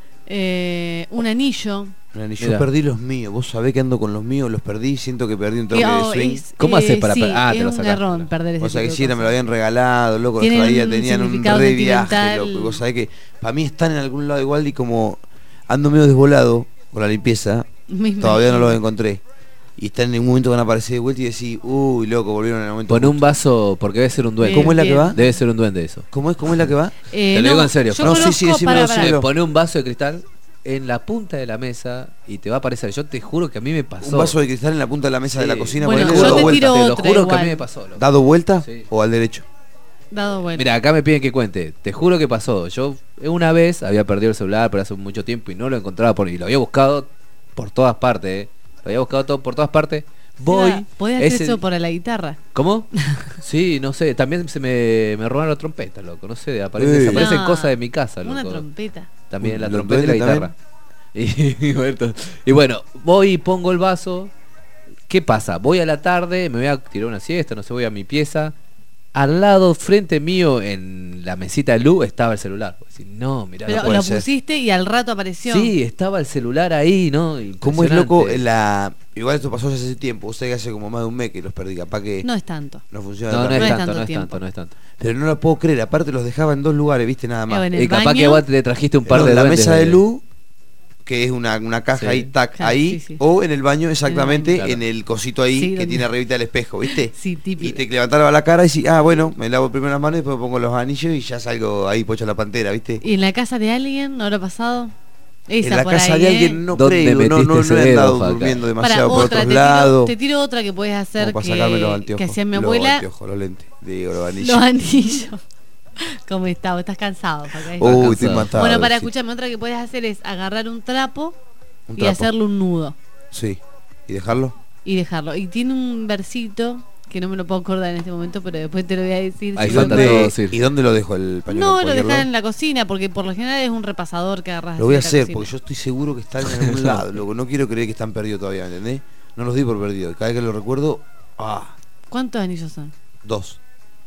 Eh, un anillo. Mira, Yo Mira. perdí los míos, vos sabés que ando con los míos, los perdí, siento que perdí un toque Que, oh, de swing. es- ¿Cómo eh, haces para sí, per- ah, te es lo un sacaste. garrón perder ese Vos sabés tipo que si de era, me lo cosas. habían regalado, loco, los Tienen traía, un tenían un significado re viaje, sentimental. loco. Vos sabés que para mí están en algún lado igual y como ando medio desvolado con la limpieza, Me todavía no imagino. los encontré. Y están en un momento van a aparecer de vuelta y decís, uy, loco, volvieron en el momento. Pon un vaso, porque debe ser un duende. Bien, ¿Cómo es la que bien. va? Debe ser un duende eso. ¿Cómo es, cómo es la que va? Eh, Te lo no, digo en serio. Yo No, sí, conozco, sí, decímelo, para, decímelo. para. Pone un vaso de cristal en la punta de la mesa y te va a aparecer. Yo te juro que a mí me pasó. Un vaso de cristal en la punta de la mesa Sí. de la cocina, Bueno, ponele, yo dado te vuelta. tiro Te lo otra juro que a igual. mí me pasó. loco. ¿Dado vuelta Sí. o al derecho? Dado vuelta. Mira, acá me piden que cuente. Te juro que pasó. Yo una vez había perdido el celular, pero hace mucho tiempo y no lo encontraba por, y lo había buscado por todas partes. eh. Lo había buscado todo por todas partes. Voy. Seba, ¿podés hacer ese- eso para la guitarra? ¿Cómo? Sí, no sé. También se me, me robaron la trompeta, loco. No sé. Aparece, Ey. desaparecen No, cosas de mi casa, loco. Una trompeta. También la ¿Los trompeta y la duendes guitarra. Y, y bueno, y bueno, voy y pongo el vaso. ¿Qué pasa? Voy a la tarde, me voy a tirar una siesta, no sé, voy a mi pieza. Al lado, frente mío, en la mesita de luz, estaba el celular. Voy a decir, no, mirá, no Pero puede lo ser. pusiste y al rato apareció. Sí, estaba el celular ahí, ¿no? ¿Cómo es loco Impresionante. la... Igual esto pasó ya hace tiempo, usted que hace como más de un mes que los perdí, capaz que No es tanto. no funciona No, no tanto. es No es tanto, tanto no es tiempo. tanto, no es tanto. Pero no lo puedo creer, aparte los dejaba en dos lugares, viste, nada más. Eh, en el Y capaz baño. que vos te trajiste un par No, de en la duendes mesa de de- luz, que es una, una caja Sí. ahí, tac, Claro, ahí, sí, sí. o en el baño exactamente, Claro. en el cosito ahí Sí, que donde- tiene arribita el espejo, ¿viste? Sí, típico. Y te levantaba la cara y decís, ah, bueno, me lavo primero las manos y después me pongo los anillos y ya salgo ahí, pocho la pantera, ¿viste? ¿Y en la casa de alguien no habrá pasado? Esa En la por casa ahí, de ¿eh? alguien no ¿Dónde creo, no, no, metiste no ese he dedo, andado Faca? durmiendo Para demasiado por otra, otros te tiro, lados. te tiro otra que puedes hacer Como para sacarme los que, anteojos. que hacía mi Los abuela. anteojos, los lentes, digo, los anillos. Los anillos. ¿Cómo estás? ¿Estás cansado? Faca? Uy, estoy cansado. matado. Bueno, para sí. escucharme, otra que puedes hacer es agarrar un trapo, Un y trapo. hacerle un nudo Sí. ¿Y dejarlo? y dejarlo. Y tiene un versito que no me lo puedo acordar en este momento, pero después te lo voy a decir. Ahí si falta no- todo, ¿Dónde, sí. ¿Y dónde lo dejo el pañuelo? No, ¿En lo cualquier dejas lado? en la cocina, porque por lo general es un repasador que agarras. Lo voy a así en la hacer, cocina. porque yo estoy seguro que están en algún lado, loco. No quiero creer que están perdidos todavía, ¿me entendés? No los di por perdidos. Cada vez que lo recuerdo, ah, ¿Cuántos anillos son? dos.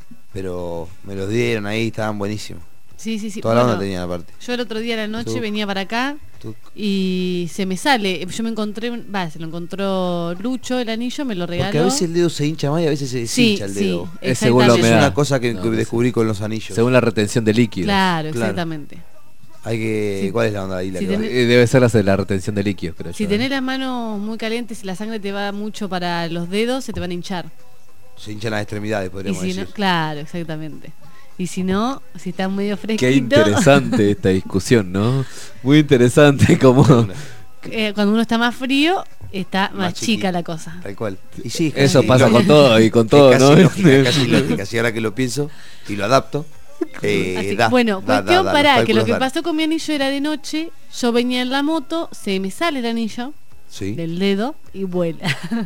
Pero me los dieron ahí, estaban buenísimos. Sí, sí, sí. Toda la Bueno, onda tenían aparte. Yo el otro día a la noche Tuc. venía para acá Tuc. y se me sale. Yo me encontré, un- va, se lo encontró Lucho el anillo, me lo regaló. Porque a veces el dedo se hincha más y a veces se Sí, deshincha el sí, dedo. Es según la Es humedad. una cosa que, No, que no sé. descubrí con los anillos. Según la retención de líquidos. Claro, Claro. exactamente. Hay que. Sí. ¿Cuál es la onda ahí? La Si que va? tenés- Eh, Debe ser la, la retención de líquidos, creo Si yo, tenés eh. las manos muy calientes y la sangre te va mucho para los dedos, se te van a hinchar. Se hinchan las extremidades, Y podríamos si decir. no, claro, exactamente. Y si no, si estás medio fresquito, Qué interesante esta discusión, ¿no? Muy interesante como... eh, cuando uno está más frío, está más, Más chica chiquito. la cosa. Tal cual. Y sí, Eso casi pasa lógico. con todo y con todo, Es casi ¿no? lógica, es casi lógica. Si ahora que lo pienso y lo adapto, eh, Así- da, bueno, da, cuestión da, da, para los que lo cálculos que dan. pasó con mi anillo era de noche, yo venía en la moto, se me sale el anillo Sí. del dedo y vuela.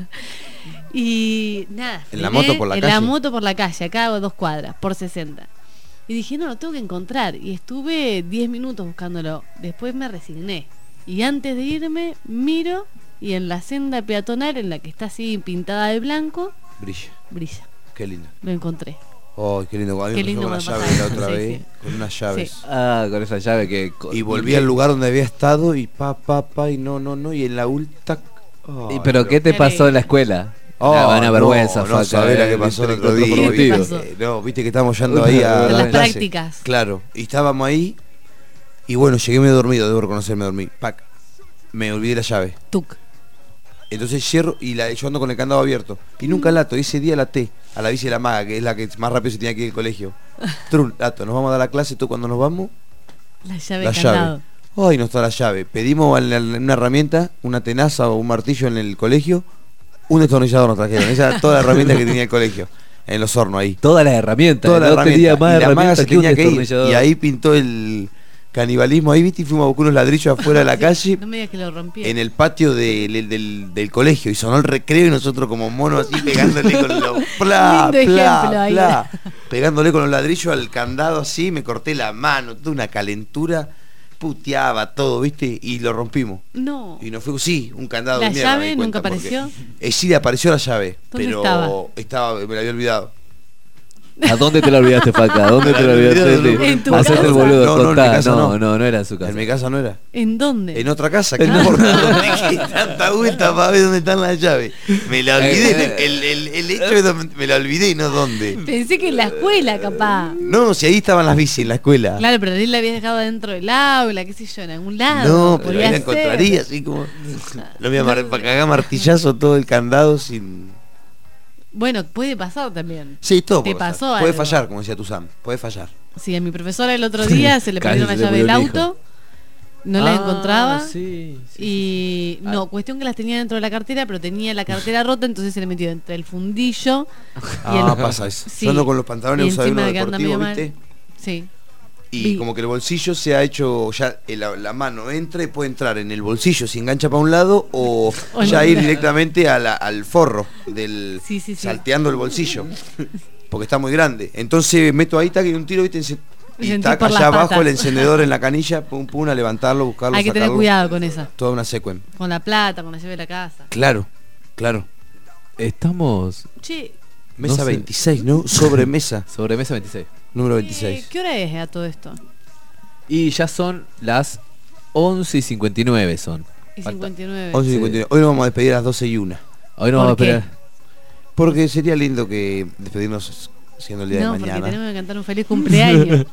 Y nada, ¿En la frené moto por la en calle? la moto por la calle, acá hago dos cuadras, por sesenta. Y dije, no, lo tengo que encontrar. Y estuve diez minutos buscándolo. Después me resigné. Y antes de irme, miro y en la senda peatonal, en la que está así pintada de blanco, Brilla. brilla. Qué lindo. Lo encontré. Oh, qué lindo. A mí Qué me pasó lindo con las cuando llaves pasa la otra eso, sí, vez. sí. Con unas llaves. Sí. Ah, con esa llave que... Y volví al lugar donde había estado y pa, pa, pa, y no, no, no. Y en la ulta. ¿Y pero qué te pasó en la escuela? Oh, Una, una vergüenza, no, Faca. no sabés la que el pasó el intelecto otro día. formativo. Viste, no, viste que estábamos yendo ahí a A las clase. prácticas. Claro, y estábamos ahí. Y bueno, llegué medio dormido, debo reconocer, me dormí. Pac. Me olvidé la llave. Tuc. Entonces cierro y la, yo ando con el candado abierto. Y nunca lato, ese día laté a la bici de la maga, que es la que más rápido se tenía que ir al colegio. Trun, lato, nos vamos a dar la clase, tú cuando nos vamos, La llave la candado. llave. Ay, no está la llave. Pedimos en la- en una herramienta, una tenaza o un martillo en el colegio, un destornillador nos trajeron. Esa era toda la herramienta que tenía el colegio, en los hornos ahí. Todas las herramientas. Toda la no herramienta. tenía más y la maga herramientas se que un tenía que ir. destornillador. Y ahí pintó el canibalismo ahí, viste, y fuimos a buscar unos ladrillos afuera de la calle. No me digas que lo rompí. En el patio de- del, del- del colegio y sonó el recreo y nosotros como monos así pegándole con los pla, Lindo pla, ejemplo ahí. pla, pegándole con los ladrillos al candado así, me corté la mano, toda una calentura, puteaba todo, ¿viste? Y lo rompimos. No. Y nos fuimos, sí, un candado ¿La de mierda. me llave di nunca cuenta, porque- apareció? Eh, sí, le apareció la llave, ¿Dónde pero estaba? estaba, me la había olvidado. ¿A dónde te la olvidaste, Faca? ¿A dónde te la olvidaste? En tu Hacete casa. el boludo, No, no, en mi contá. casa no, no. no, no era en su casa. En mi casa no era. ¿En dónde? En otra casa, ¿qué importa? ¿Dónde qué tanta vuelta para ver dónde están las llaves? Me la olvidé, el, el, el hecho es donde me la olvidé y no dónde. Pensé que en la escuela, capaz. No, si ahí estaban las bicis en la escuela. Claro, pero él la habías dejado dentro del aula, qué sé yo, en algún lado. No, pero podría ahí la ser. encontraría así como. No me para cagar martillazo todo el candado sin. Bueno, puede pasar también. Sí, todo. ¿Te puede pasó pasar. Puede algo? fallar, como decía tu Sam. Puede fallar. Sí, a mi profesora el otro día se le Casi perdió la se llave murió del un hijo. auto, no la Ah, encontraba. sí, y no, cuestión que las tenía dentro de la cartera, pero tenía la cartera rota, entonces se le metió entre el fundillo y Ah, el- pasa eso. Sí. Yo ando con los pantalones Y usados encima uno de que anda medio deportivo, mal. ¿viste? Sí. Y Vi. como que el bolsillo se ha hecho, ya eh, la, la mano entra y puede entrar en el bolsillo, se engancha para un lado o, O ya no. ir directamente a la- al forro del Sí, sí, sí. salteando el bolsillo. Porque está muy grande. Entonces meto ahí, tac, y un tiro, ¿viste? Ence- Y Y sentí tac, por allá las abajo patas. el encendedor en la canilla, pum pum, a levantarlo, buscarlo, Hay que tener sacarlo. cuidado con esa. Toda una secuen. Con la plata, con la llave de la casa. Claro, claro. Estamos. Che, Mesa No sé. veintiséis, ¿no? Sobremesa. Sobremesa veintiséis. Número eh, veintiséis. ¿qué hora es a todo esto? Y ya son las once y cincuenta y nueve son. Y Falta- cincuenta y nueve. once y cincuenta y nueve. Hoy nos vamos a despedir a las doce y una. Hoy nos vamos a ¿Por qué? esperar. Porque sería lindo que despedirnos siendo el día No, de porque mañana. tenemos que cantar un feliz cumpleaños.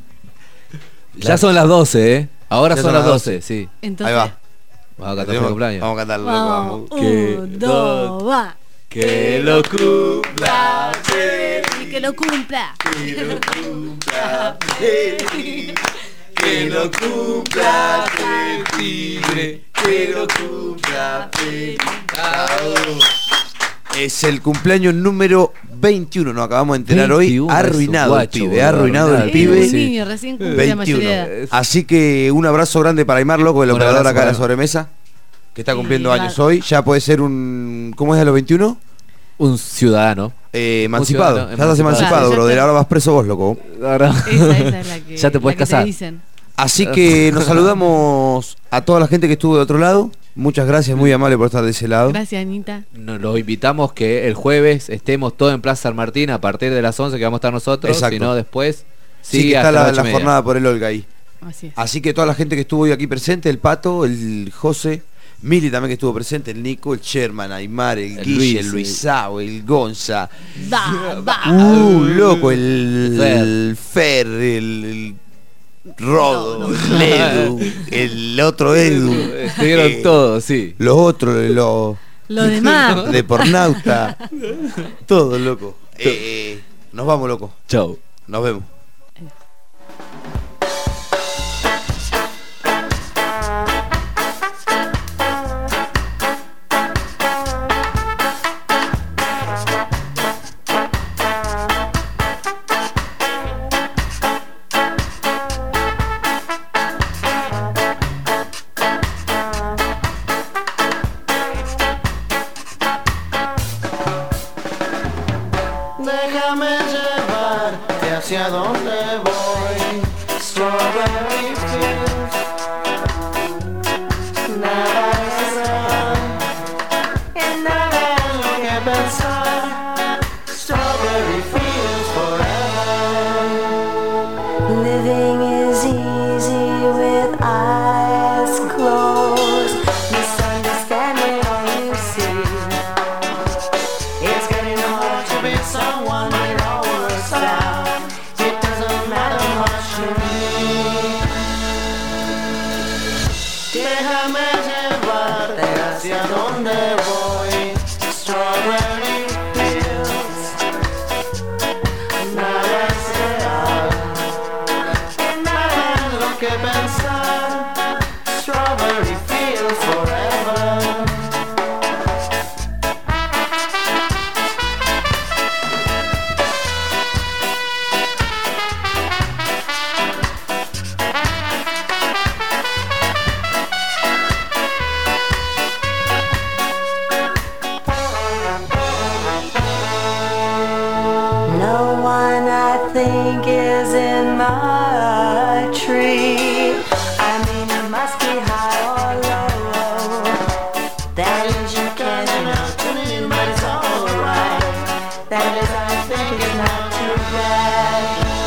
Ya son las doce, ¿eh? Ahora Ya son las doce, sí. Entonces, Ahí va. Vamos a cantar Tenemos- el cumpleaños. Vamos a cantarlo. vamos, Vamos. Que un, dos, va. Que lo cumpla Y que lo cumpla. Que lo cumpla feliz, que lo cumpla el tigre, que lo cumpla feliz. Es el cumpleaños número veintiuno, nos acabamos de enterar hoy. veintiuno, Arruinado eso, el guacho, pibe, boludo, arruinado el arruinado. pibe. Es un Sí. niño, recién cumple la mayoría de edad. veintiuno. Así que un abrazo grande para Aymar, loco, el Un operador abrazo acá de la para- sobremesa, que está cumpliendo Sí, años claro. hoy. Ya puede ser un. ¿Cómo es a los veintiuno? Un ciudadano. Eh, emancipado. ciudadano Ya estás emancipado. emancipado, Claro, ya brother. está. Ahora vas preso vos, loco. Ahora- Esa, esa es la que, Ya te puedes la que casar. dicen. Así que nos saludamos a toda la gente que estuvo de otro lado. Muchas gracias, muy amable por estar de ese lado. Gracias, Anita. Nos los invitamos que el jueves estemos todos en Plaza San Martín a partir de las once que vamos a estar nosotros. Exacto. Si no, después. Sí, sigue que está hasta la, las ocho la y media. jornada por el Olga ahí. Así es. Así que toda la gente que estuvo hoy aquí presente, el Pato, el José, Mili también que estuvo presente, el Nico, el Sherman, Aymar, el, El Guille, Luis, el sí. Luisao, el Gonza, Da, da. uh, loco, el Fer. el Fer, el, el Rodo, el Edu, el otro Edu. Estuvieron eh, todos, sí. Los otros, los Los demás. de Pornauta, todo loco. Eh, nos vamos, loco. Chau. Nos vemos. Déjame llevarte hacia donde voy. Strawberry fields. Nada es real. Y nada es lo que pensar. Strawberry fields forever. Living is easy with eyes closed. Misunderstanding all you see. to me. Déjame llevarte hacia donde voy. Strawberry fields. Nada es real, nada es lo que pensar. Strawberry fields forever. No one I think is in my tree. I mean, it must be high or low. That is, you can't imagine, but it's alright. That is, I think it's not too bad.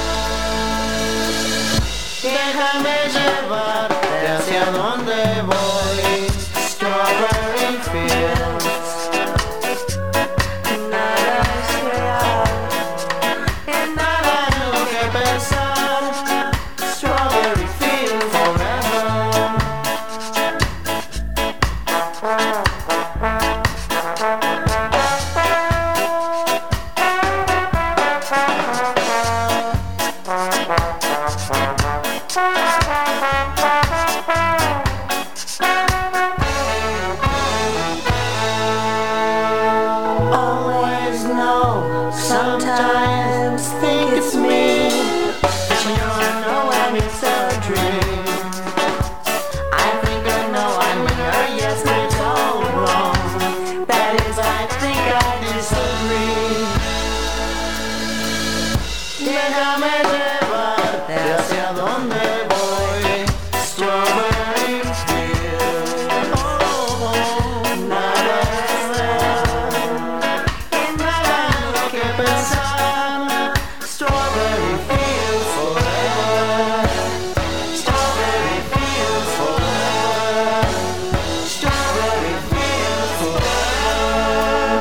Déjame llevarte hacia donde voy. Strawberry fields. Nada es real, y nada es lo que pensar. Strawberry fields forever. Always know, sometimes think it's me, but you don't know when it's a dream. I think I know I'm here, yes, but it's all wrong. That is, I think I disagree. Déjame llevarte hacia donde voy. Strawberry fields. Oh, nada es real, y nada es lo que pensar. Strawberry fields forever. Strawberry fields forever. Strawberry fields forever.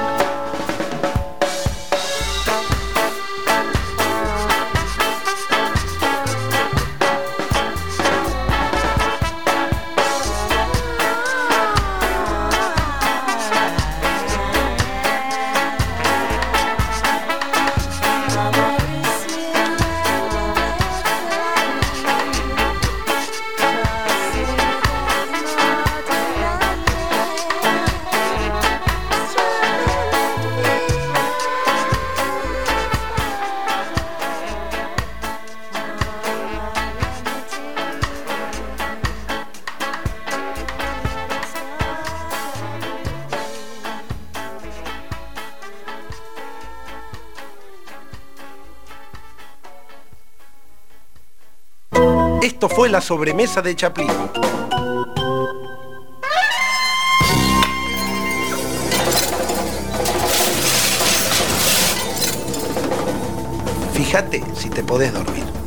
Esto fue la sobremesa de Chaplin. Fíjate si te podés dormir.